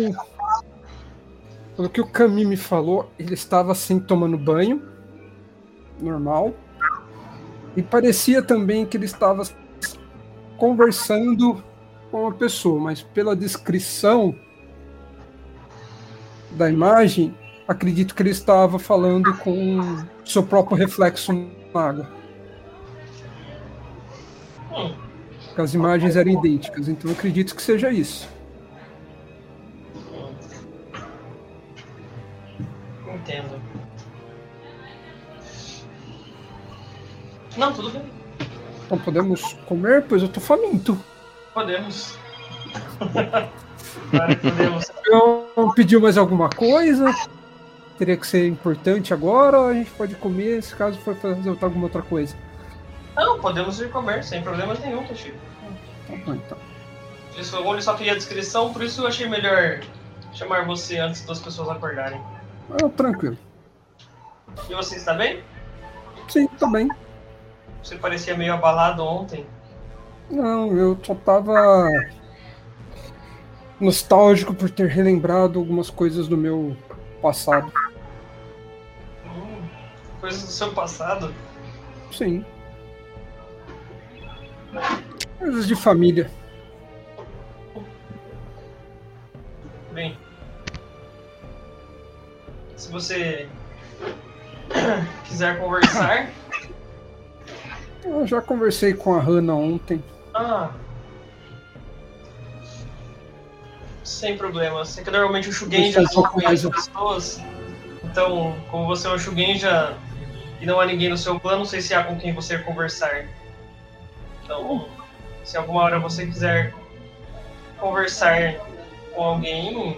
que o Kami me falou, ele estava assim tomando banho. Normal. E parecia também que ele estava conversando com uma pessoa, mas pela descrição da imagem, acredito que ele estava falando com seu próprio reflexo na água. Porque as imagens eram idênticas, então eu acredito que seja isso. Entendo. Não, tudo bem. Então podemos comer, pois eu tô faminto. Podemos. Claro que podemos. Eu pediu mais alguma coisa? Teria que ser importante agora ou a gente pode comer se caso for fazer alguma outra coisa? Não, podemos ir comer, sem problema nenhum, Toshiro. Tá bom, então. Isso, eu só queria a descrição, por isso eu achei melhor chamar você antes das pessoas acordarem. Tranquilo. E você está bem? Sim, tô bem. Você parecia meio abalado ontem. Não, eu só tava nostálgico por ter relembrado algumas coisas do meu passado. Coisas do seu passado. Sim. Coisas de família. Bem, se você quiser conversar... Eu já conversei com a Hannah ontem. Sem problema. Sei que normalmente o Shugenja não conhece as pessoas. Então, como você é um Shugenja e não há ninguém no seu plano, não sei se há com quem você conversar. Então, se alguma hora você quiser conversar com alguém,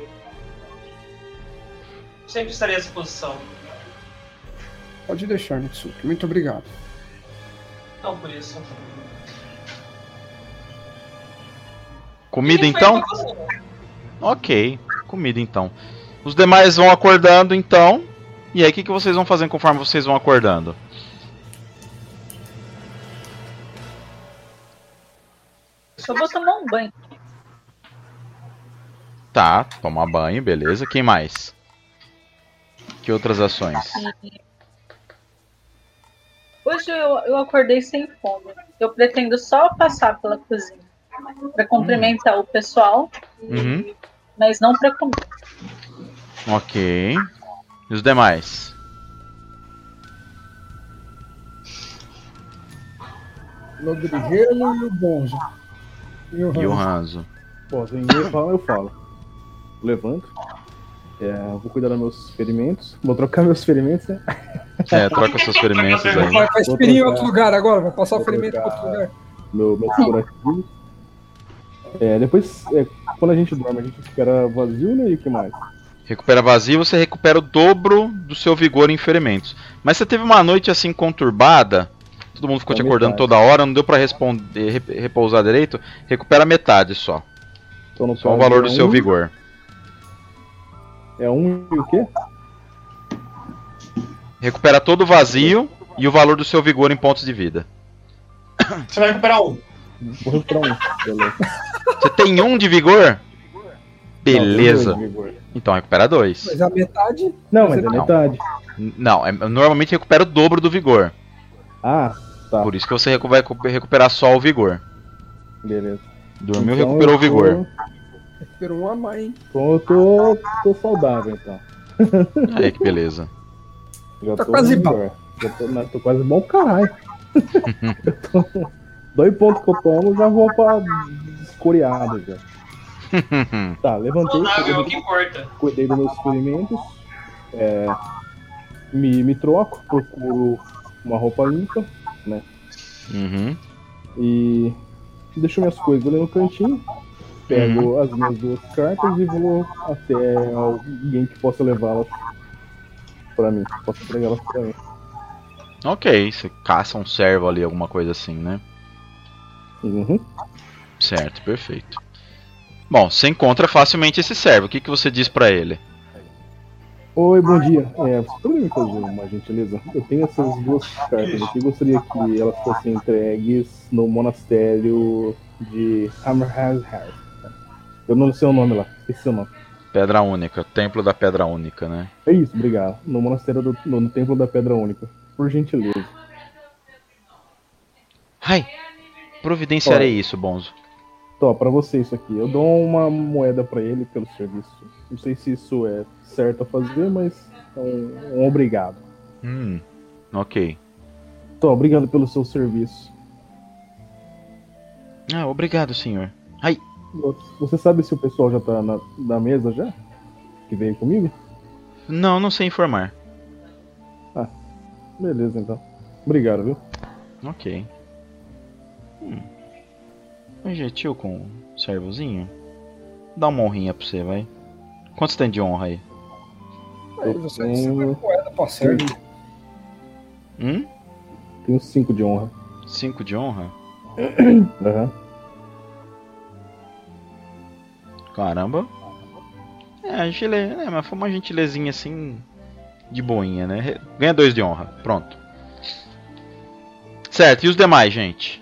sempre estarei à disposição. Pode deixar, Mitsuki. Muito obrigado. Não por isso. Comida então? Ok, comida então. Os demais vão acordando então. E aí o que vocês vão fazendo conforme vocês vão acordando? Só vou tomar um banho. Tá, tomar banho, beleza. Quem mais? Que outras ações? Hoje eu acordei sem fome. Eu pretendo só passar pela cozinha. para cumprimentar o pessoal, mas não para comer. Ok. E os demais? Nobre Gelo e o Bonzo. E o Hanzo. Bom, se ninguém fala, eu falo. Levanto. Vou cuidar dos meus ferimentos. Vou trocar meus ferimentos, né? Troca seus ferimentos aí. Vai experir em outro lugar agora, vai passar o ferimento em outro lugar. Meu curativo. Depois, quando a gente dorme, a gente recupera vazio, né? E o que mais? Recupera vazio, você recupera o dobro do seu vigor em ferimentos. Mas você teve uma noite assim conturbada, todo mundo ficou te acordando toda hora, não deu pra repousar direito, recupera metade só. Então, no Só o caso, valor do seu vigor. É 1 e o quê? Recupera todo o vazio e o valor do seu vigor em pontos de vida. Você vai recuperar 1. Vou recuperar 1. Beleza. Você tem 1 de vigor? Beleza. Não, tem 2 de vigor. Então recupera 2. Mas a metade. Não, mas é metade. Não, normalmente recupera o dobro do vigor. Ah, tá. Por isso que você vai recuperar só o vigor. Beleza. Dormiu, Então, recuperou o vigor. Recuperou um a mais, hein? Então eu tô saudável, então. Aí, que beleza. Já Tá quase bom. melhor. Tô quase bom, caralho. 2 pontos que eu tomo, já vou pra escoriado já. Tá, levantei. Saudável é o que importa. Cuidei dos meus ferimentos. Me troco, procuro uma roupa limpa, né? E deixo minhas coisas ali no cantinho. Pego as minhas 2 cartas e vou até alguém que possa levá-las pra mim. Posso entregá-las pra mim. Ok, você caça um servo ali, alguma coisa assim, né? Certo, perfeito. Bom, você encontra facilmente esse servo. O que você diz pra ele? Oi, bom dia. Você poderia me fazer uma gentileza? Eu tenho essas 2 cartas aqui. Gostaria que elas fossem entregues no monastério de Hammerhazhar. Eu não sei o nome lá, esqueci o nome. Pedra Única, Templo da Pedra Única, né? É isso, obrigado. No monastério no Templo da Pedra Única. Por gentileza. Ai, providenciarei isso, Bonzo. Tô, pra você isso aqui. Eu dou uma moeda pra ele pelo serviço. Não sei se isso é certo a fazer, mas é um obrigado. Ok. Tô, obrigado pelo seu serviço. Ah, obrigado, senhor. Ai. Você sabe se o pessoal já tá na mesa já? Que veio comigo? Não sei informar. Ah, beleza então. Obrigado, viu? Ok. Um jeitinho com um servozinho? Dá uma honrinha pra você, vai. Quanto você tem de honra aí? Aí você recebeu moeda pra servo. Tenho 5 de honra. 5 de honra? Caramba. Mas foi uma gentilezinha assim, de boinha, né? Ganha 2 de honra, pronto. Certo, e os demais, gente?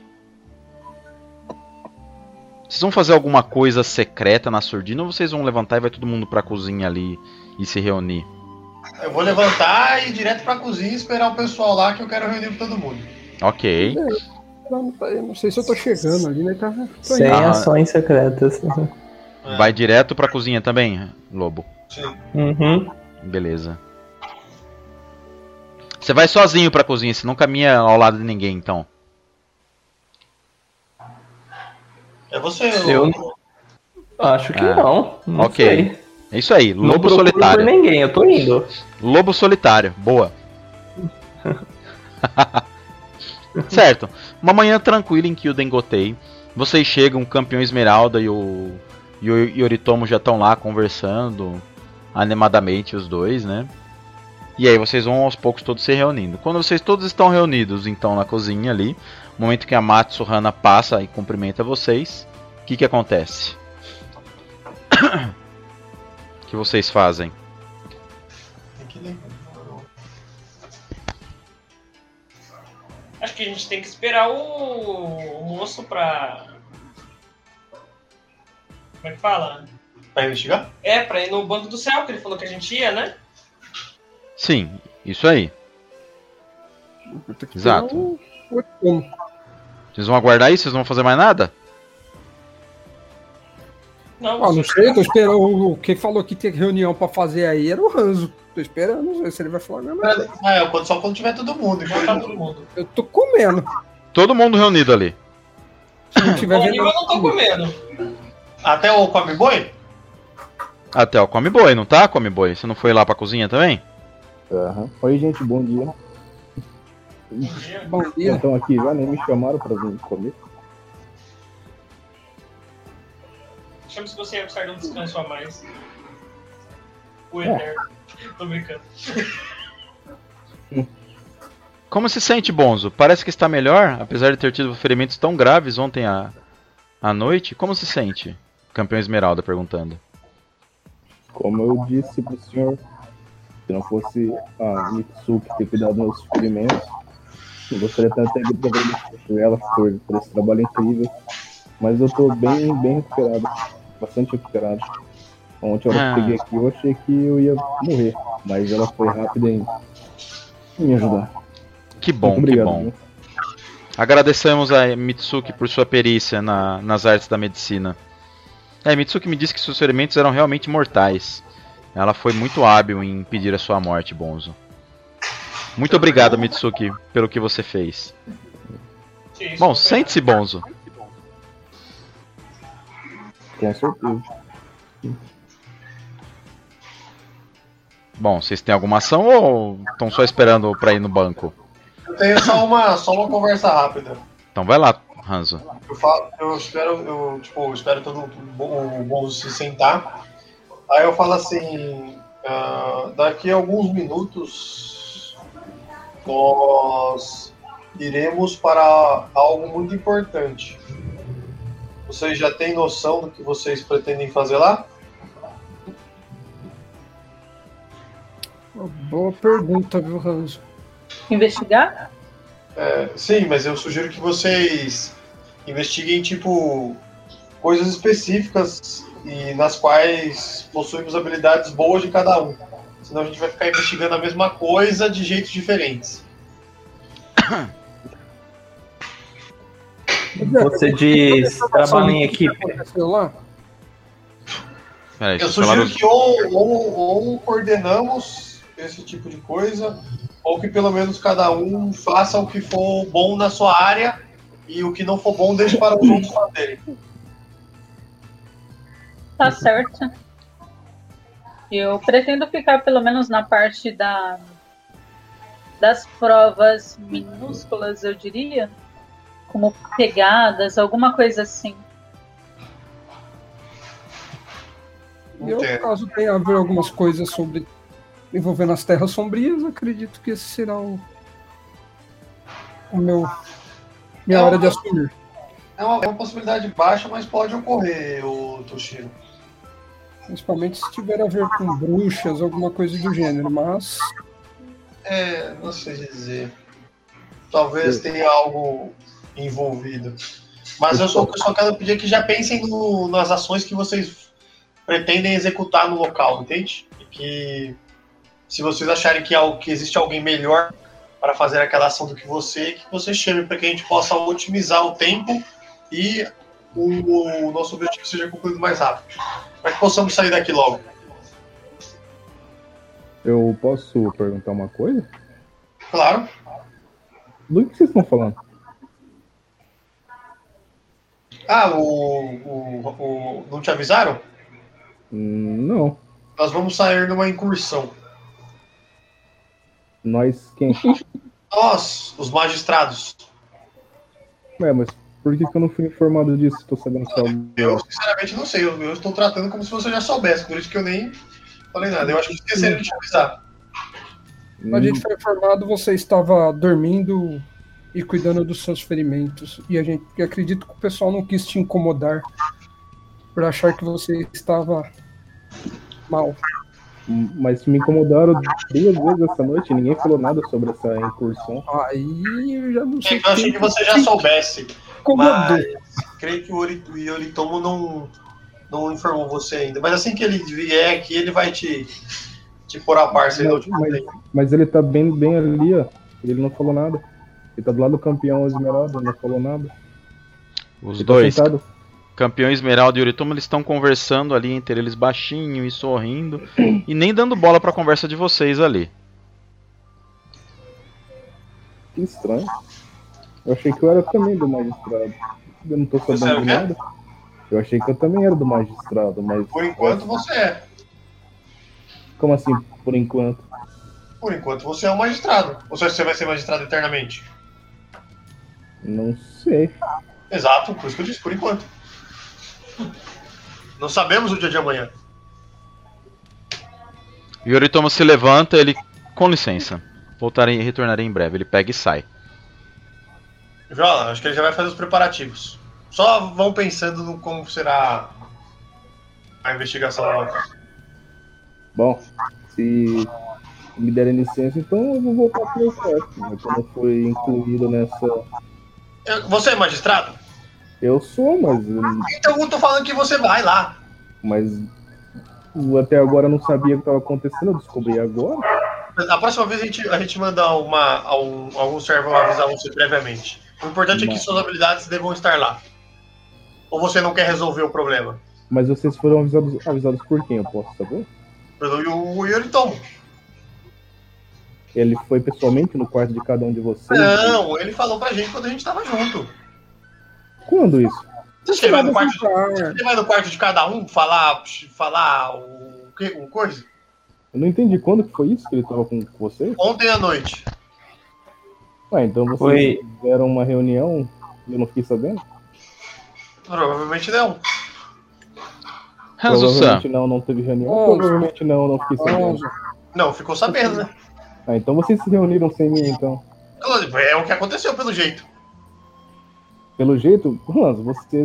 Vocês vão fazer alguma coisa secreta na surdina ou vocês vão levantar e vai todo mundo pra cozinha ali e se reunir? Eu vou levantar e ir direto pra cozinha e esperar o pessoal lá que eu quero reunir com todo mundo. Ok. Eu não sei se eu tô chegando ali, né? Sem ações secretas. Vai direto pra cozinha também, Lobo? Sim. Beleza. Você vai sozinho pra cozinha, você não caminha ao lado de ninguém, então. É você, Eu acho que não. Não ok. sei. É isso aí, Não Lobo procuro Solitário. por ninguém, eu tô indo. Lobo Solitário, boa. Certo. Uma manhã tranquila em que o Dengotei. Vocês chegam, o Campeão Esmeralda e o Yoritomo já estão lá conversando animadamente, os dois, né? E aí vocês vão aos poucos todos se reunindo. Quando vocês todos estão reunidos, então, na cozinha ali, no momento que a Matsuhana passa e cumprimenta vocês, o que acontece? O que vocês fazem? Acho que a gente tem que esperar o moço pra... Como é que fala? Pra investigar? Pra ir no Banco do Céu, que ele falou que a gente ia, né? Sim, isso aí. Exato. Vocês vão aguardar isso? Vocês não vão fazer mais nada? Não sei, tô esperando. Quem falou que tem reunião pra fazer aí era o Hanzo. Tô esperando, não sei se ele vai falar mesmo. Só quando tiver todo mundo. Tá todo mundo. Eu tô comendo. Todo mundo reunido ali. Se não tiver eu não tô comendo. Até o Come Boi? Até o Come Boi, não tá, Come Boi? Você não foi lá pra cozinha também? Aham. Oi, gente, bom dia. Bom dia. Então aqui já nem me chamaram pra vir comer. Chama se você ia precisar de um descanso a mais. O Eterno. Tô brincando. Como se sente, Bonzo? Parece que está melhor, apesar de ter tido ferimentos tão graves ontem à noite. Como se sente? Campeão Esmeralda perguntando. Como eu disse pro senhor, se não fosse a Mitsuki ter cuidado dos meus ferimentos, eu gostaria tanto de agradecer por ela por esse trabalho incrível. Mas eu tô bem recuperado, bastante recuperado. Ontem eu cheguei aqui, eu achei que eu ia morrer, mas ela foi rápida em me ajudar. Que bom, muito obrigado, que bom. Viu? Agradecemos a Mitsuki por sua perícia nas artes da medicina. Mitsuki me disse que seus ferimentos eram realmente mortais. Ela foi muito hábil em impedir a sua morte, Bonzo. Muito obrigado, Mitsuki, pelo que você fez. Bom, sente-se, Bonzo. Com certeza. Bom, vocês têm alguma ação ou estão só esperando pra ir no banco? Eu tenho só uma conversa rápida. Então vai lá, Hanzo. Eu espero todo o Bonzo se sentar. Aí eu falo assim, daqui a alguns minutos nós iremos para algo muito importante. Vocês já têm noção do que vocês pretendem fazer lá? Boa pergunta, viu, Hanzo? Investigar? Sim, mas eu sugiro que vocês investiguem, coisas específicas e nas quais possuímos habilidades boas de cada um. Senão a gente vai ficar investigando a mesma coisa de jeitos diferentes. Você diz trabalho em equipe. Eu sugiro que ou coordenamos esse tipo de coisa, ou que pelo menos cada um faça o que for bom na sua área e o que não for bom deixe para os outros fazerem. Tá certo. Eu pretendo ficar pelo menos na parte das provas minúsculas, eu diria, como pegadas, alguma coisa assim. Eu, caso tenha a ver algumas coisas envolvendo as Terras Sombrias, acredito que esse será minha hora de assumir. É uma possibilidade baixa, mas pode ocorrer, o Toshiro. Principalmente se tiver a ver com bruxas, alguma coisa do gênero, mas... não sei dizer. Talvez tenha algo envolvido. Mas eu só quero pedir que já pensem nas ações que vocês pretendem executar no local, entende? E que se vocês acharem que existe alguém melhor para fazer aquela ação do que você chame para que a gente possa otimizar o tempo e o nosso objetivo seja concluído mais rápido. Para que possamos sair daqui logo. Eu posso perguntar uma coisa? Claro. Do que vocês estão falando? Não te avisaram? Não. Nós vamos sair numa incursão. Nós quem? Nós, os magistrados. Mas por que eu não fui informado disso? Tô sabendo só. Eu sinceramente não sei. Eu estou tratando como se você já soubesse, por isso que eu nem falei nada. Eu acho que esqueceram de te avisar. A gente foi informado, você estava dormindo e cuidando dos seus ferimentos. E acredito que o pessoal não quis te incomodar por achar que você estava mal. Mas me incomodaram 2 vezes essa noite, ninguém falou nada sobre essa incursão. Aí eu já não sei. Eu achei que você já soubesse. Mas creio que o Yoritomo não informou você ainda. Mas assim que ele vier aqui, ele vai te pôr a par. Mas ele tá bem ali, ó. Ele não falou nada. Ele tá do lado do campeão Esmeralda, não falou nada. Os dois. Campeão Esmeralda e Yoritomo, eles estão conversando ali entre eles baixinho e sorrindo. E nem dando bola pra conversa de vocês ali. Que estranho. Eu achei que eu era também do magistrado. Eu não tô sabendo de nada. Eu achei que eu também era do magistrado, mas... Por enquanto você é. Como assim, por enquanto? Por enquanto você é um magistrado. Ou seja, você vai ser magistrado eternamente? Não sei. Exato, por isso que eu disse, por enquanto. Não sabemos o dia de amanhã. Yoritomo se levanta, ele... Com licença. Retornarei em breve. Ele pega e sai. Jola, acho que ele já vai fazer os preparativos. Só vão pensando no como será a investigação lá. Bom, se me derem licença, então eu vou voltar pro meu quarto. Mas eu não fui incluído nessa... Você é magistrado? Eu sou, mas... Então eu tô falando que você vai lá. Mas até agora eu não sabia o que estava acontecendo, eu descobri agora. A próxima vez a gente manda algum servo avisar você previamente. O importante é que suas habilidades devam estar lá. Ou você não quer resolver o problema? Mas vocês foram avisados por quem, eu posso saber? Pelo Yoritomo. Ele foi pessoalmente no quarto de cada um de vocês? Não, ele falou pra gente quando a gente tava junto. Quando isso? Você vai no quarto de cada um falar o coisa? Eu não entendi quando que foi isso que ele tava com vocês? Ontem à noite. Ué, então vocês fizeram uma reunião e eu não fiquei sabendo? Provavelmente não. Provavelmente não teve reunião. Provavelmente não fiquei sabendo. Não, ficou sabendo, né? Ah, então vocês se reuniram sem mim, então. É o que aconteceu, pelo jeito. Pelo jeito? Hans, você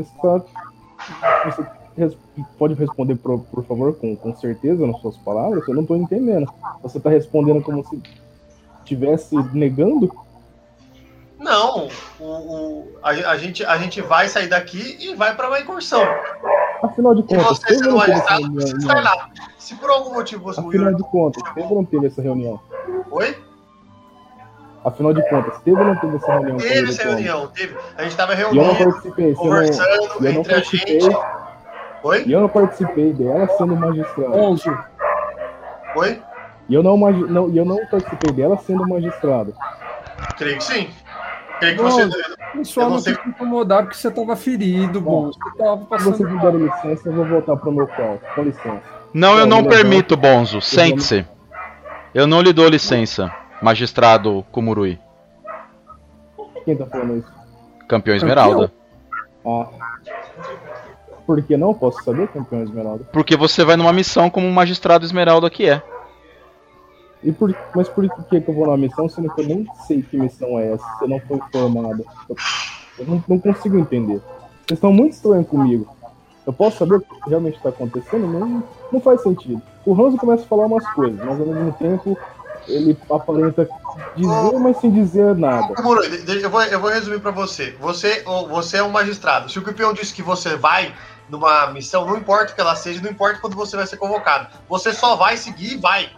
pode responder, por favor, com certeza nas suas palavras? Eu não tô entendendo. Você tá respondendo como se estivesse negando? Não, a gente vai sair daqui e vai pra uma incursão. Afinal de contas, você sendo magistrado, você sai lá. Se por algum motivo você... Afinal de contas, teve ou não teve essa reunião? Oi? Afinal de contas, teve ou não teve essa reunião? Teve essa reunião, teve. A gente tava E eu reunindo, não participei. conversando entre a gente. Oi? E eu não participei dela sendo magistrado. Oi? E eu não participei dela sendo magistrado. Creio que sim. Creio que você... Pessoal, não fica incomodado porque você estava ferido, bom. Se vocês me derem licença, eu vou voltar pro meu quarto. Com licença. Não, eu não permito, Bonzo. Sente-se. Eu não lhe dou licença, magistrado Kumurui. Quem tá falando isso? Campeão Esmeralda. Ah. Por que não? Posso saber, campeão Esmeralda? Porque você vai numa missão como um magistrado Esmeralda que é. Mas por que eu vou numa missão, sendo que eu nem sei que missão é essa? Você não foi informado. Eu não consigo entender. Vocês estão muito estranhos comigo. Eu posso saber o que realmente está acontecendo? Não faz sentido. O Hanzo começa a falar umas coisas, mas ao mesmo tempo ele aparenta dizer, mas sem dizer nada. Eu vou resumir pra você. Você é um magistrado. Se o campeão disse que você vai numa missão, não importa o que ela seja, não importa quando você vai ser convocado. Você só vai seguir e vai.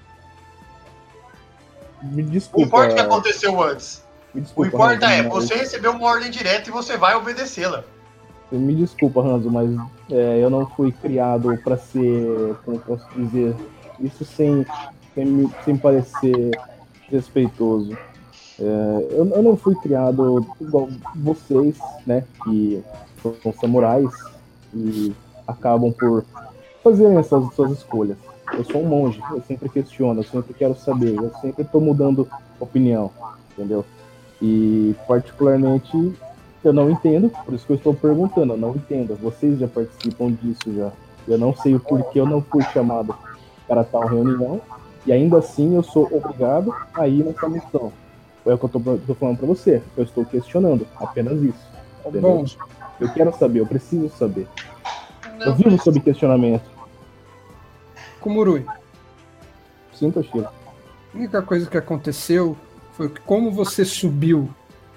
Me desculpa. Não importa o que aconteceu antes. Desculpa, o importa Hanzo, é, você recebeu uma ordem direta e você vai obedecê-la. Me desculpa, Hanzo, mas eu não fui criado para ser, como posso dizer, isso sem parecer respeitoso. Eu não fui criado igual vocês, né, que são samurais e acabam por fazerem essas suas escolhas. Eu sou um monge, eu sempre questiono, eu sempre quero saber, eu sempre estou mudando opinião, entendeu? E particularmente eu não entendo, por isso que eu estou perguntando, eu não entendo. Vocês já participam disso já. Eu não sei o porquê eu não fui chamado para tal reunião e ainda assim eu sou obrigado a ir nessa missão. É o que eu estou falando para você. Eu estou questionando, apenas isso. Bom, eu quero saber, eu preciso saber. Eu vivo sob questionamento. Kumurui. Sim, Toshiro. A única coisa que aconteceu foi que como você subiu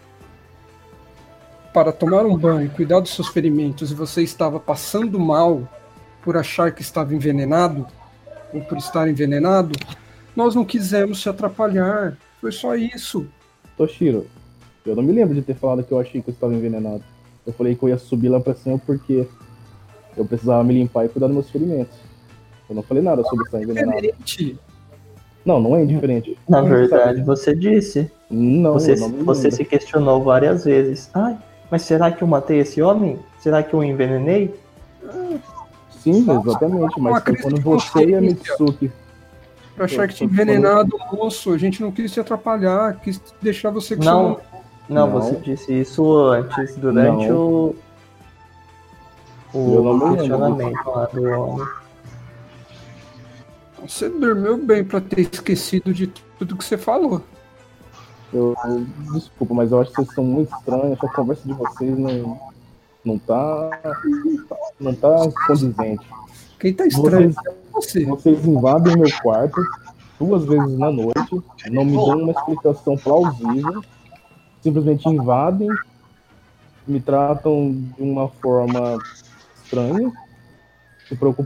para tomar um banho, cuidar dos seus ferimentos, e você estava passando mal por achar que estava envenenado, ou por estar envenenado, nós não quisemos te atrapalhar. Foi só isso. Toshiro, eu não me lembro de ter falado que eu achei que eu estava envenenado. Eu falei que eu ia subir lá pra cima porque eu precisava me limpar e cuidar dos meus ferimentos. Eu não falei nada sobre estar envenenado. Não é indiferente. Na verdade, você disse. Não, Você, eu não me você lembro. se questionou várias vezes. Ai, mas será que eu matei esse homem? Será que eu envenenei? Sim, exatamente. Mas foi quando você e a Mitsuki. Pra achar que tinha envenenado, moço, a gente não quis te atrapalhar, quis deixar você com Não, Não. você disse isso antes, durante Não. Eu não o me lembro questionamento lá do homem. Você dormiu bem pra ter esquecido de tudo que você falou. Desculpa, mas eu acho que vocês são muito estranhos. A conversa de vocês não tá condizente. Quem tá estranho Vocês, é você. vocês invadem meu quarto 2 vezes na noite, não me dão uma explicação plausível, simplesmente invadem, me tratam de uma forma estranha, se preocupa,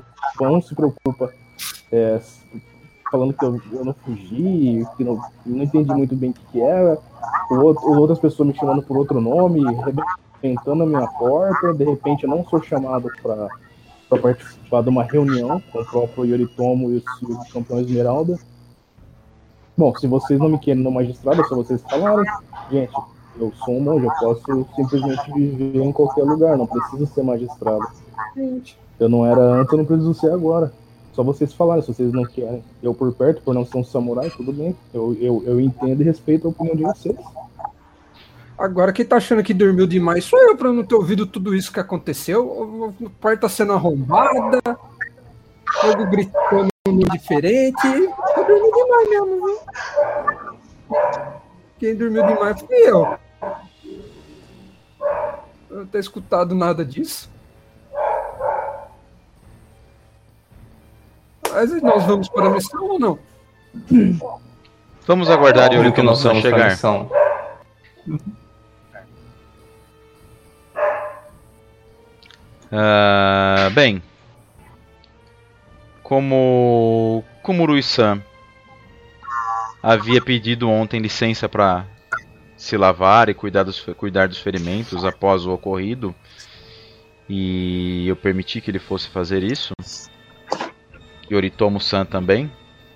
falando que eu não fugi, que não entendi muito bem o que era, outras pessoas me chamando por outro nome, arrebentando a minha porta, de repente eu não sou chamado para participar de uma reunião com o próprio Yoritomo e o campeão Esmeralda. Bom, se vocês não me querem no magistrado, é só vocês falarem. Gente, eu sou um monge, eu posso simplesmente viver em qualquer lugar, não preciso ser magistrado. Eu não era antes, eu não preciso ser agora. Só vocês falarem, se vocês não querem. Eu por perto, por não ser um samurai, tudo bem. Eu entendo e respeito a opinião de vocês. Agora, quem tá achando que dormiu demais sou eu pra não ter ouvido tudo isso que aconteceu. O quarto tá sendo arrombada, fogo gritando diferente. Eu dormi demais mesmo, viu? Quem dormiu demais fui eu. Eu não tenho escutado nada disso. Mas nós vamos para a missão ou não? Vamos aguardar Óbvio que nós Yoritomo-san vamos pra chegar. missão. Bem, como Kumurui-san havia pedido ontem licença para se lavar e cuidar dos ferimentos após o ocorrido, e eu permiti que ele fosse fazer isso, Yoritomo-san também,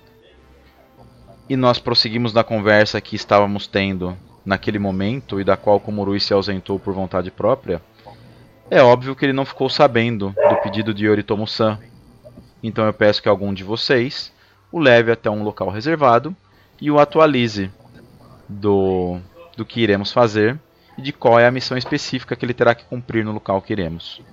e nós prosseguimos na conversa que estávamos tendo naquele momento e da qual Komurui se ausentou por vontade própria. É óbvio que ele não ficou sabendo do pedido de Yoritomo-san. Então eu peço que algum de vocês o leve até um local reservado e o atualize do que iremos fazer e de qual é a missão específica que ele terá que cumprir no local que iremos.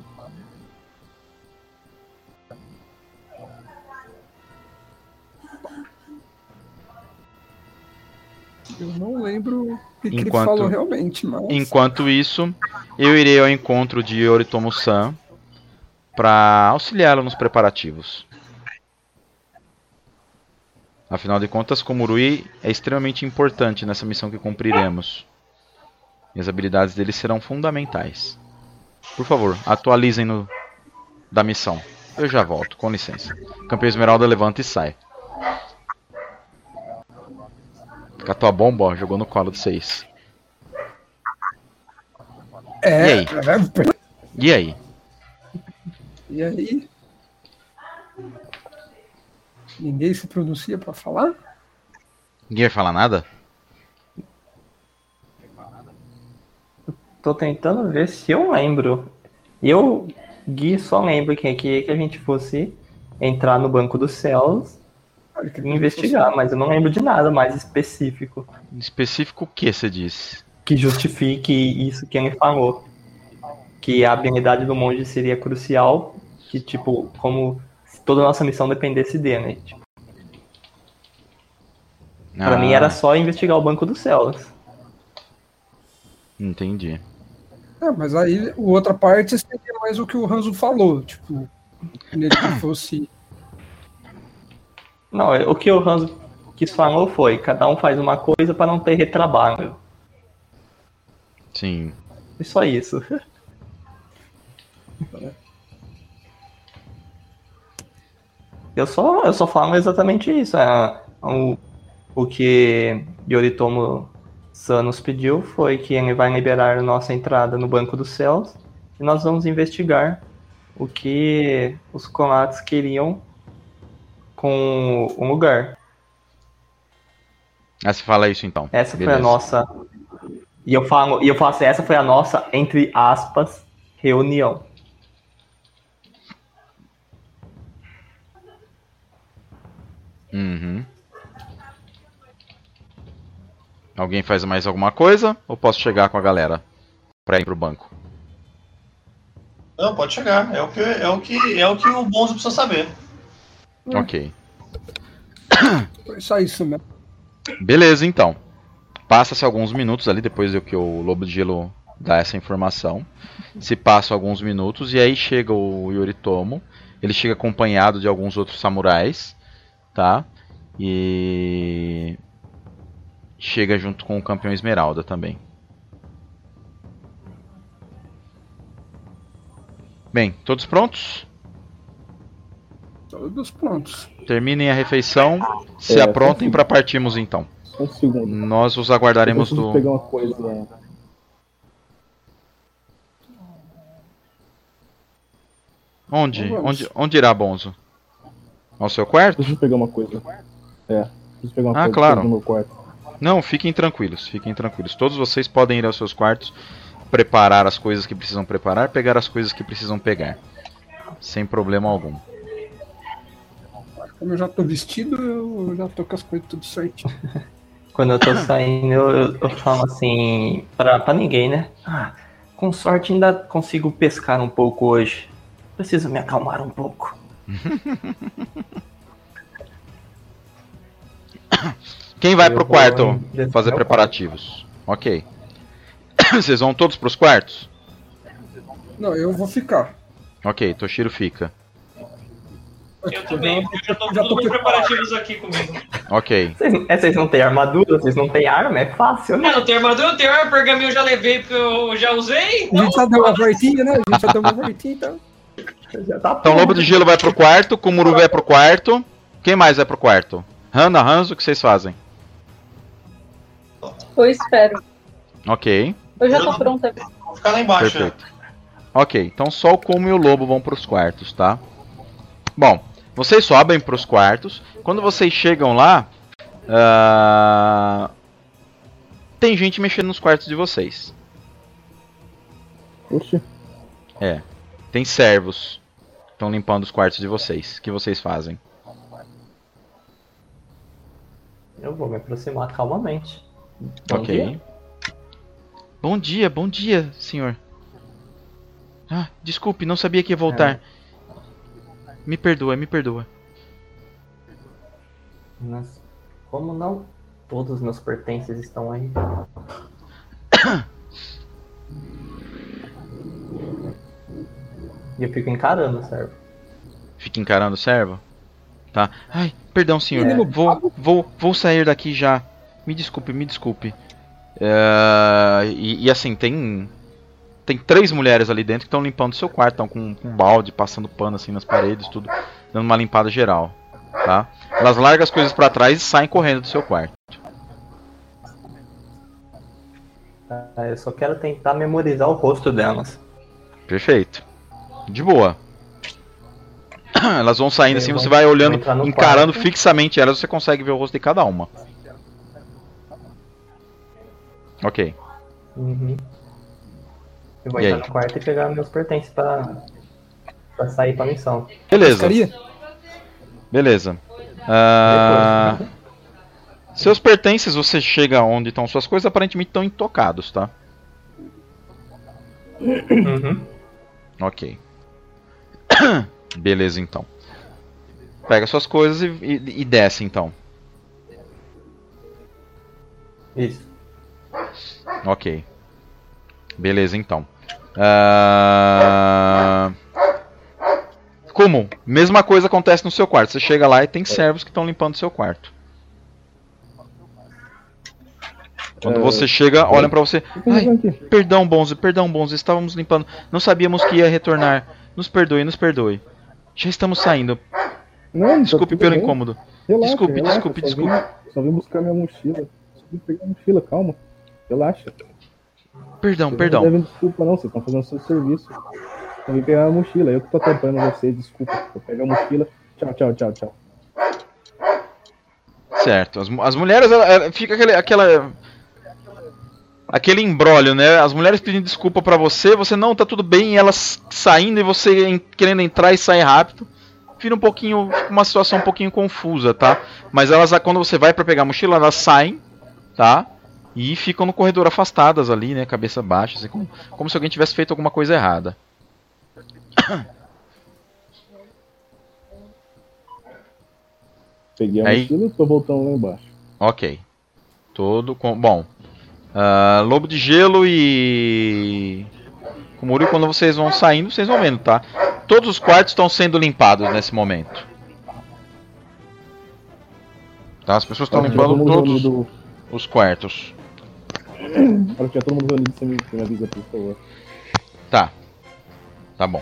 Eu não lembro o que ele falou realmente, mas... Enquanto isso, eu irei ao encontro de Yoritomo-san para auxiliá-lo nos preparativos. Afinal de contas, Komurui é extremamente importante nessa missão que cumpriremos. E as habilidades dele serão fundamentais. Por favor, atualizem-no da missão. Eu já volto, com licença. Campeão Esmeralda levanta e sai. Catou a bomba, ó, jogou no colo de vocês. É. E aí? E aí? Ninguém se pronuncia pra falar? Ninguém vai falar nada? Tô tentando ver se eu lembro. Eu, Gui, só lembro que aqui que a gente fosse entrar no Banco dos Céus e investigar, mas eu não lembro de nada mais específico. Específico o que você disse? Que justifique isso que ele falou. Que a habilidade do monge seria crucial, que tipo, como se toda a nossa missão dependesse dele. Tipo. Pra mim era só investigar o Banco dos Céus. Entendi. Mas aí, a outra parte seria mais o que o Hanzo falou, tipo, nele que fosse... Não, o que o Hanzo quis falar foi, cada um faz uma coisa para não ter retrabalho. Sim. E só isso. Eu só falo exatamente isso. O que Yoritomo Sam nos pediu foi que ele vai liberar a nossa entrada no Banco dos Céus e nós vamos investigar o que os Conatos queriam com o lugar. Ah, você fala isso então. Essa Beleza. foi a nossa... E eu falo assim, essa foi a nossa, entre aspas, reunião. Uhum. Alguém faz mais alguma coisa? Ou posso chegar com a galera pra ir pro banco? Não, pode chegar. É o que o Bonzo precisa saber. Ok. Foi só isso mesmo. Beleza, então. Passa-se alguns minutos ali, depois do que o Lobo de Gelo dá essa informação. Se passam alguns minutos e aí chega o Yoritomo. Ele chega acompanhado de alguns outros samurais, tá? E chega junto com o campeão Esmeralda também. Bem, todos prontos? Todos prontos. Terminem a refeição, se aprontem para partirmos então. Um segundo. Nós os aguardaremos Eu preciso pegar uma coisa. Onde irá, Bonzo? Ao seu quarto? Preciso pegar uma coisa. Preciso pegar uma coisa claro. no meu quarto. Não, fiquem tranquilos. Todos vocês podem ir aos seus quartos, preparar as coisas que precisam preparar, pegar as coisas que precisam pegar. Sem problema algum. Como eu já tô vestido, eu já tô com as coisas tudo certinho. Quando eu tô saindo, eu falo assim pra ninguém, né? Com sorte ainda consigo pescar um pouco hoje. Preciso me acalmar um pouco. Quem vai pro quarto fazer preparativos? Ok. Vocês vão todos pros quartos? Não, eu vou ficar. Ok, Toshiro fica. Eu também, eu já tô com os preparativos aqui comigo. Ok. Vocês não têm armadura, vocês não têm arma, é fácil, né? Não tem armadura, não tem arma, pergaminho eu já levei porque eu já usei. A gente só deu uma voltinha, né? Então. Então Lobo de Gelo vai pro quarto, Kumuru vai pro quarto. Quem mais vai pro quarto? Hana, Hanzo, o que vocês fazem? Eu espero. Ok. Eu já tô pronta. Vou ficar lá embaixo. Perfeito. Ok, então só o Kumo e o Lobo vão pros quartos, tá? Bom, vocês sobem pros quartos. Quando vocês chegam lá, tem gente mexendo nos quartos de vocês. Oxi. Tem servos que estão limpando os quartos de vocês. O que vocês fazem? Eu vou me aproximar calmamente. Ok. Bom dia, senhor. Desculpe, não sabia que ia voltar. Me perdoa. Mas como não? Todos os meus pertences estão aí. E eu fico encarando o servo. Fica encarando o servo? Tá. Ai, perdão, senhor. Vou sair daqui já. Me desculpe. E assim, tem 3 mulheres ali dentro que estão limpando o seu quarto. Estão com um balde, passando pano assim nas paredes, tudo. Dando uma limpada geral. Tá? Elas largam as coisas pra trás e saem correndo do seu quarto. Eu só quero tentar memorizar o rosto delas. Perfeito. De boa. Elas vão saindo assim, você vai olhando, encarando fixamente elas, você consegue ver o rosto de cada uma. Ok. Uhum. Eu vou E entrar aí? no quarto e pegar meus pertences pra sair pra missão. Beleza. Seus pertences, você chega onde estão suas coisas, aparentemente estão intocados, tá? Uhum. Ok. Beleza, então. Pega suas coisas e desce, então. Isso. Ok. Beleza, então. Como? Mesma coisa acontece no seu quarto. Você chega lá e tem servos que estão limpando o seu quarto. Quando você chega, olham pra você. Ai, perdão, Bonzo, estávamos limpando. Não sabíamos que ia retornar. Nos perdoe. Já estamos saindo. Não, Desculpe pelo incômodo. Relaxa, Desculpe. Só vim buscar minha mochila. Só vim pegar a mochila, calma. Relaxa. Perdão. Vocês não devem desculpa, não. Vocês estão fazendo o seu serviço. Eu vim pegar a mochila. Eu que tô atrapalhando vocês, desculpa. Vou pegar a mochila. Tchau. Certo. As mulheres, fica aquele imbróglio, né? As mulheres pedindo desculpa pra você, você não, tá tudo bem, e elas saindo e você querendo entrar e sair rápido. Fica uma situação um pouquinho confusa, tá? Mas elas, quando você vai pra pegar a mochila, elas saem, tá? E ficam no corredor afastadas ali, né? Cabeça baixa, assim, como se alguém tivesse feito alguma coisa errada. Peguei a mochila e tô voltando lá embaixo. Ok. Bom. Lobo de Gelo e Kumuri, quando vocês vão saindo, vocês vão vendo, tá? Todos os quartos estão sendo limpados nesse momento. Tá? As pessoas estão limpando todos os quartos. Agora tinha todo mundo reunido, você me avisa, por favor. Tá bom.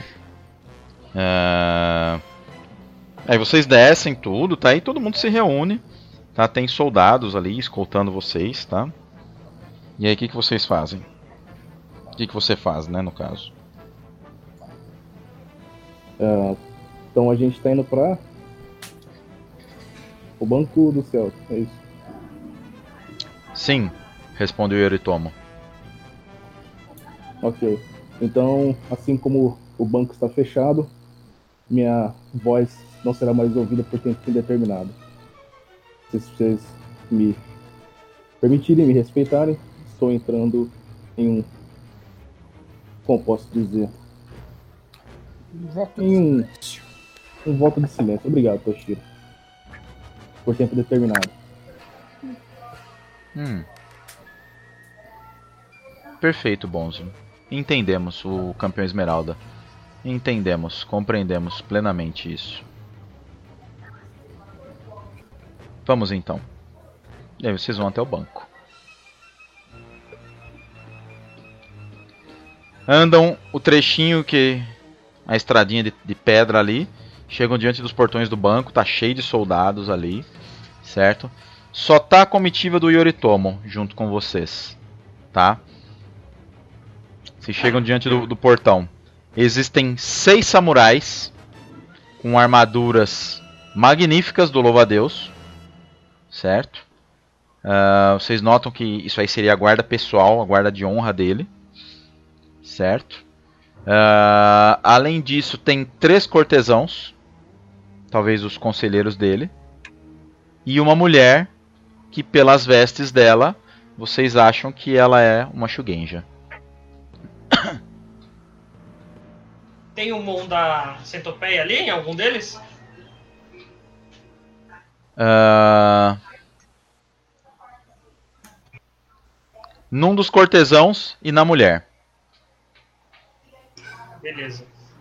Aí vocês descem tudo, tá? E todo mundo se reúne, tá? Tem soldados ali escoltando vocês, tá? E aí o que vocês fazem? O que você faz, né, no caso? Então a gente tá indo pra o Banco do Céu, é isso? Sim, respondeu Yoritomo. Ok. Então, assim como o banco está fechado, minha voz não será mais ouvida por tempo indeterminado. Se vocês me permitirem, me respeitarem, estou entrando em um... Como posso dizer? Um voto de silêncio. Obrigado, Toshiro. Por tempo determinado. Perfeito, Bonzo. Entendemos o campeão Esmeralda. Entendemos, compreendemos plenamente isso. Vamos então. E aí vocês vão até o banco. Andam o trechinho que... a estradinha de pedra ali. Chegam diante dos portões do banco. Tá cheio de soldados ali. Certo? Só tá a comitiva do Yoritomo junto com vocês. Tá? Vocês chegam diante do portão. Existem 6 samurais com armaduras magníficas do louva-a-Deus. Certo? Vocês notam que isso aí seria a guarda pessoal, a guarda de honra dele. Certo? Além disso, tem 3 cortesãos, talvez os conselheiros dele, e uma mulher que, pelas vestes dela, vocês acham que ela é uma Shugenja. Tem um mão da centopeia ali em algum deles? Num dos cortesãos e na mulher. Beleza.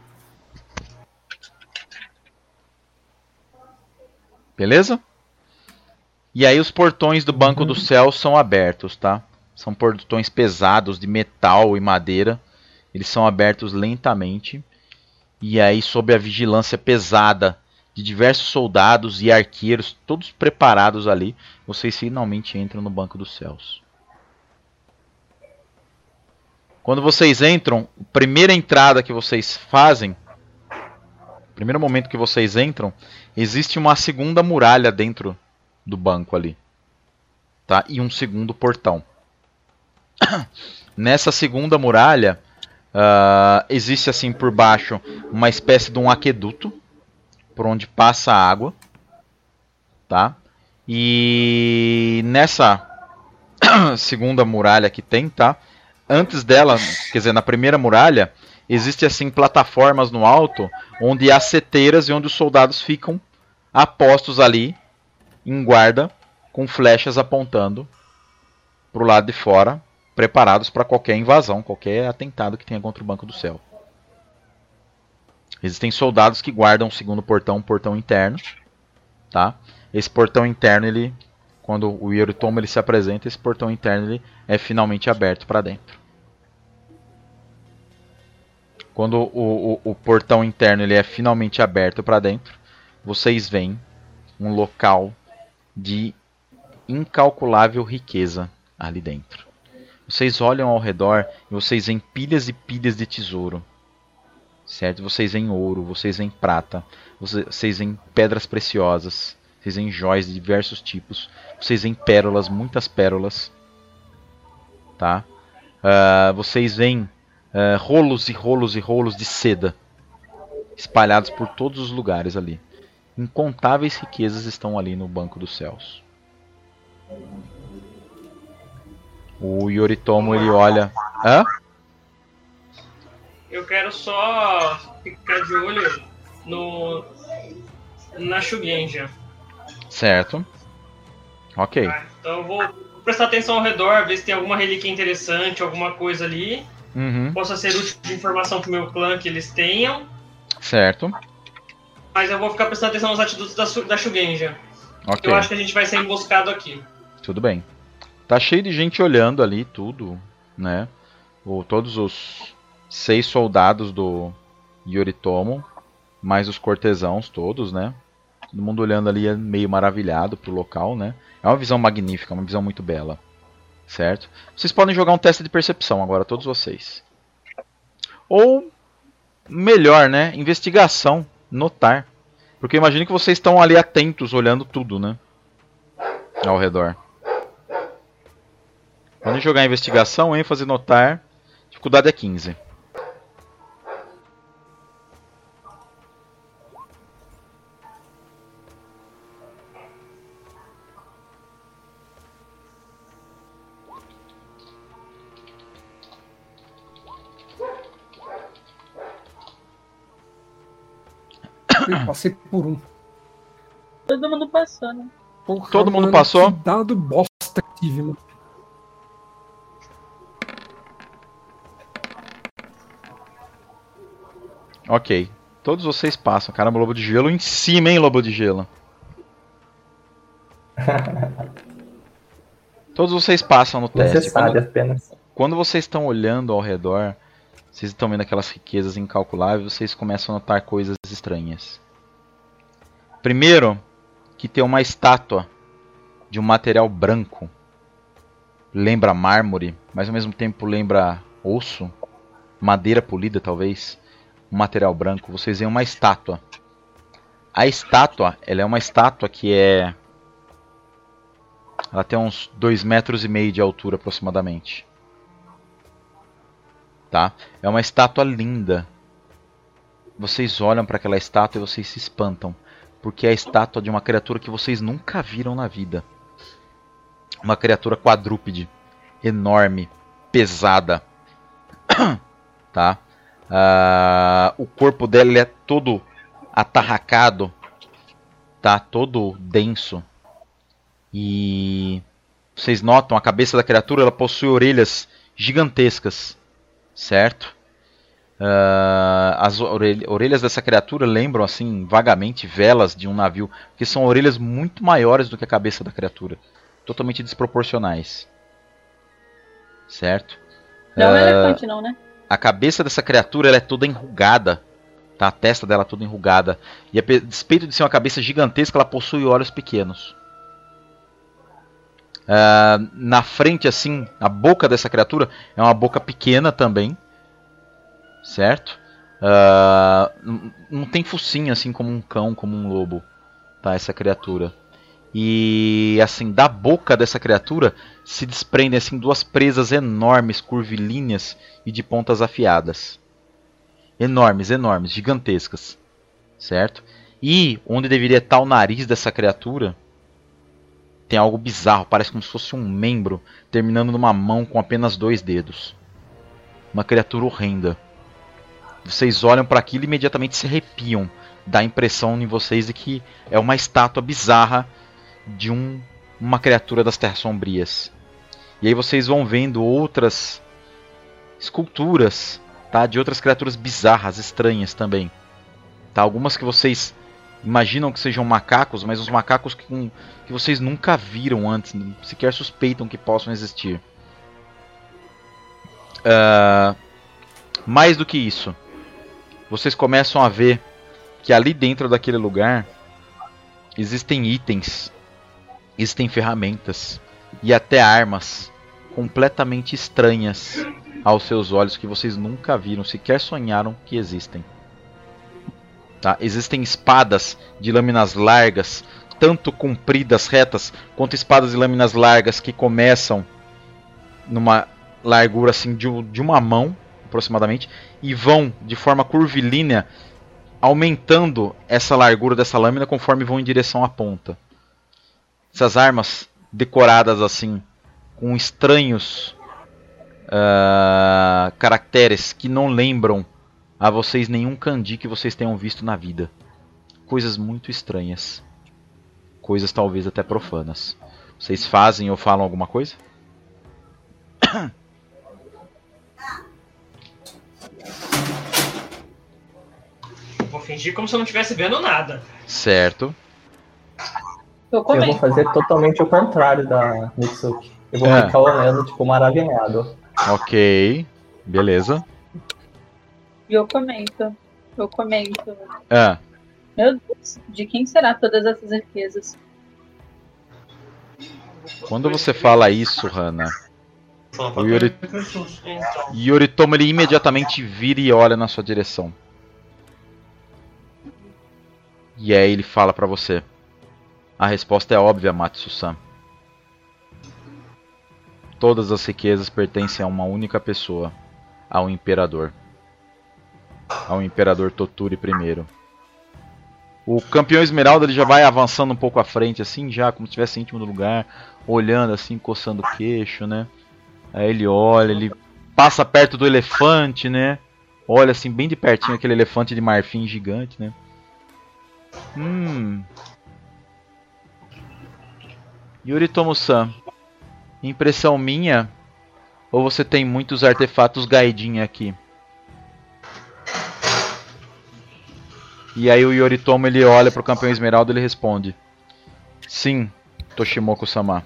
Beleza? E aí os portões do Banco do Céu são abertos, tá? São portões pesados de metal e madeira. Eles são abertos lentamente. E aí, sob a vigilância pesada de diversos soldados e arqueiros, todos preparados ali, vocês finalmente entram no Banco dos Céus. Quando vocês entram, a primeira entrada que vocês fazem, o primeiro momento que vocês entram, existe uma segunda muralha dentro do banco ali, tá? E um segundo portão. Nessa segunda muralha, existe assim por baixo uma espécie de um aqueduto por onde passa a água, tá? E nessa segunda muralha que tem, tá? Antes dela, quer dizer, na primeira muralha, existe assim plataformas no alto onde há seteiras e onde os soldados ficam apostos ali em guarda com flechas apontando para o lado de fora, preparados para qualquer invasão, qualquer atentado que tenha contra o Banco do Céu. Existem soldados que guardam o segundo portão, um portão interno, tá? Esse portão interno, ele, quando o Yoritomo ele se apresenta, esse portão interno ele é finalmente aberto para dentro. Quando o portão interno ele é finalmente aberto para dentro, vocês veem um local de incalculável riqueza ali dentro. Vocês olham ao redor e vocês veem pilhas e pilhas de tesouro. Certo? Vocês veem ouro, vocês veem prata, vocês veem pedras preciosas, vocês veem joias de diversos tipos, vocês veem pérolas, muitas pérolas. Tá? Vocês veem rolos e rolos e rolos de seda espalhados por todos os lugares ali. Incontáveis riquezas estão ali no Banco dos Céus. O Yoritomo, ele olha... Hã? Eu quero só ficar de olho na Shugenja. Certo. Ok. Tá? Então eu vou prestar atenção ao redor, ver se tem alguma relíquia interessante, alguma coisa ali. Uhum. Possa ser útil de informação pro meu clã que eles tenham. Certo. Mas eu vou ficar prestando atenção nos atitudes da Shugenja. Ok. Eu acho que a gente vai ser emboscado aqui. Tudo bem. Tá cheio de gente olhando ali tudo, né? Todos os 6 soldados do Yoritomo, mais os cortesãos todos, né? Todo mundo olhando ali meio maravilhado pro local, né? É uma visão magnífica, uma visão muito bela. Certo? Vocês podem jogar um teste de percepção agora, todos vocês. Ou, melhor, né? Investigação, notar. Porque eu imagino que vocês estão ali atentos, olhando tudo, né? Ao redor. Podem jogar investigação, ênfase, notar. Dificuldade é 15. Eu passei por um. Todo mundo passou, né? Porra, Todo mundo mano, passou? Que dado bosta que tive, mano. Ok. Todos vocês passam. Caramba, Lobo de Gelo em cima, hein, Lobo de Gelo. Todos vocês passam no teste. Necessário apenas. Quando vocês estão olhando ao redor, vocês estão vendo aquelas riquezas incalculáveis, vocês começam a notar coisas estranhas. Primeiro, que tem uma estátua de um material branco. Lembra mármore, mas ao mesmo tempo lembra osso, madeira polida talvez. Um material branco. Vocês veem uma estátua. A estátua, ela é uma estátua que é... Ela tem uns 2,5 metros de altura aproximadamente. Tá? É uma estátua linda. Vocês olham para aquela estátua e vocês se espantam. Porque é a estátua de uma criatura que vocês nunca viram na vida. Uma criatura quadrúpede. Enorme. Pesada. Tá? O corpo dela ele é todo atarracado. Tá? Todo denso. E vocês notam a cabeça da criatura, ela possui orelhas gigantescas, certo? As orelhas dessa criatura lembram assim vagamente velas de um navio, porque são orelhas muito maiores do que a cabeça da criatura, totalmente desproporcionais, certo? Não é elefante não, né? A cabeça dessa criatura ela é toda enrugada, tá? A testa dela é toda enrugada, e a despeito de ser uma cabeça gigantesca, ela possui olhos pequenos. Na frente, assim, a boca dessa criatura é uma boca pequena também, certo? Não tem focinho assim como um cão, como um lobo, tá? Essa criatura. E assim, da boca dessa criatura se desprendem assim 2 presas enormes, curvilíneas e de pontas afiadas. Enormes, enormes, gigantescas, certo? E onde deveria estar o nariz dessa criatura tem algo bizarro, parece como se fosse um membro terminando numa mão com apenas 2 dedos. Uma criatura horrenda. Vocês olham para aquilo e imediatamente se arrepiam. Dá a impressão em vocês de que é uma estátua bizarra de uma criatura das Terras Sombrias. E aí vocês vão vendo outras esculturas, tá? De outras criaturas bizarras, estranhas também. Tá? Algumas que vocês imaginam que sejam macacos, mas os macacos que vocês nunca viram antes, sequer suspeitam que possam existir. Mais do que isso, vocês começam a ver que ali dentro daquele lugar existem itens, existem ferramentas e até armas completamente estranhas aos seus olhos que vocês nunca viram, sequer sonharam que existem. Tá? Existem espadas de lâminas largas, tanto compridas, retas, quanto espadas de lâminas largas que começam numa largura assim de uma mão, aproximadamente, e vão de forma curvilínea, aumentando essa largura dessa lâmina conforme vão em direção à ponta. Essas armas decoradas assim, com estranhos caracteres que não lembram a vocês nenhum kanji que vocês tenham visto na vida. Coisas muito estranhas. Coisas talvez até profanas. Vocês fazem ou falam alguma coisa? Vou fingir como se eu não estivesse vendo nada. Certo. Eu Eu vou fazer totalmente o contrário da Mitsuki. Eu vou ficar olhando, tipo, maravilhado. Ok. Beleza. E eu comento. Ah. Meu Deus, de quem será todas essas riquezas? Quando você fala isso, Hana, o Yoritomo ele imediatamente vira e olha na sua direção. E aí ele fala pra você: a resposta é óbvia, Matsu-san. Todas as riquezas pertencem a uma única pessoa, ao Imperador. Ao Imperador Toturi I. O campeão Esmeralda ele já vai avançando um pouco à frente, assim, já como se estivesse íntimo do lugar, olhando assim, coçando o queixo, né? Aí ele olha, ele passa perto do elefante, né? Olha assim, bem de pertinho, aquele elefante de marfim gigante, né? Yoritomo-san, impressão minha, ou você tem muitos artefatos Gaidin aqui? E aí o Yoritomo ele olha pro campeão Esmeralda e ele responde: sim, Toshimoku-sama.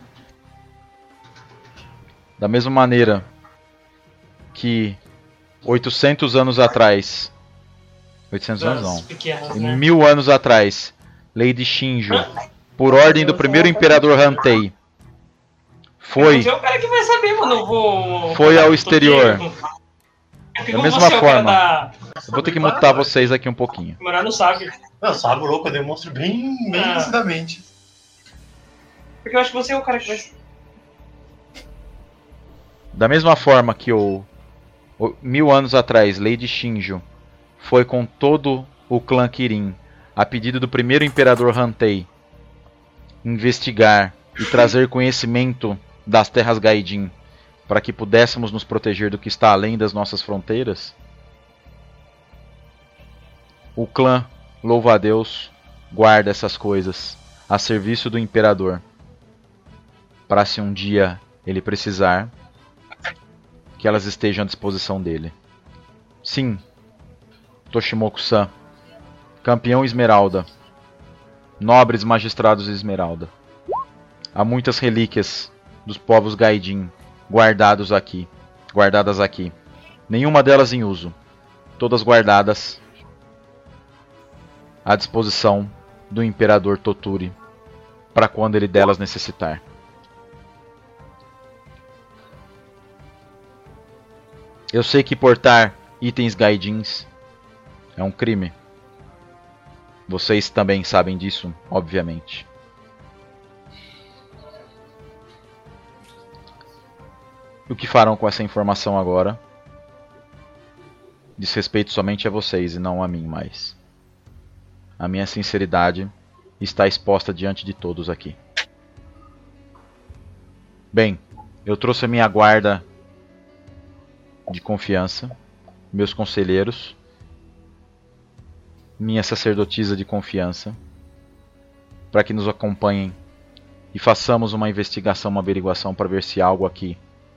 Da mesma maneira que 800 anos atrás, 800 anos não, Pequenas, né? 1000 anos atrás, Lady Shinjo, por ordem do primeiro Imperador Hantei, foi Você é o cara que vai saber, mano. Eu vou. Foi ao exterior. Porque Da como mesma você é o cara forma. da- Eu vou ter que mutar vocês aqui um pouquinho. O Morar não sabe. Não, sabe, louco, eu demonstro bem lucidamente. Porque eu acho que você é o cara que vai. Da mesma forma que o 1000 anos atrás, Lady Shinjo foi com todo o clã Kirin, a pedido do primeiro Imperador Hantei, investigar e trazer conhecimento das terras Gaidin, para que pudéssemos nos proteger do que está além das nossas fronteiras. O clã, louva a Deus, guarda essas coisas a serviço do Imperador, para se um dia ele precisar, que elas estejam à disposição dele. Sim, Toshimoku-san, campeão Esmeralda, nobres magistrados Esmeralda. Há muitas relíquias dos povos Gaidin guardadas aqui. Nenhuma delas em uso. Todas guardadas à disposição do Imperador Toturi para quando ele delas necessitar. Eu sei que portar itens Gaidins é um crime. Vocês também sabem disso, obviamente. O que farão com essa informação agora diz respeito somente a vocês e não a mim mais. A minha sinceridade está exposta diante de todos aqui. Bem, eu trouxe a minha guarda de confiança, meus conselheiros, minha sacerdotisa de confiança, para que nos acompanhem e façamos uma investigação, uma averiguação para ver se algo aqui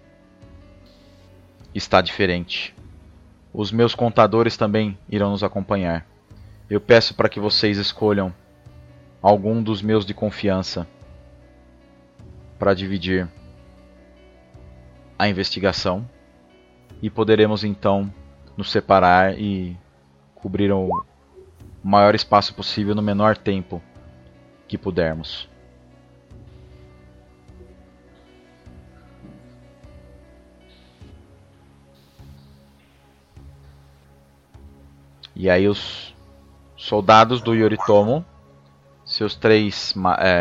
está diferente. Os meus contadores também irão nos acompanhar. Eu peço para que vocês escolham algum dos meus de confiança para dividir a investigação e poderemos então nos separar e cobrir o maior espaço possível no menor tempo que pudermos. E aí os soldados do Yoritomo, seus 3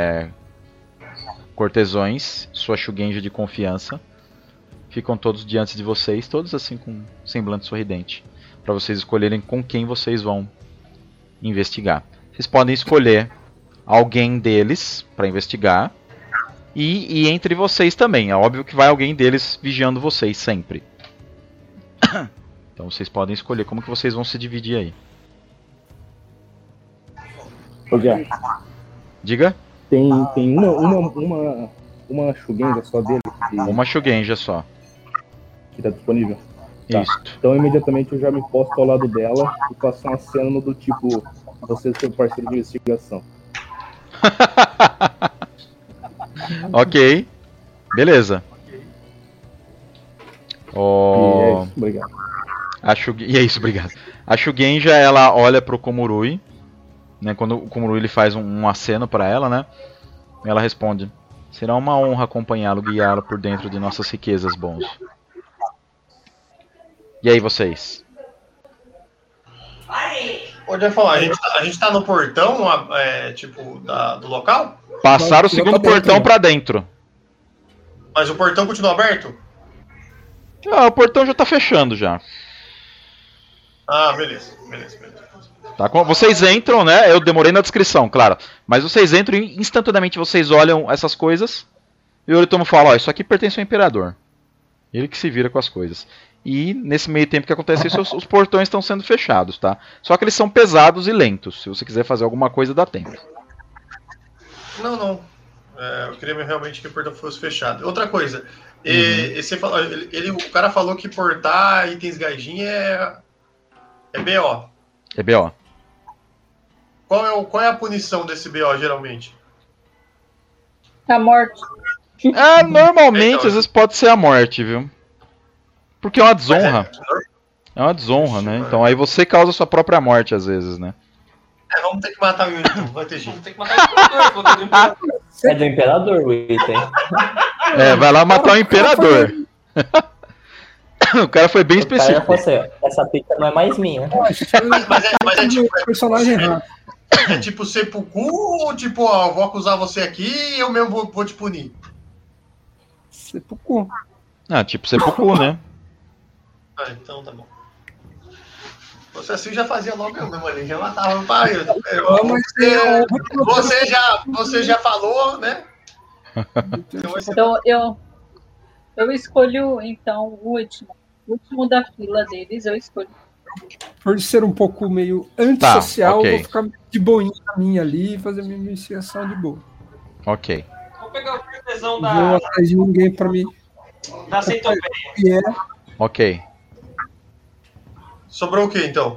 cortesões, sua Shugenja de confiança, ficam todos diante de vocês, todos assim com semblante sorridente, para vocês escolherem com quem vocês vão investigar. Vocês podem escolher alguém deles para investigar e entre vocês também. É óbvio que vai alguém deles vigiando vocês sempre. Então vocês podem escolher como que vocês vão se dividir aí. Ô, Guia, Diga? tem uma Shugenja só dele Uma Shugenja só. que tá disponível. Tá. Isso. Então imediatamente eu já me posto ao lado dela e faço uma cena do tipo, você é seu parceiro de investigação. Ok. Beleza. E é isso, obrigado. E é isso, obrigado. A Shugenja, ela olha pro Komurui, né, quando o Komurui ele faz um aceno pra ela, né? Ela responde: será uma honra acompanhá-lo, guiá-lo por dentro de nossas riquezas, bons. E aí, vocês? Pode falar, a gente tá no portão, tipo, do local? Passaram o segundo portão pra dentro. Mas o portão continua aberto? Ah, o portão já tá fechando já. Ah, beleza. Tá, vocês entram, né? Eu demorei na descrição, claro. Mas vocês entram e instantaneamente vocês olham essas coisas. E o Yoritomo fala: ó, isso aqui pertence ao Imperador. Ele que se vira com as coisas. E nesse meio tempo que acontece isso, os portões estão sendo fechados, tá? Só que eles são pesados e lentos. Se você quiser fazer alguma coisa, dá tempo. Não. Eu queria realmente que o portão fosse fechado. Outra coisa. O cara falou que portar itens gaijin é BO. É BO. Qual é a punição desse BO, geralmente? A morte. Normalmente, Então, às vezes pode ser a morte, viu? Porque é uma desonra. É uma desonra, né? Então aí você causa a sua própria morte, às vezes, né? Vamos ter que matar o Yuri, então. Vai ter jeito. Vamos ter que matar o Imperador. É do Imperador o item. Vai lá matar o Imperador. O cara foi bem O cara específico. falou assim, essa pizza não é mais minha. Mas é tipo... personagem errado. É tipo seppuku ou tipo, ó, eu vou acusar você aqui e eu mesmo vou te punir? Seppuku. Tipo seppuku, né? Ah, então tá bom. Você assim já fazia logo eu mesmo ali, já matava o pai. Você já falou, né? Então eu escolho então o último da fila deles, eu escolho. Por ser um pouco meio antissocial, ok. eu vou ficar de boinha na minha ali e fazer minha iniciação de boa. Ok. Vou pegar o cortesão Não vou atrás de ninguém pra mim. da centopeia. Ok. Sobrou o que então?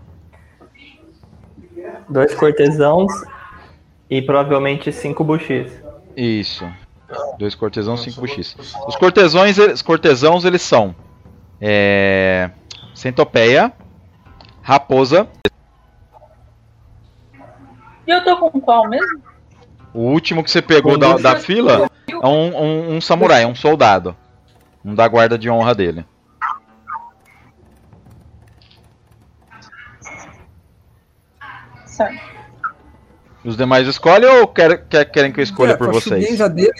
2 cortesãos e provavelmente 5 buchis. Isso. 2 cortesãos, 5 buchis. Os cortesãos, eles são centopeia, raposa. E eu tô com qual mesmo? O último que você pegou da fila é um samurai, um soldado. Um da guarda de honra dele. Certo. Os demais escolhem ou querem que eu escolha por vocês? A Shugenja dele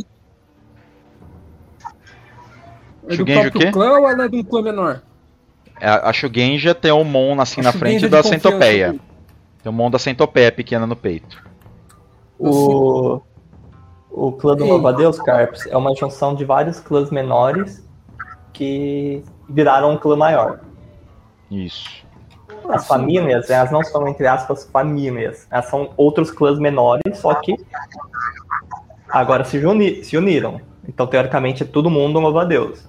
é do Shugenja o quê? próprio clã ou ela é de um clã menor? A Shugenja tem o Mon assim A na Shugenja frente de da confiança centopeia. dele. Tem o Mon da centopeia pequena no peito. O clã do Ei. Louva-a-Deus, Carps, é uma junção de vários clãs menores que viraram um clã maior. Isso. As famílias, elas não são, entre aspas, famílias. Elas são outros clãs menores, só que agora se uniram. Então, teoricamente, é todo mundo um Louva-a-Deus.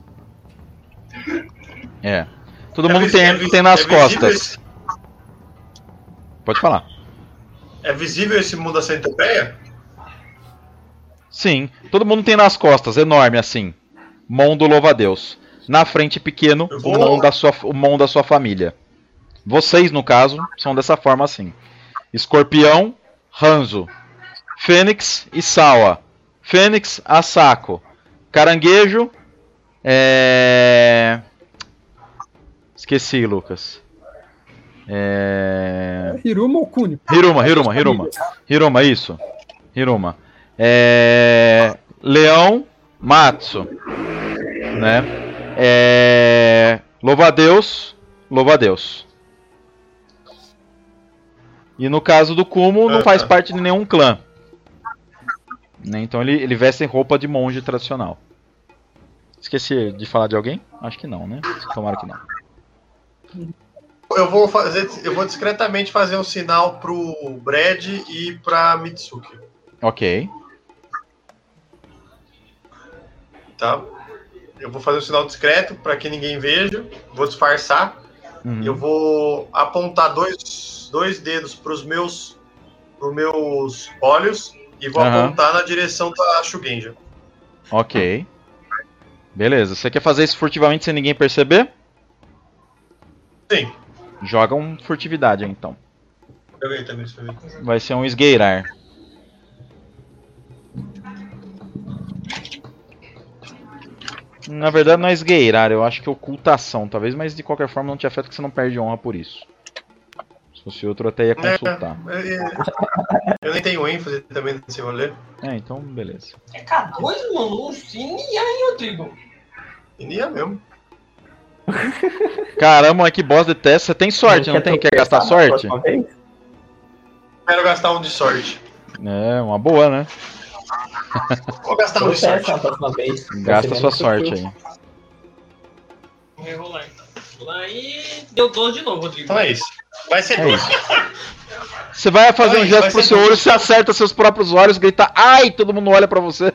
Todo mundo tem nas costas. Pode falar. É visível esse mundo da centopeia? Sim, todo mundo tem nas costas, enorme assim. Mon do louva-a-Deus. Na frente, pequeno, o Mon da sua família. Vocês, no caso, são dessa forma assim. Escorpião, Hanzo. Fênix e Sawa. Fênix, Asako. Caranguejo, Esqueci, Lucas. Hiruma ou Kuni? Hiruma, isso. Hiruma. Leão, Matsu. Né? Louva-a-Deus. E no caso do Kumo, não faz parte de nenhum clã. Né? Então ele veste roupa de monge tradicional. Esqueci de falar de alguém? Acho que não, né? Tomara que não. Eu vou discretamente fazer um sinal pro Brad e pra Mitsuki. Ok. Tá? Eu vou fazer um sinal discreto para que ninguém veja. Vou disfarçar. Eu vou apontar dois dedos pros meus olhos e vou apontar na direção da Shugenja. Ok. Beleza. Você quer fazer isso furtivamente sem ninguém perceber? Sim. Joga furtividade aí, então. Joguei também, isso aí. Vai ser um esgueirar. Na verdade não é esgueirar, eu acho que é ocultação, talvez, mas de qualquer forma não te afeta porque você não perde honra por isso. Se fosse outro, eu até ia consultar. Eu nem tenho ênfase também nesse rolê. Então beleza. É K2, mano? Sim, e aí, Rodrigo? Iria mesmo. Caramba, que boss de teste. Você tem sorte, não tem? Quer gastar sorte? Quero gastar um de sorte. Uma boa, né? Vou gastar um de sorte. Gasta sua sorte aí. Vou rerolar então. Aí deu 12 de novo, Rodrigo. Então é isso. Vai ser 12. Você vai fazer um gesto pro seu olho, você acerta seus próprios olhos, grita ai, todo mundo olha pra você.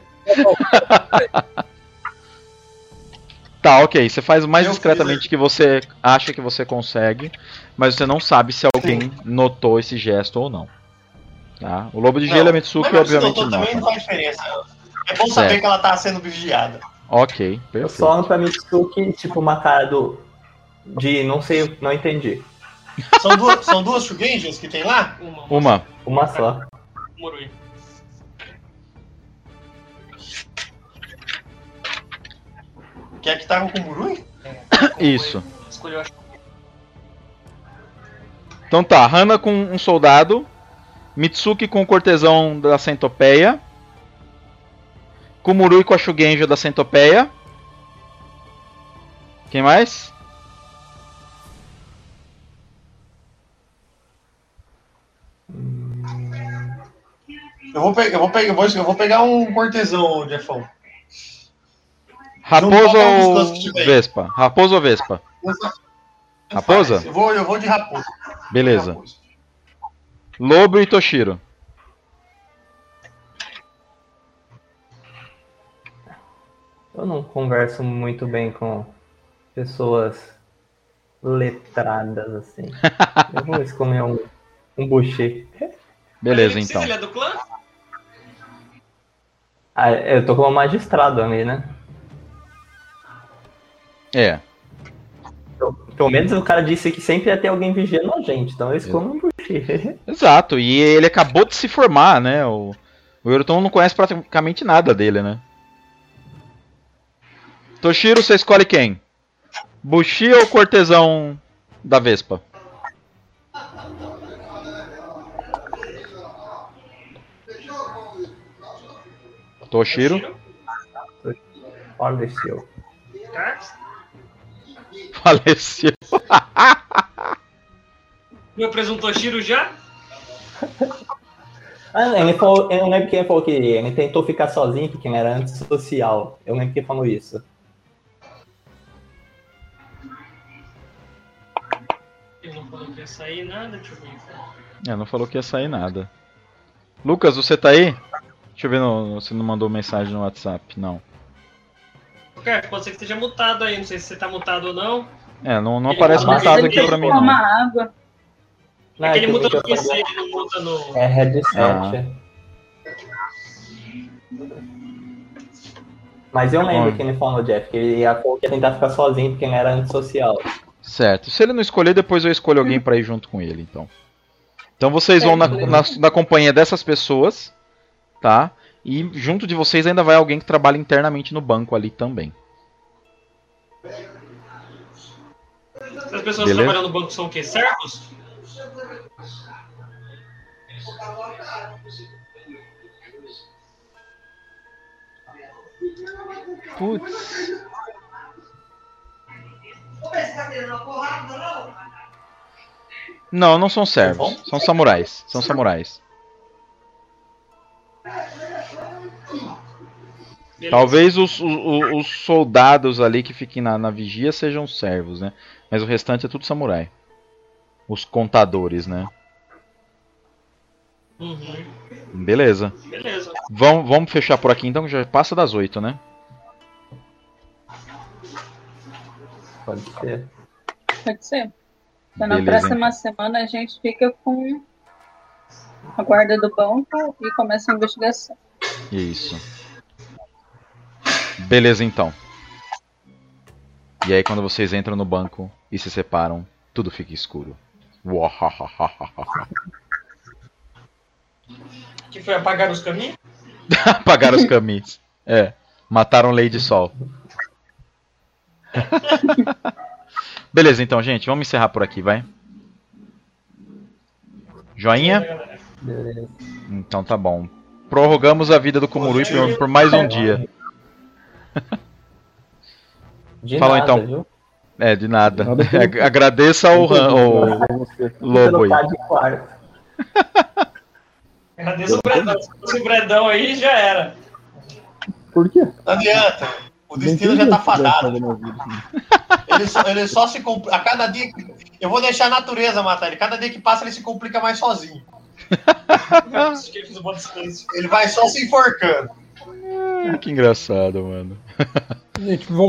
Tá, ok. Você faz o mais discretamente que você acha que você consegue, mas você não sabe se alguém notou esse gesto ou não. Tá? O Lobo de Gelo e a Mitsuki obviamente não. Também não faz diferença. É bom saber que ela tá sendo vigiada. Ok, perfeito. Eu só ando pra Mitsuki, tipo, uma cara de não sei, não entendi. São duas Shugenjas que tem lá? Uma só. Morui. Quer que tava com o Murui? Isso. Escolheu a... Então tá, Hana com um soldado, Mitsuki com o cortesão da centopeia, Kumurui com a Shugenja da centopeia. Quem mais? Eu vou pegar um cortesão, Jeffão. Raposa ou Vespa? Raposa ou Vespa? Raposa? Eu vou de raposa. Beleza. Lobo e Toshiro. Eu não converso muito bem com pessoas letradas assim. Eu vou escolher um boucher. Beleza, então. Ele é do clã? Eu tô como magistrado ali, né? Pelo menos o cara disse que sempre ia ter alguém vigiando a gente, então eu escolho um boucher. Exato, e ele acabou de se formar, né? O Euroton não conhece praticamente nada dele, né? Toshiro, você escolhe quem? Bushi ou cortesão da Vespa? Toshiro? Faleceu. Faleceu. Meu presunto Toshiro já? Ele falou, eu não lembro quem falou que ele tentou ficar sozinho porque ele era antissocial. Eu lembro quem falou isso. Ele não falou que ia sair nada, deixa eu ver. Não falou que ia sair nada. Lucas, você tá aí? Deixa eu ver se não mandou mensagem no WhatsApp. Não. Cara, pode ser que esteja mutado aí, não sei se você tá mutado ou não. Não aparece mutado aqui pra mim, não. Água. É que ele muda no PC, ele não muda no... É headset. Mas eu lembro que ele falou, Jeff, que ele ia tentar ficar sozinho porque ele era antissocial. Certo. Se ele não escolher, depois eu escolho alguém pra ir junto com ele, então. Então vocês vão na companhia dessas pessoas, tá? E junto de vocês ainda vai alguém que trabalha internamente no banco ali também. As pessoas que trabalham no banco são o quê? Servos? Putz. Não, não são servos. São samurais. São samurais. Beleza. Talvez os soldados ali que fiquem na vigia sejam servos, né? Mas o restante é tudo samurai. Os contadores, né? Uhum. Beleza. Beleza. Vamos fechar por aqui então, que já passa das 8, né? Pode ser. Pode ser. Então, na Beleza, próxima semana a gente fica com a guarda do banco e começa a investigação. Isso. Beleza, então. E aí, quando vocês entram no banco e se separam, tudo fica escuro. Que foi apagar os caminhos? Apagaram os caminhos. É. Mataram Lady Sol. Beleza, então, gente. Vamos encerrar por aqui, vai? Joinha? Beleza. Então tá bom. Prorrogamos a vida do Kumurui por mais um dia. De Fala, nada, então. viu? É, de nada. Nada pelo- Agradeça ao Lobo aí. Trocar de quarto. Agradeço o Bredão. Se fosse o Bredão aí, já era. Por quê? Não adianta. O destino já tá fadado. Ele só se complica. A cada dia. Eu vou deixar a natureza matar ele. Cada dia que passa, ele se complica mais sozinho. Acho que ele fez um bom silêncio. Ele vai só se enforcando. Que engraçado, mano. Gente,